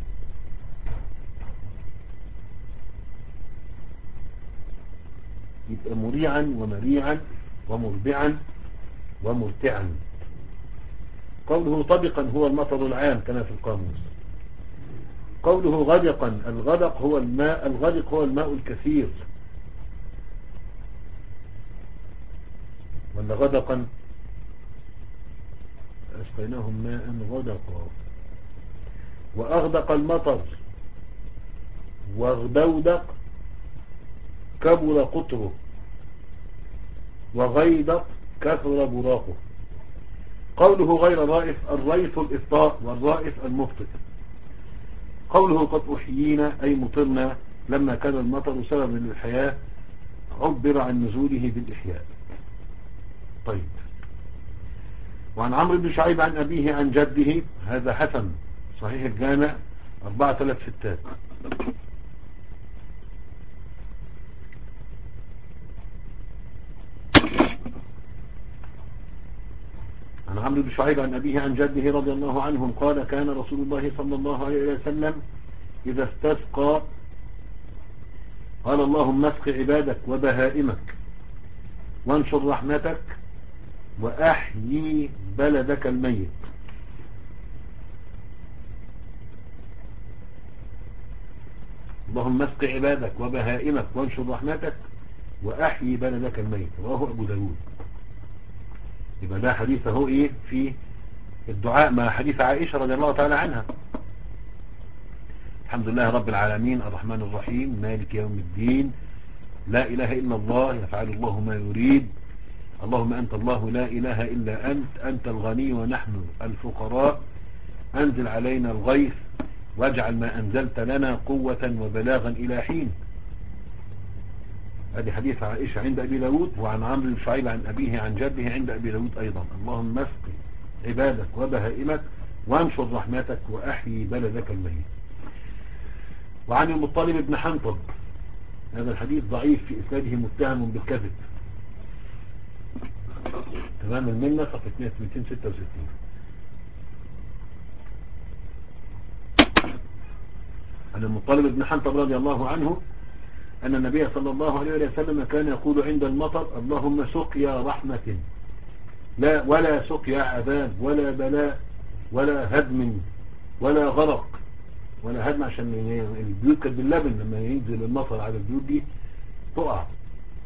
يبقى مريعا ومريعا ومربعا ومرتعا. قوله طبقا هو المطر العام كما في القاموس. قوله غدقا الغدق هو الماء الغدق هو الماء الكثير ولا غدقا أسقيناهم ماء غدقا. وأغدق المطر واغدودق كبر قطره وغيدق كثر براقه. قوله غير رائف الريف الإفطاء والرائف المبطئ. قوله قد أحيينا أي مطرنا لما كان المطر سببا للحياة عبر عن نزوله بالإحياء. طيب. وعن عمرو بن شعيب عن أبيه عن جده هذا حسن صحيح الجامع أربعة ثلاث ستات. عن عمرو بن شعيب عن أبيه عن جده رضي الله عنهم قال كان رسول الله صلى الله عليه وسلم إذا استسقى قال اللهم اسق عبادك وبهائمك وانشر رحمتك وأحيي بلدك الميت. اللهم اسق عبادك وبهائمك وانشر رحمتك وأحيي بلدك الميت. رواه أبو داود. يبقى ده حديث هو ايه في الدعاء مع حديث عائشة رضي الله تعالى عنها. الحمد لله رب العالمين الرحمن الرحيم مالك يوم الدين لا إله إلا الله يفعل الله ما يريد اللهم أنت الله لا إله إلا أنت أنت الغني ونحن الفقراء أنزل علينا الغيث واجعل ما أنزلت لنا قوة وبلاغا إلى حين. هذه حديث عائشة عند أبي داود. وعن عمرو بن شعيب عن أبيه عن جده عند أبي داود أيضا اللهم اسق عبادك وبهائمك وانشر رحمتك وأحيي بلدك الميت. وعن المطلب بن حنطب هذا الحديث ضعيف في إسناده متهم بالكذب. تمام المنة صفحة مئتين وستة وستين. عن المطلب بن حنطب رضي الله عنه أن النبي صلى الله عليه وسلم كان يقول عند المطر اللهم سقيا رحمة لا ولا سقيا عذاب ولا بلاء ولا هدم ولا غرق. ولا هدم عشان البيوت كانت باللبن لما ينزل المطر على البيوت دي تقع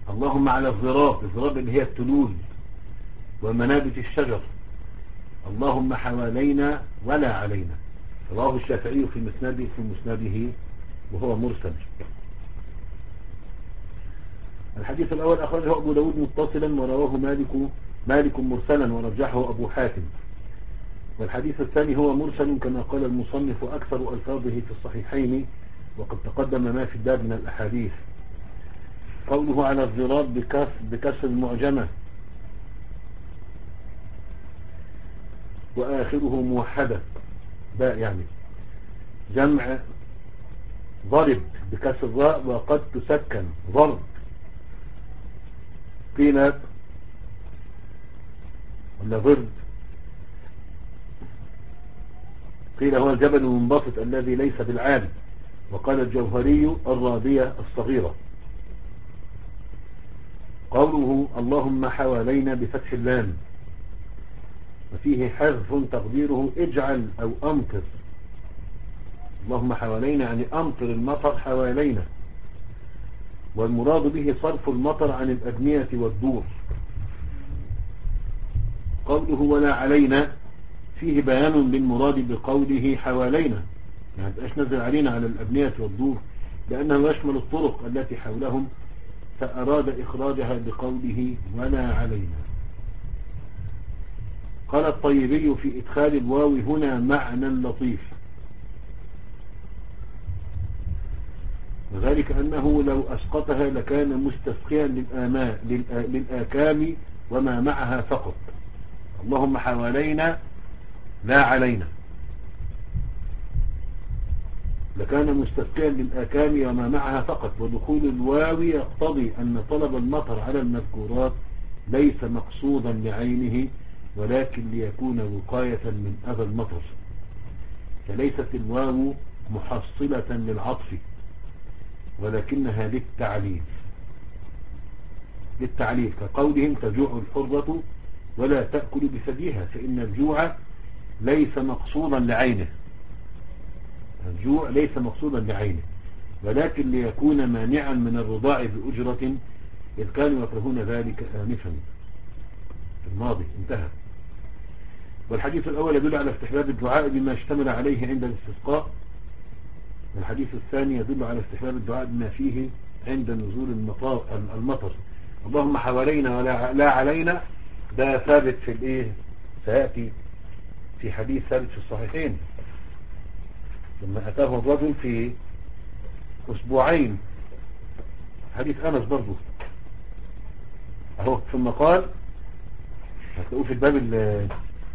اللهم على الضراب، الضراب اللي هي التلول ومنابت الشجر. اللهم حوالينا ولا علينا. رواه الشافعي في مسنده في مسنده وهو مرسل. الحديث الأول أخرجه أبو داود متصلا ورواه مالك مالك مرسلا ورجحه أبو حاتم. والحديث الثاني هو مرسل كما قال المصنف أكثر ألفاظه في الصحيحين، وقد تقدم ما في الباب من الأحاديث. قوله على الضراب بكسر المعجمة وآخره موحدة باء يعني جمع ضرب بكسر الراء وقد تسكن ضرب. قيل ولا ضرب، قيل هو الجبل المنبسط الذي ليس بالعالي، وقال الجوهري الرابية الصغيرة. قوله اللهم حوالينا بفتح اللام وفيه حذف تقديره اجعل أو أمطر. اللهم حوالينا يعني أمطر المطر حوالينا، والمراد به صرف المطر عن الأبنية والدور. قوله ولا علينا فيه بيان للمراد بقوله حوالينا، يعني مبقاش نزل علينا على الأبنية والدور، لأنه يشمل الطرق التي حولهم، فأراد إخراجها بقوله ولا علينا. قال الطيبي في إدخال الواو هنا معنى لطيف، وذلك أنه لو أسقطها لكان مستسقيا للآكام وما معها فقط. اللهم حوالينا لا علينا، لكان مستسقيا للآكام وما معها فقط. ودخول الواو يقتضي أن طلب المطر على المذكورات ليس مقصودا لعينه، ولكن ليكون وقاية من أذى المطر، فليست الواو محصلة للعطف، ولكنها للتعليل للتعليل كقولهم تجوع الحرة ولا تأكل بثديها، فإن الجوع ليس مقصودا لعينه، الجوع ليس مقصودا لعينه، ولكن ليكون مانعا من الرضاع بأجرة، إذ كانوا يكرهون ذلك آنفا في الماضي. انتهى. والحديث الأول يدل على استحباب الدعاء بما اشتمل عليه عند الاستسقاء، والحديث الثاني يدل على استحباب الدعاء بما فيه عند نزول المطر. اللهم حوالينا ولا لا علينا، ده ثابت في الايه، سيأتي في حديث ثابت في الصحيحين لما أتاه الرجل في أسبوعين، حديث أنس برضو أهو، ثم قال هتلاقوه في الباب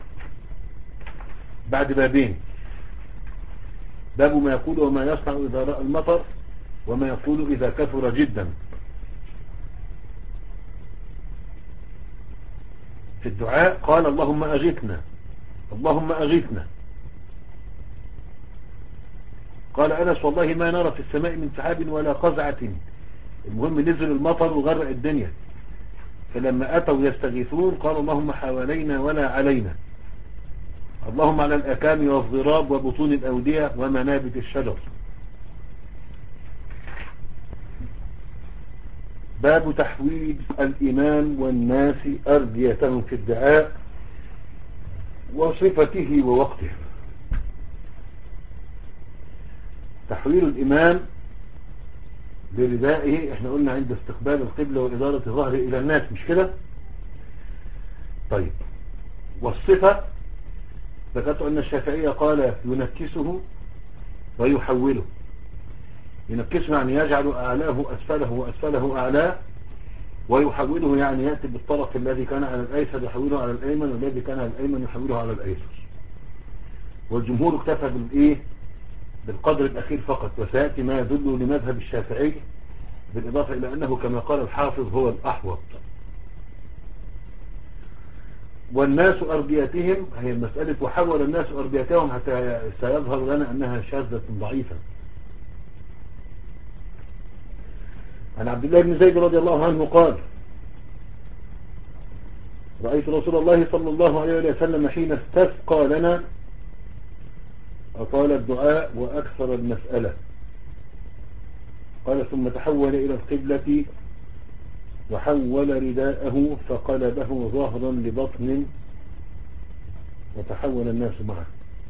بعد بابين، باب ما يقول وما يصنع إذا رأى المطر، وما يقول إذا كثر جدا. في الدعاء قال اللهم أغثنا، اللهم أغثنا. قال أنس والله ما نرى في السماء من سحاب ولا قزعة، المهم نزل المطر وغرق الدنيا. فلما أتوا يستغيثون قال اللهم حوالينا ولا علينا، اللهم على الأكام والضراب وبطون الأودية ومنابت الشجر. باب تحويل الإمام والناس أرديتهم في الدعاء وصفته ووقته. تحويل الإمام بردائه، احنا قلنا عند استقبال القبلة وإدارة ظهره إلى الناس، مش كده؟ طيب، والصفة ذكرت أن الشافعية قال ينكسه ويحوله. ينكسه يعني يجعل أعلاه أسفله وأسفله أعلاه، ويحوله يعني يأتي بالطرف الذي كان على الأيسر يحوله على الأيمن، والذي كان على الأيمن يحوله على الأيسر. والجمهور اكتفى بالإيه؟ بالقدر الأخير فقط، وسيأتي ما يدل لمذهب الشافعي، بالإضافة إلى أنه كما قال الحافظ هو الأحوط. والناس أرضيتهم، هي مسألة وحول الناس أرضيتهم حتى سيظهر لنا أنها شاذة ضعيفة. عن عبد الله بن زيد رضي الله عنه قال رأيت رسول الله صلى الله عليه وسلم حين استسقى لنا أطال الدعاء وأكثر المسألة. قال ثم تحول إلى القبلة وحول رداءه فقلبه ظهرا لبطن وتحول الناس معه.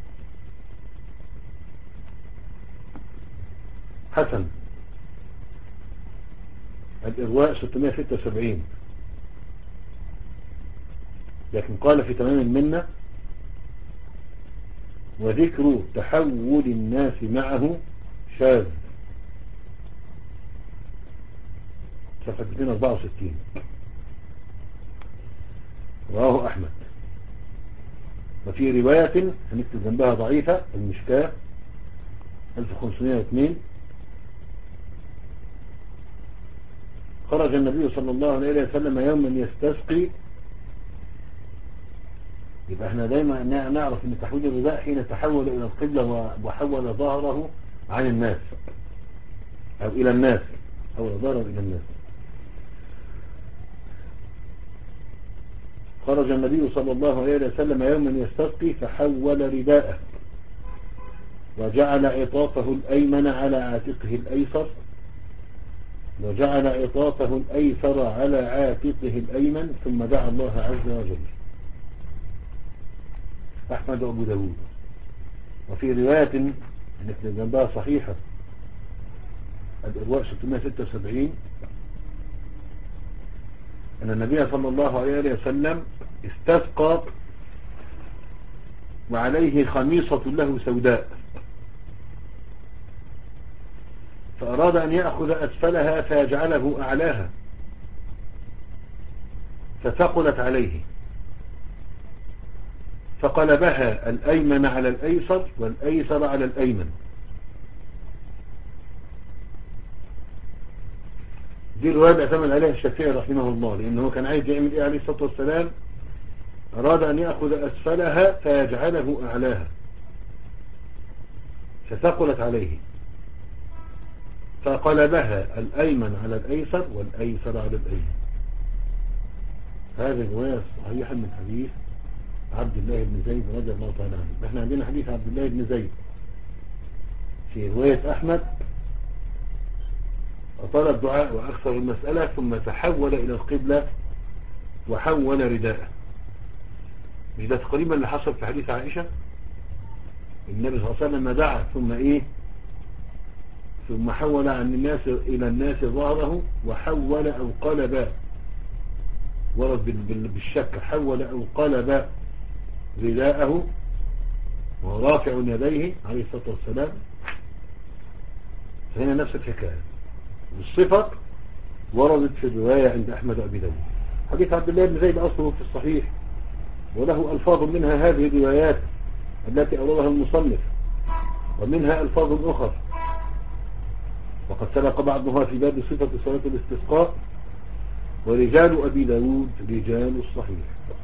حسن الإرواء ستمائة وستة وسبعين، لكن قال في تمام المنة: وذكر تحول الناس معه شاذ. صفحة مئتين وأربعة وستين، رواه أحمد. وفي رواية هنكتب جنبها ضعيفة المشكاة ألف وخمسمائة واثنين: خرج النبي صلى الله عليه وسلم يوما يستسقي. يبقى احنا دايما نعرف ان تحويل الرداء حين تحول الى القبلة وحول ظهره عن الناس او الى الناس، حول ظهره الى الناس. خرج النبي صلى الله عليه وسلم يوما يستسقي فحول رداءه وجعل عطافه الأيمن على عاتقه الأيسر وجعل عطافه الأيسر على عاتقه الأيمن ثم دعا الله عز وجل. أحمد وأبو داود. وفي رواية نحن جنبها صحيحة الإرواء ستمائة وستة وسبعين أن النبي صلى الله عليه وسلم استسقى وعليه خميصة له سوداء، فأراد أن يأخذ أسفلها فيجعله أعلاها فثقلت عليه، فقلبها الأيمن على الأيسر والأيسر على الأيمن. دي الرواية اللي اعتمد عليها الشافعي رحمه الله، لأنه كان عايز يعمل إيه عليه الصلاة والسلام؟ أراد أن يأخذ أسفلها فيجعله أعلاها فثقلت عليه، فقلبها الأيمن على الأيسر والأيسر على الأيمن. هذه الرواية صحيحة من حديث عبد الله بن زيد رضي الله تعالى عنه. احنا عندنا حديث عبد الله بن زيد في رواية أحمد: أطال الدعاء وأكثر المسألة ثم تحول إلى القبلة وحول رداءه. مش ده تقريبا اللي حصل في حديث عائشة؟ النبي صلى الله عليه وسلم دعا ثم إيه ثم حول عن الناس إلى الناس ظهره وحول أو قلب، ورد بالشك حول أو قلب رداءه وهو رافع يديه عليه الصلاة والسلام. فهنا نفس الحكاية بالصفة وردت في الرواية عند أحمد وأبي داود. حديث عبد الله بن زيد أصله في الصحيح وله ألفاظ منها هذه الروايات التي أوردها المصنف ومنها ألفاظ أخرى، وقد سبق بعضها في باب صفة صلاة الاستسقاء. ورجال أبي داود رجال الصحيح.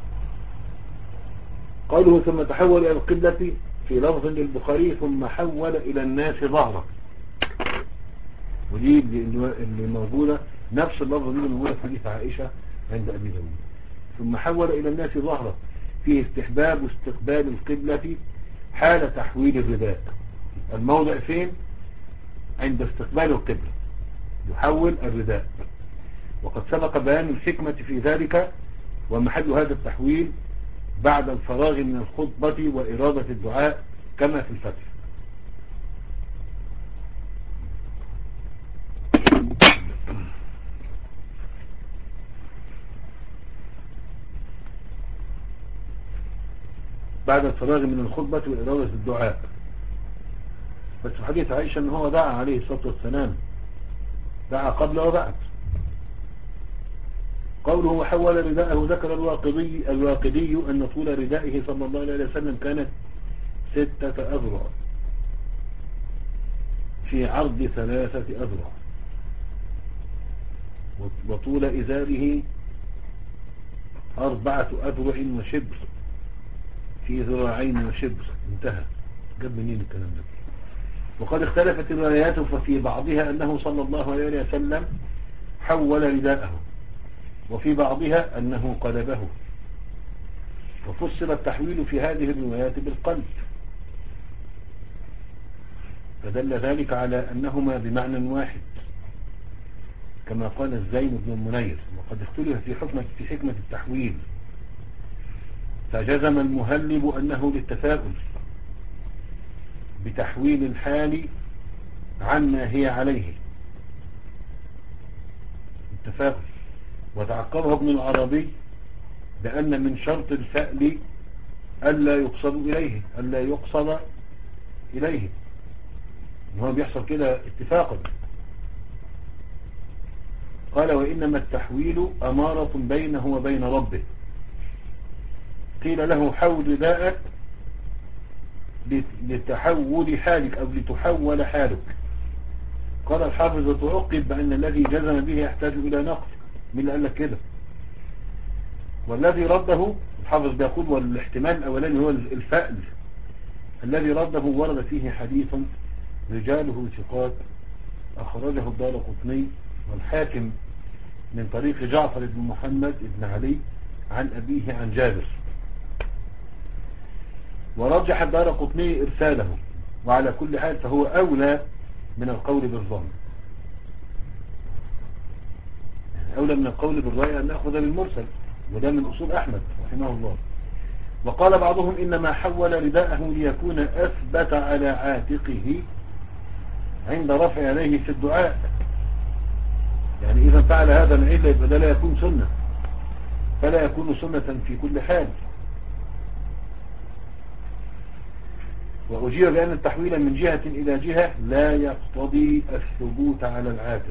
قوله ثم تحول إلى القبلة في لفظ للبخاري ثم حول إلى الناس ظهره، ودي اللي موجودة نفس اللفظ اللي موجودة في حديث عائشة عند أبي داود. ثم حول إلى الناس ظهره فيه استحباب استقبال القبلة حال تحويل الرداء. الموضع فين؟ عند استقبال القبلة يحول الرداء، وقد سبق بيان الحكمة في ذلك، ومحل هذا التحويل بعد الفراغ من الخطبة وإرادة الدعاء كما في الفتح. بعد الفراغ من الخطبة وإرادة الدعاء. بس في حديث عائشة أنه هو دعا عليه الصلاة والسلام، دعا قبل وبعد. قوله وحول رداءه ذكر الواقدي, الواقدي أن طول ردائه صلى الله عليه وسلم كانت ستة أذرع في عرض ثلاثة أذرع، وطول إزاره أربعة أذرع وشبر في ذراعين وشبر. انتهى. جاب منين الكلام ده؟ وقد اختلفت الروايات ففي بعضها أنه صلى الله عليه وسلم حول رداءه، وفي بعضها أنه قلبه، وفسر التحويل في هذه الروايات بالقلب، فدل ذلك على أنهما بمعنى واحد، كما قال الزين بن المنير. وقد اختلف في حكمة في حكمة التحويل، فجزم المهلب أنه للتفاؤل بتحويل الحال عما هي عليه، التفاؤل. وتعقبه ابن العربي بأن من شرط الفأل ألا يقصد إليه ألا يقصد إليه وهو بيحصل كده اتفاقا. قال وإنما التحويل أمارة بينه وبين ربه. قيل له حول رداءك لتحول حالك أو لتحول حالك. قال الحافظ تعقب بأن الذي جزم به يحتاج إلى نقل. من اللي قال لك كده؟ والذي رده الحافظ بيقول والاحتمال الأولاني هو الفأل. الذي رده ورد فيه حديث رجاله ثقات أخرجه الدارقطني والحاكم من طريق جعفر بن محمد بن علي عن أبيه عن جابر. ورجح الدارقطني إرساله، وعلى كل حال فهو أولى من القول بالظن، أولى من القول بالرأي أن نأخذ بالمرسل، وده من أصول أحمد رحمه الله. وقال بعضهم إنما حول رداءه ليكون أثبت على عاتقه عند رفع يديه في الدعاء. يعني إذا فعل هذا العلة يبقى ده لا يكون سنة، فلا يكون سنة في كل حال. وأجيب بأن التحويل من جهة إلى جهة لا يقتضي الثبوت على العاتق.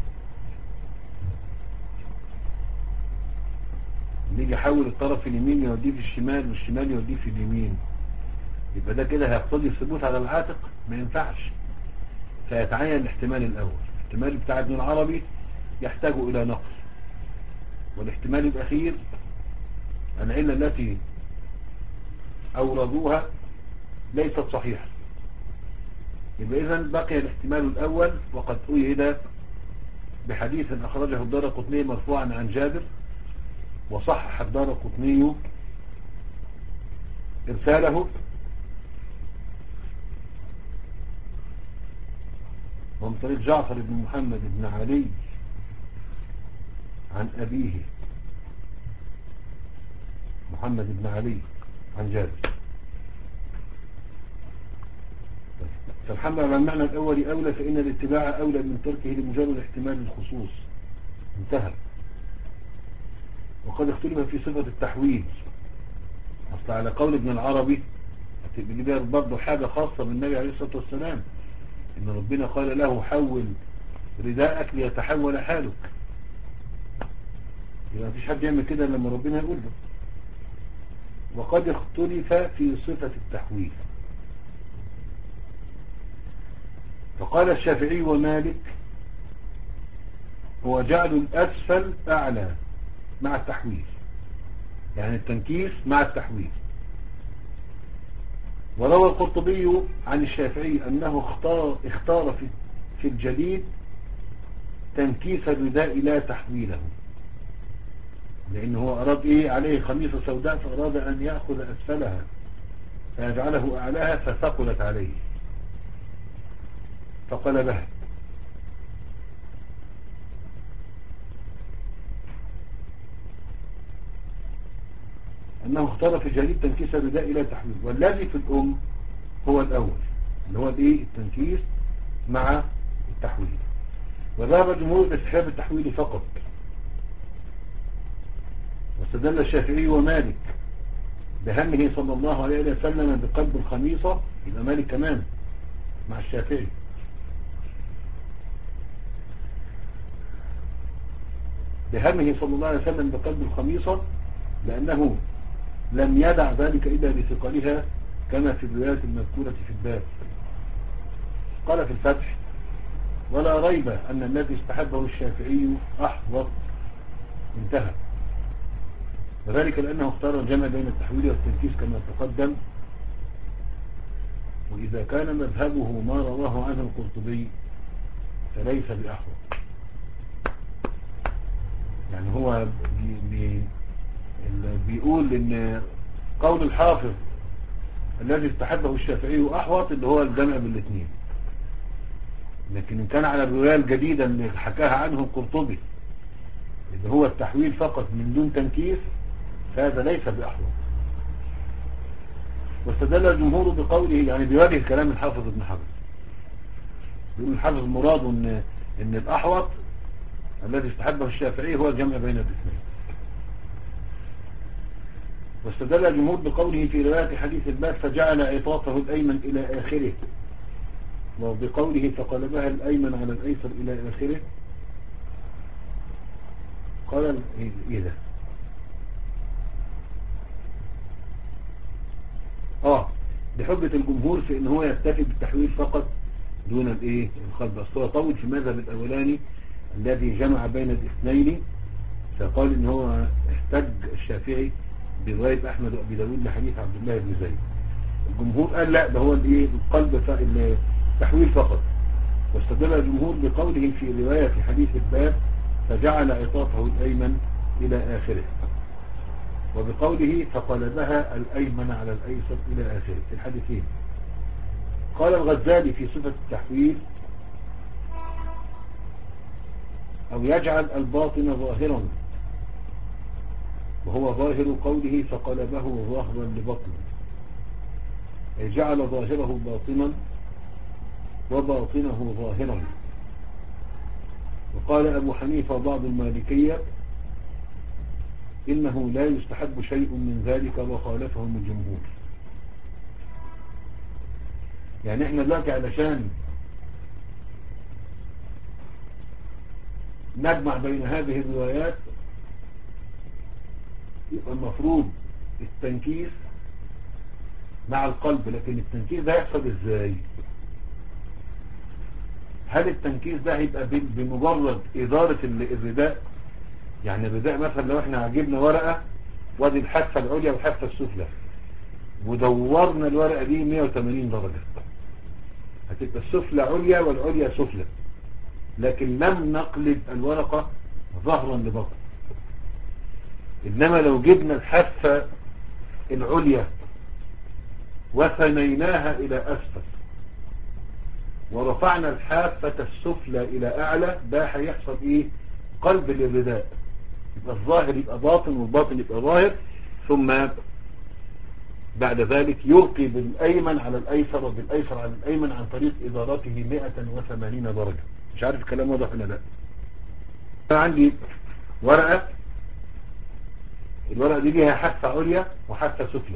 نيجي يحول الطرف اليمين يوديه في الشمال والشمال يوديه في اليمين، يبقى ده كده هيقتضي الثبوت على العاتق؟ ما ينفعش. فيتعين الاحتمال الأول. الاحتمال بتاع ابن العربي يحتاج إلى نقل، والاحتمال الأخير العلة التي أوردوها ليست صحيحة. يبقى إذن بقي الاحتمال الأول، وقد أيد بحديث أخرجه الدارقطني مرفوعا عن جابر، وصحح الدارقطني إرساله، ومن طريق جعفر بن محمد بن علي عن أبيه محمد بن علي عن جابر. فالحمل على المعنى الأول أولى، فإن الاتباع أولى من تركه لمجرد احتمال الخصوص. انتهى. وقد اختلف في صفة التحويل. أصل على قول ابن العربي بيبقى برضه حاجة خاصة بالنبي عليه الصلاة والسلام، إن ربنا قال له حول رداءك ليتحول حالك. يبقى مفيش حد يعمل كده لما ربنا يقول له. وقد اختلف في صفة التحويل، فقال الشافعي ومالك هو جعل الأسفل أعلى مع التحويل، يعني التنكيس مع التحويل. وروى القرطبي عن الشافعي أنه اختار, اختار في, في الجديد تنكيس الرداء لا تحويله، لأنه هو أراد إيه عليه خميصة سوداء، فأراد أن يأخذ أسفلها فيجعله أعلاها فثقلت عليه فقلبها. أنه اختار في الجديد تنكيس الرداء إلى تحويل، والذي في الأم هو الأول اللي هو الإيه التنكيس مع التحويل. وذهب الجمهور باستحباب التحويل فقط، واستدل الشافعي ومالك بهمه صلى الله عليه وسلم بقلب الخميصة، يبقى مالك كمان مع الشافعي، بهمه صلى الله عليه وسلم بقلب الخميصة لأنه لم يدع ذلك إلا لثقلها كما في الروايات المذكورة في الباب. قال في الفتح ولا ريب أن الذي استحبه الشافعي أحوط. انتهى. وذلك لأنه اختار الجمع بين التحويل والتنكيس كما تقدم. وإذا كان مذهبه ما رواه عنه القرطبي فليس بأحوط. يعني هو بي بي بيقول ان قول الحافظ الذي استحبه الشافعي أحوط اللي هو الجمع بالاثنين، لكن إن كان على الرواية الجديدة اللي حكاها عنه القرطبي اللي هو التحويل فقط من دون تنكيس فهذا ليس بأحوط. واستدل الجمهور بقوله يعني بيواجه كلام الحافظ ابن حجر، يقول الحافظ مراد ان ان الاحوط الذي استحبه الشافعي هو الجمع بين الاثنين. واستدل الجمهور بقوله في رواية حديث الباب فجعل عطافه الايمن الى اخره، وبقوله فقلبها الايمن على الايسر الى اخره. قال ايه ده اه بحجة الجمهور في ان هو يكتفي بالتحويل فقط دون الايه القلب. اصلا طول في المذهب الاولاني الذي جمع بين الاثنين، فقال ان هو احتج الشافعي برواية احمد وابي داود لحديث عبد الله بن زيد. الجمهور قال لا ده هو الايه القلب التحويل فقط. واستدل الجمهور بقوله في رواية حديث الباب فجعل عطافه الايمن الى اخره، وبقوله فقلبها الأيمن على الأيسر إلى آخره في الحديثين. قال الغزالي في صفة التحويل أو يجعل الباطن ظاهرا، وهو ظاهر قوله فقلبه ظاهرا لبطنه، أي جعل ظاهره باطنا وباطنه ظاهرا. وقال أبو حنيفة وبعض المالكية إنه لا يستحب شيء من ذلك وخالفهم الجمهور. يعني احنا دلوقتي علشان نجمع بين هذه الروايات يبقى المفروض التنكيس مع القلب، لكن التنكيس ده يحصل ازاي؟ هل التنكيس ده هيبقى بمجرد إدارة الرداء؟ يعني الرداء مثلا لو احنا عجبنا ورقة وادي الحافة العليا والحافة السفلى ودورنا الورقة دي مية وتمانين درجة، هتبقى السفلى عليا والعليا سفلى، لكن لم نقلب الورقة ظهرا لبطن. انما لو جبنا الحافة العليا وثنيناها الى اسفل ورفعنا الحافة السفلى الى اعلى، ده هيحصل ايه؟ قلب للرداء، يبقى الظاهر يبقى باطن والباطن يبقى ظاهر، ثم بعد ذلك يلقي بالأيمن على الأيسر وبالأيسر على الأيمن عن طريق إدارته مئة وثمانين درجة. مش عارف الكلام واضح ولا لا؟ أنا عندي ورقة، الورقة دي ليها حافة عليا وحافة سفلى.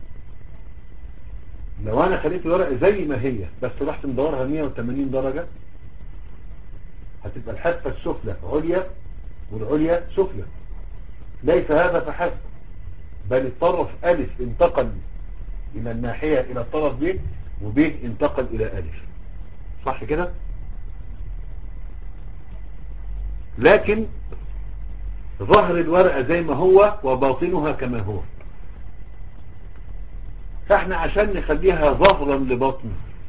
لو أنا خليت الورقة زي ما هي بس رحت مدورها مئة وثمانين درجة هتبقى الحافة السفلى عليا والعليا سفلى. ليس هذا فحسب، بل الطرف ألف انتقل إلى الناحية إلى الطرف ب، وب انتقل إلى ألف، صح كده؟ لكن ظهر الورقة زي ما هو وباطنها كما هو، فاحنا عشان نخليها ظهرا لبطن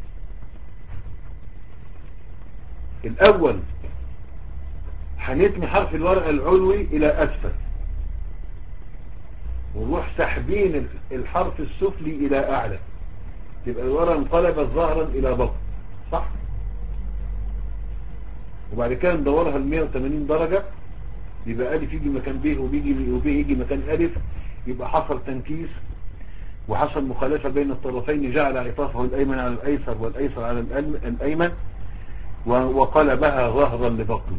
الأول هنتني حرف الورقة العلوي إلى أسفل ونروح سحبين الحرف السفلي إلى أعلى، تبقى الورقة انقلبت ظهرا إلى بطن، صح؟ وبعد كده ندورها ل مئة وثمانين درجة، يبقى ألف يجي مكان ب وبيجي وب يجي مكان ألف، يبقى حصل تنكيس وحصل مخالفة بين الطرفين، جعل عطافه الأيمن على الأيسر والأيسر على الأيمن وقلبها ظهرا لبطن.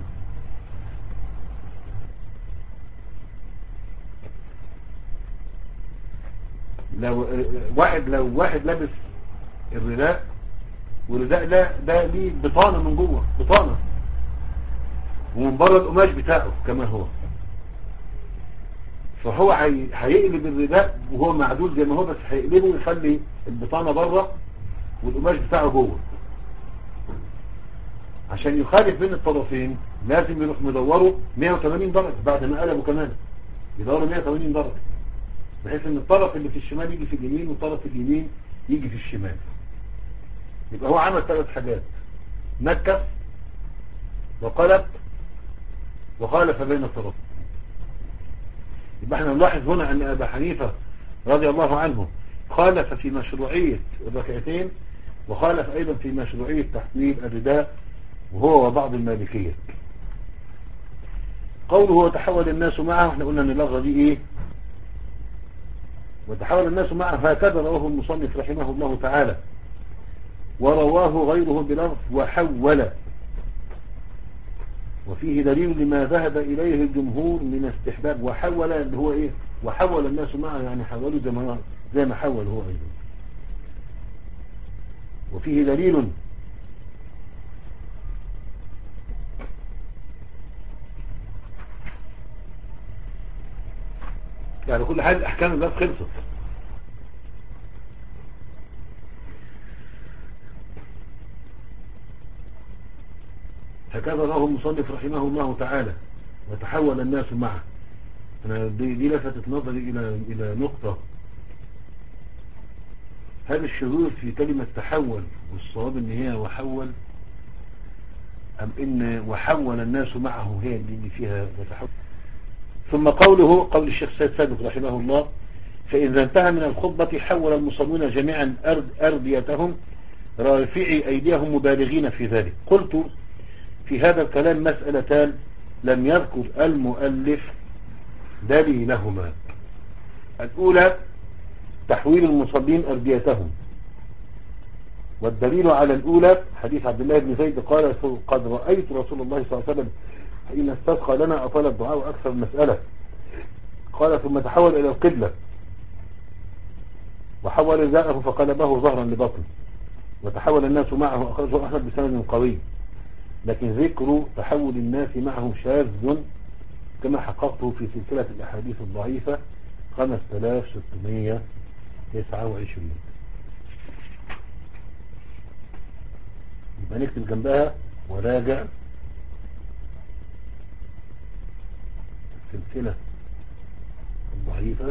لو واحد لو واحد لابس الرداء والرداء ده ده ليه بطانة من جوه، بطانة، ومن بره القماش بتاعه كما هو، فهو هيقلب الرداء وهو معدول زي ما هو، بس هيقلبه ويخلي البطانة بره والقماش بتاعه جوه. عشان يخالف بين الطرفين لازم يروح مدوره مئة وثمانين درجة بعد ما قلبه كمان، يدوره مئة وثمانين درجة بحيث ان الطرف اللي في الشمال يجي في اليمين والطرف اليمين يجي في الشمال. يبقى هو عمل ثلاث حاجات: نكس وقلب وخالف بين الطرفين. يبقى احنا نلاحظ هنا ان ابا حنيفة رضي الله عنه خالف في مشروعية الركعتين، وخالف ايضا في مشروعية تحويل الرداء وهو وبعض المالكية. قوله وتحول الناس معه، احنا قلنا ان اللفظة دي ايه؟ وتحول الناس معه هكذا رواه المصنف رحمه الله تعالى، ورواه غيره بلفظ وحول، وفيه دليل لما ذهب إليه الجمهور من استحباب. وحول اللي هو ايه؟ وحول الناس معه يعني حولوا زي ما زي ما حول هو ايضا. وفيه دليل يعني كل حاجة احكام الباب خلصت. هكذا رواه المصنف رحمه الله تعالى وتحول الناس معه. أنا دي, دي لفتت نظري إلى إلى نقطة. هل الشذوذ في كلمة تحول والصواب إن هي وحول، أم إن وحول الناس معه هي اللي فيها وتحول؟ ثم قوله قول الشيخ سيد سابق رحمه الله: فإذا انتهى من الخطبة حول المصلون جميعا أرد أرديتهم رافعي أيديهم مبالغين في ذلك. قلت في هذا الكلام مسألتان لم يذكر المؤلف دليلهما. الأولى تحويل المصلين أرديتهم، والدليل على الأولى حديث عبد الله بن زيد قال: قد رأيت رسول الله صلى الله عليه وسلم حين استسقى لنا أطال الدعاء أكثر المسألة. قال: ثم تحول إلى القبلة وحول رداءه فقلبه ظهرا لبطن، وتحول الناس معه، أخرجه أحمد بسند قوي. لكن ذكر تحول الناس معه شاذ كما حققته في سلسلة الأحاديث الضعيفة خمسة آلاف وستمائة وتسعة وعشرين. يبقى نكتب جنبها وراجع السلسلة الضعيفة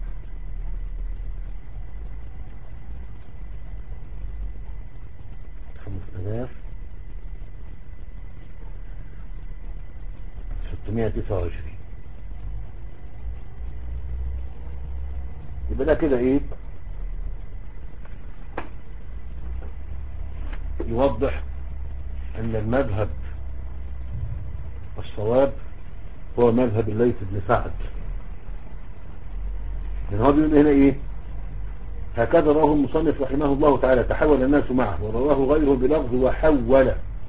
خمسة آلاف وستمائة وتسعة وعشرين. يبقى ده كده ايه؟ يوضح ان المذهب الصواب هو مذهب الليث بن سعد. لأن هو بيقول هنا ايه؟ هكذا رواه المصنف رحمه الله تعالى تحول الناس معه، ورواه غيره بلفظ وحول.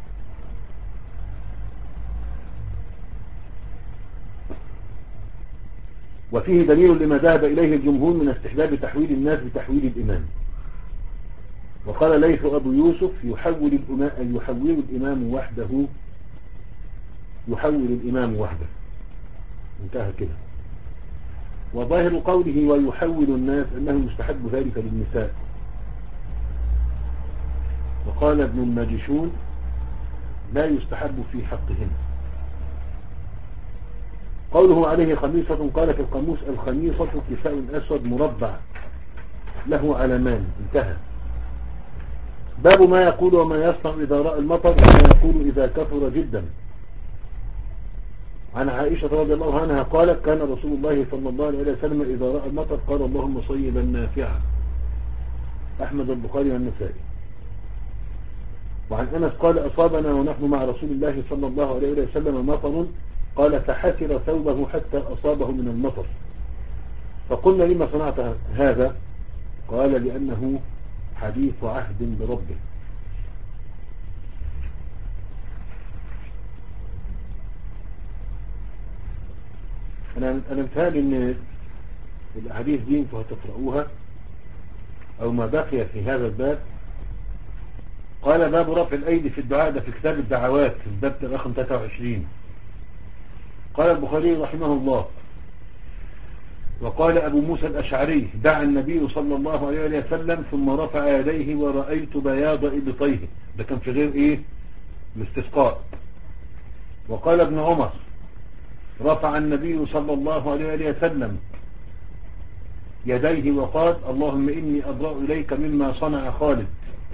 وفيه دليل لما ذهب إليه الجمهور من استحباب تحويل الناس بتحويل الإمام. وقال ليث أبو يوسف: يحول الإمام يحول الإمام وحده يحول الإمام وحده. انتهى كده. وظاهر قوله ويحول الناس أنه يستحب ذلك للنساء. وقال ابن الماجشون: لا يستحب في حقهن. قوله عليه خميصة، قال في القاموس: الخميصة كساء أسود مربع له علمان. انتهى. باب ما يقول وما يصنع إذا رأى المطر وما يقول إذا كثر جدا. عن عائشة رضي الله عنها قالت: كان رسول الله صلى الله عليه وسلم إذا رأى المطر قال: اللهم صيبا نافعا. أحمد البخاري والنسائي. وعن أنس قال: أصابنا ونحن مع رسول الله صلى الله عليه وسلم مطر، قال: فحسر ثوبه حتى أصابه من المطر، فقلنا: لما صنعت هذا؟ قال: لأنه حديث عهد بربه. أنا أنا متهيألي إن الأحاديث دي أنتوا هتقرؤوها أو ما بقي في هذا الباب. قال: باب رفع الأيدي في الدعاء، ده في كتاب الدعوات في الباب رقم ثلاثة وعشرين. قال البخاري رحمه الله: وقال أبو موسى الأشعري: دعا النبي صلى الله عليه وسلم ثم رفع يديه ورأيت بياض إبطيه. ده كان في غير إيه؟ الاستسقاء. وقال ابن عمر: رفع النبي صلى الله عليه وسلم يديه وقال: اللهم إني أبرأ إليك مما صنع خالد.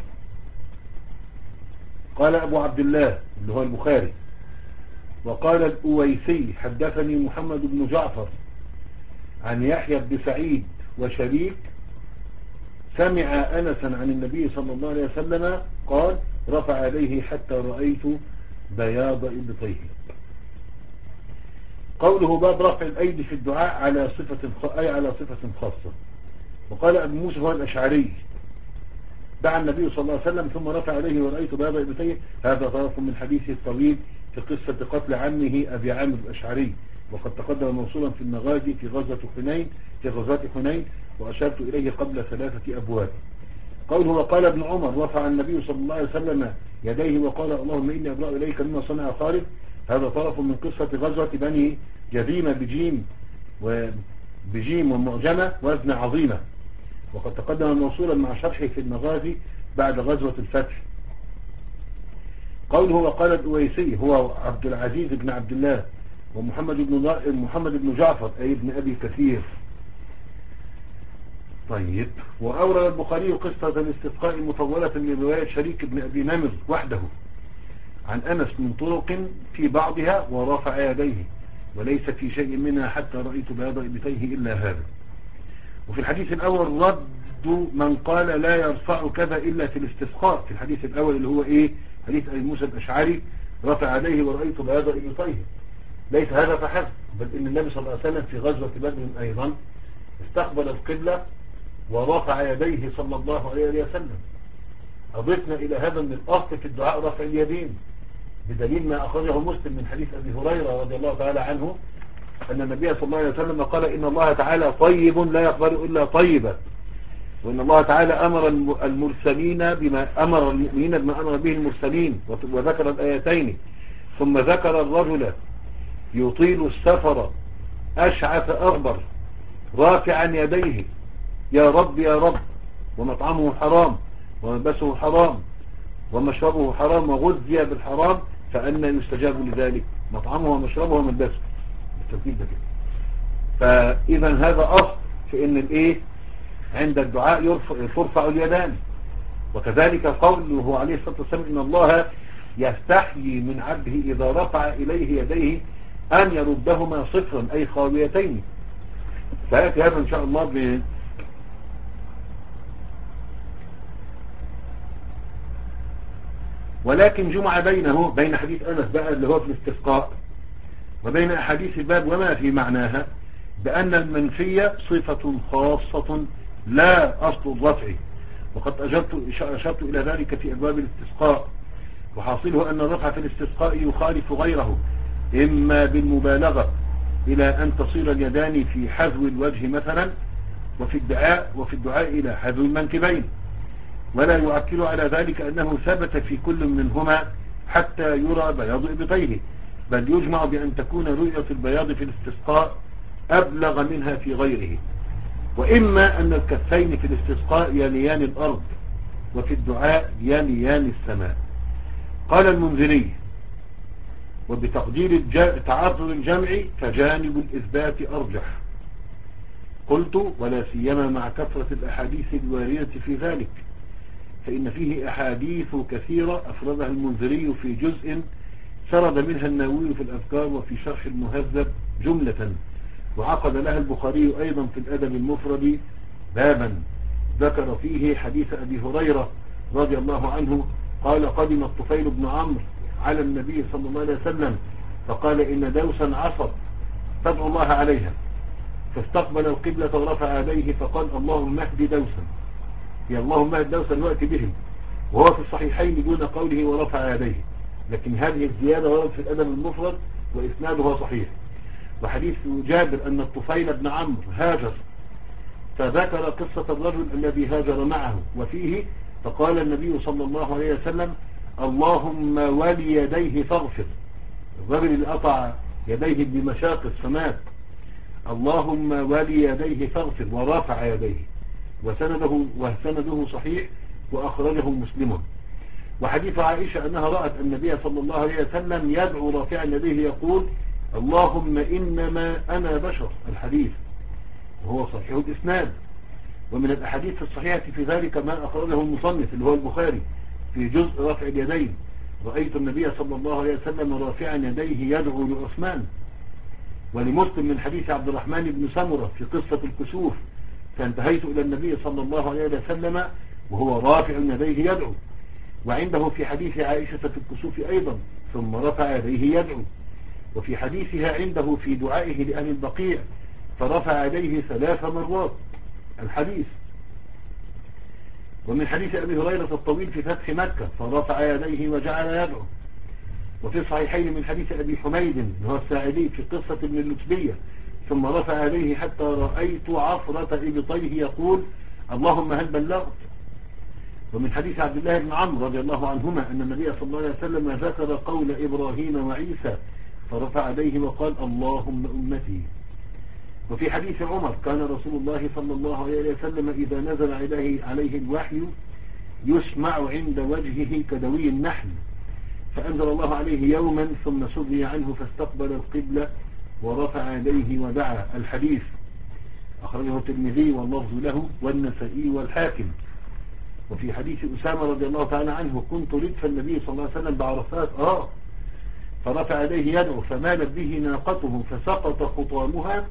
قال أبو عبد الله اللي هو البخاري: وقال الأويسي: حدثني محمد بن جعفر عن يحيى بن سعيد وشريك سمع أنسا عن النبي صلى الله عليه وسلم قال: رفع يديه حتى رأيت بياض إبطيه. قوله باب رفع الأيدي في الدعاء على صفة أي على صفة خاصة. وقال أبو موسى هو الأشعري دعا النبي صلى الله عليه وسلم ثم رفع عليه ورأيت بياض إبطيه. هذا طرف من حديثه الطويل في قصة قتل عمه أبي عامر الأشعري، وقد تقدم موصولا في المغازي في غزوة حنين في غزوة حنين وأشرت إليه قبل ثلاثة أبواب. قوله وقال ابن عمر رفع النبي صلى الله عليه وسلم يديه وقال اللهم إني أبرأ إليك مما صنع خالد. هذا طرف من قصة غزوة بني جذيمة بجيم وبجيم ومعجمة وزن عظيمة، وقد تقدم موصولا مع شرحه في المغازي بعد غزوة الفتح. قوله وقال الأويسي هو عبد العزيز بن عبد الله ومحمد بن محمد بن جعفر أي ابن أبي كثير. طيب. وأورد البخاري قصة الاستسقاء مطولة من رواية شريك بن أبي نمر وحده عن أنس من طرق في بعضها ورفع يديه وليس في شيء منها حتى رأيت بياض إبطيه إلا هذا. وفي الحديث الأول رد من قال لا يرفع كذا إلا في الاستسقاء. في الحديث الأول اللي هو إيه حديث أبي موسى الأشعري رفع يديه ورأيت بياض إبطيه، ليس هذا فحسب، بل إن النبي صلى الله عليه وسلم في غزوة بدر أيضا استقبل القبلة ورفع يديه صلى الله عليه وسلم. أضفنا إلى هذا من الأصل في الدعاء رفع اليدين بدليل ما أخرجه مسلم من حديث أبي هريرة رضي الله تعالى عنه أن النبي صلى الله عليه وسلم قال إن الله تعالى طيب لا يقبل إلا طيبا، وإن الله تعالى أمر المرسلين بما أمر المؤمنين بما أمر به المرسلين، وذكر الآيتين ثم ذكر الرجل يطيل السفر أشعث أغبر رافعا يديه يا رب يا رب ومطعمه حرام وملبسه حرام ومشربه حرام وغذي بالحرام فأنا يستجاب لذلك مطعمه ومشربه وملبسه بالترتيب ده كده. فإذا هذا أصل في إن الإيه عند الدعاء يرفع ترفع اليدان. وكذلك قوله عليه الصلاة والسلام إن الله يستحيي من عبده إذا رفع إليه يديه أن يردهما صفرا أي خاويتين. فيأتي هذا إن شاء الله ب ولكن جمع بينه بين حديث أنس بقى اللي هو في الاستسقاء وبين أحاديث الباب وما في معناها بأن المنفية صفة خاصة لا أصل الرفع، وقد أجرت أشرت إلى ذلك في أبواب الاستسقاء. وحاصله أن الرفع في الاستسقاء يخالف غيره إما بالمبالغة إلى أن تصير اليدان في حذو الوجه مثلا وفي الدعاء وفي الدعاء إلى حذو المنكبين، ولا يؤكد على ذلك أنه ثبت في كل منهما حتى يرى بياض إبطيه، بل يجمع بأن تكون رؤية البياض في الاستسقاء أبلغ منها في غيره. وإما أن الكفين في الاستسقاء يليان الأرض وفي الدعاء يليان السماء. قال المنذري وبتقدير تعرض الجمع فجانب الإثبات أرجح. قلت ولا سيما مع كثرة الأحاديث الواردة في ذلك، فإن فيه أحاديث كثيرة أفردها المنذري في جزء سرد منها النووي في الأذكار وفي شرح المهذب جملة، وعقد لها البخاري أيضا في الأدب المفرد بابا ذكر فيه حديث أبي هريرة رضي الله عنه قال قدم الطفيل بن عمرو على النبي صلى الله عليه وسلم فقال إن دوسا عصت تدعو الله عليها، فاستقبل القبلة ورفع يديه فقال اللهم اهد دوسا، يا اللهم اهد دوسا وأتي بهم، وهو في الصحيحين دون قوله ورفع يديه، لكن هذه الزيادة وردت في الأدب المفرد وإسنادها صحيح. وحديث جابر أن الطفيل بن عمرو هاجر فذكر قصة الرجل الذي هاجر معه وفيه فقال النبي صلى الله عليه وسلم اللهم ولي يديه فاغفر، الرجل اللي قطع يديه بمشاقص فمات، اللهم ولي يديه فاغفر ورافع يديه، وسنده, وسنده صحيح وأخرجه مسلم. وحديث عائشة أنها رأت النبي صلى الله عليه وسلم يدعو رافعا يديه يقول اللهم إنما أنا بشر، الحديث وهو صحيح الإسناد. ومن الأحاديث الصحيحة في ذلك ما أخرجه المصنف اللي هو البخاري في جزء رفع اليدين، رأيت النبي صلى الله عليه وسلم رافعا يديه يدعو لعثمان. ولمسلم من حديث عبد الرحمن بن سمرة في قصة الكسوف فانتهيت إلى النبي صلى الله عليه وسلم وهو رافع يديه يدعو. وعنده في حديث عائشة في الكسوف أيضا ثم رفع يديه يدعو. وفي حديثها عنده في دعائه لأهل البقيع فرفع يديه ثلاث مرات الحديث. ومن حديث أبي هريرة الطويل في فتح مكة فرفع يديه وجعل يدعو. وفي الصحيحين من حديث أبي حميد هو الساعدي في قصة ابن اللتبية ثم رفع يديه حتى رأيت عفرة إبطيه يقول اللهم هل بلغت. ومن حديث عبد الله بن عمرو رضي الله عنهما أن النبي صلى الله عليه وسلم ذكر قول إبراهيم وعيسى فرفع يديه وقال اللهم أمتي. وفي حديث عمر كان رسول الله صلى الله عليه وسلم إذا نزل عليه, عليه الوحي يسمع عند وجهه كدوي النحل فأنزل الله عليه يوما ثم سري عنه فاستقبل القبلة ورفع يديه ودعا. الحديث أخرجه الترمذي واللفظ له والنسائي والحاكم. وفي حديث أسامة رضي الله تعالى عنه كنت ردف النبي صلى الله عليه وسلم بعرفات آه فرفع يديه يدعو فمالت به ناقته فسقط خطامها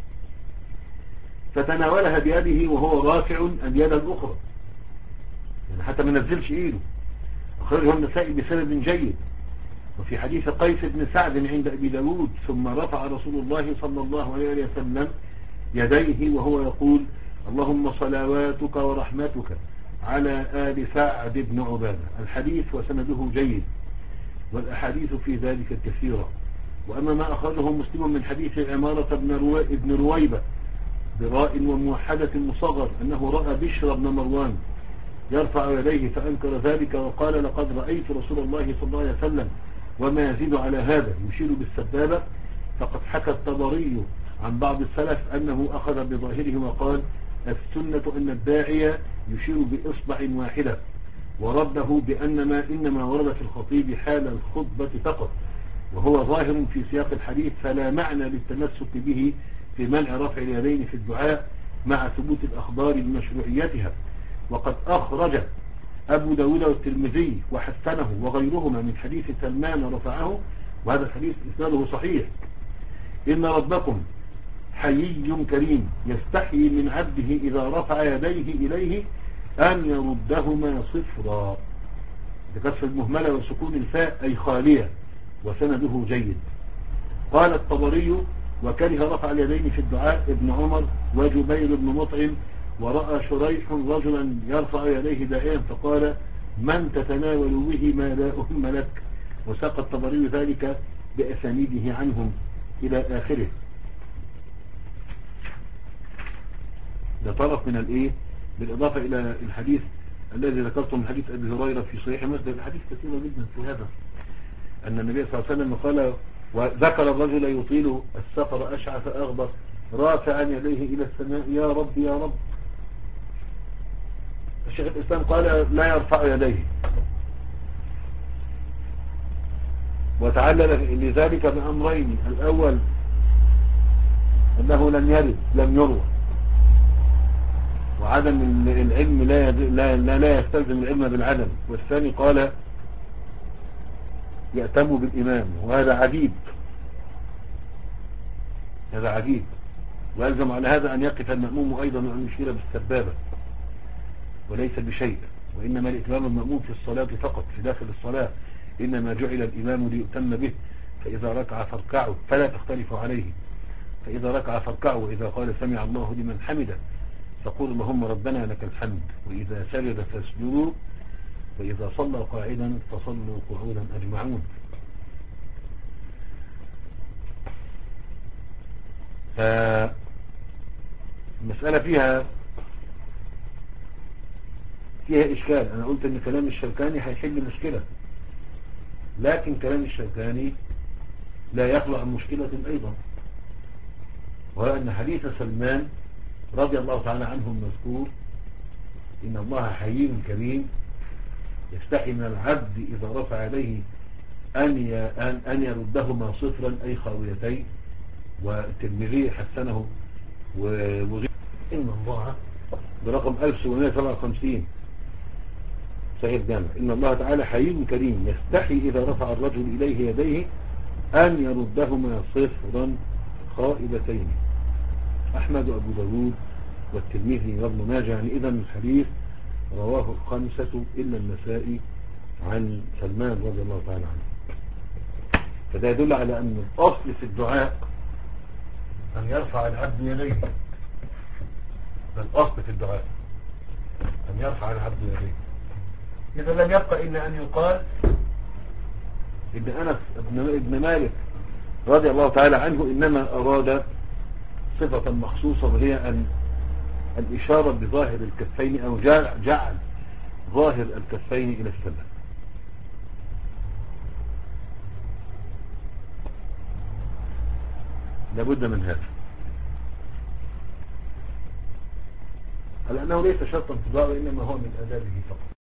فتناولها بيده وهو رافع اليد الأخرى يعني حتى ما نزلش إيده. أخرجه النسائي بسند جيد. وفي حديث قيس بن سعد عند أبي داود ثم رفع رسول الله صلى الله عليه وسلم يديه وهو يقول اللهم صلواتك ورحمتك على آل سعد بن عبادة. الحديث وسنده جيد والأحاديث في ذلك كثيرة. وأما ما أخرجه مسلم من حديث عمارة بن رويبة براء وموحدة مصغر أنه رأى بشر بن مروان يرفع يديه فأنكر ذلك وقال لقد رأيت رسول الله صلى الله عليه وسلم وما يزيد على هذا يشير بالسبابة. فقد حكى الطبري عن بعض السلف أنه أخذ بظاهره وقال السنة أن الداعية يشير بإصبع واحدة ورده بأنما إنما ورد في الخطيب حال الخطبة فقط وهو ظاهر في سياق الحديث فلا معنى للتمسك به في منع رفع اليدين في الدعاء مع ثبوت الأخبار بمشروعيتها. وقد أخرج أبو داود والترمذي وحسنه وغيرهما من حديث سلمان رفعه وهذا الحديث إسناده صحيح إن ربكم حيي كريم يستحي من عبده إذا رفع يديه إليه أن يردهما صفرا بكسر المهملة وسكون الفاء أي خالية وسنده جيد. قال الطبري وكره رفع اليدين في الدعاء ابن عمر وجبير بن مطعم ورأى شريح رجلا يرفع يديه دائما فقال من تتناول به ما لا أهم لك وساق الطبري ذلك بأسانيده عنهم إلى آخره. ده طرف من الايه بالإضافة إلى الحديث الذي ذكرته من حديث أبي هريرة في صحيح مسلم. الحديث كثيرة جدا في هذا أن النبي صلى الله عليه وسلم قال وذكر الرجل يطيل السفر أشعث أغبر رافعا يديه إلى السماء يا رب يا رب. الشيخ الإسلام قال لا يرفع يديه وتعلل لذلك بأمرين الأول أنه لم يرد لم يروى وعدم العلم لا لا لا, لا يستلزم العلم بالعدم. والثاني قال يأتم بالإمام وهذا عجيب هذا عجيب ويلزم على هذا أن يقف المأموم أيضا وأن يشير بالسبابة وليس بشيء وإنما الإتمام المأموم في الصلاة فقط في داخل الصلاة إنما جعل الإمام ليؤتم به فإذا ركع فاركعوا فلا تختلفوا عليه فإذا ركع فاركعوا وإذا قال سمع الله لمن حمده فقول اللهم ربنا لك الحمد وإذا سجد فاسجدوا وإذا صلى قاعدا فصلوا قعودا أجمعون. فالمسألة فيها فيها إشكال. أنا قلت أن كلام الشوكاني هيحل مشكلة لكن كلام الشوكاني لا يخلع عن مشكلة أيضا وهو أن حديث سلمان رضي الله تعالى عنه المذكور إن الله حي كريم يستحي من العبد إذا رفع يديه أن أن يردهما صفرا أي خاويتين. والترمذي حسنه وغيره إن الله برقم ألف وسبعمائة وسبعة وخمسين صحيح الجامع إن الله تعالى حي كريم يستحي إذا رفع الرجل إليه يديه أن يردهما صفرا خائبتين. أحمد وأبو داود والترمذي وابن ماجه يعني إذا الحديث رواه الخمسة إلا النسائي عن سلمان رضي الله تعالى عنه. فده يدل على أن الأصل في الدعاء أن يرفع العبد يديه. ده الأصل في الدعاء أن يرفع العبد يديه. إذا لم يبقى إلا أن يقال إن أنس ابن مالك رضي الله تعالى عنه إنما أراد صفة مخصوصة وهي أن الإشارة بظاهر الكفين أو جعل, جعل ظاهر الكفين إلى السماء. لابد من هذا، على أنه ليس شرطا في الدعاء وإنما هو من آدابه فقط.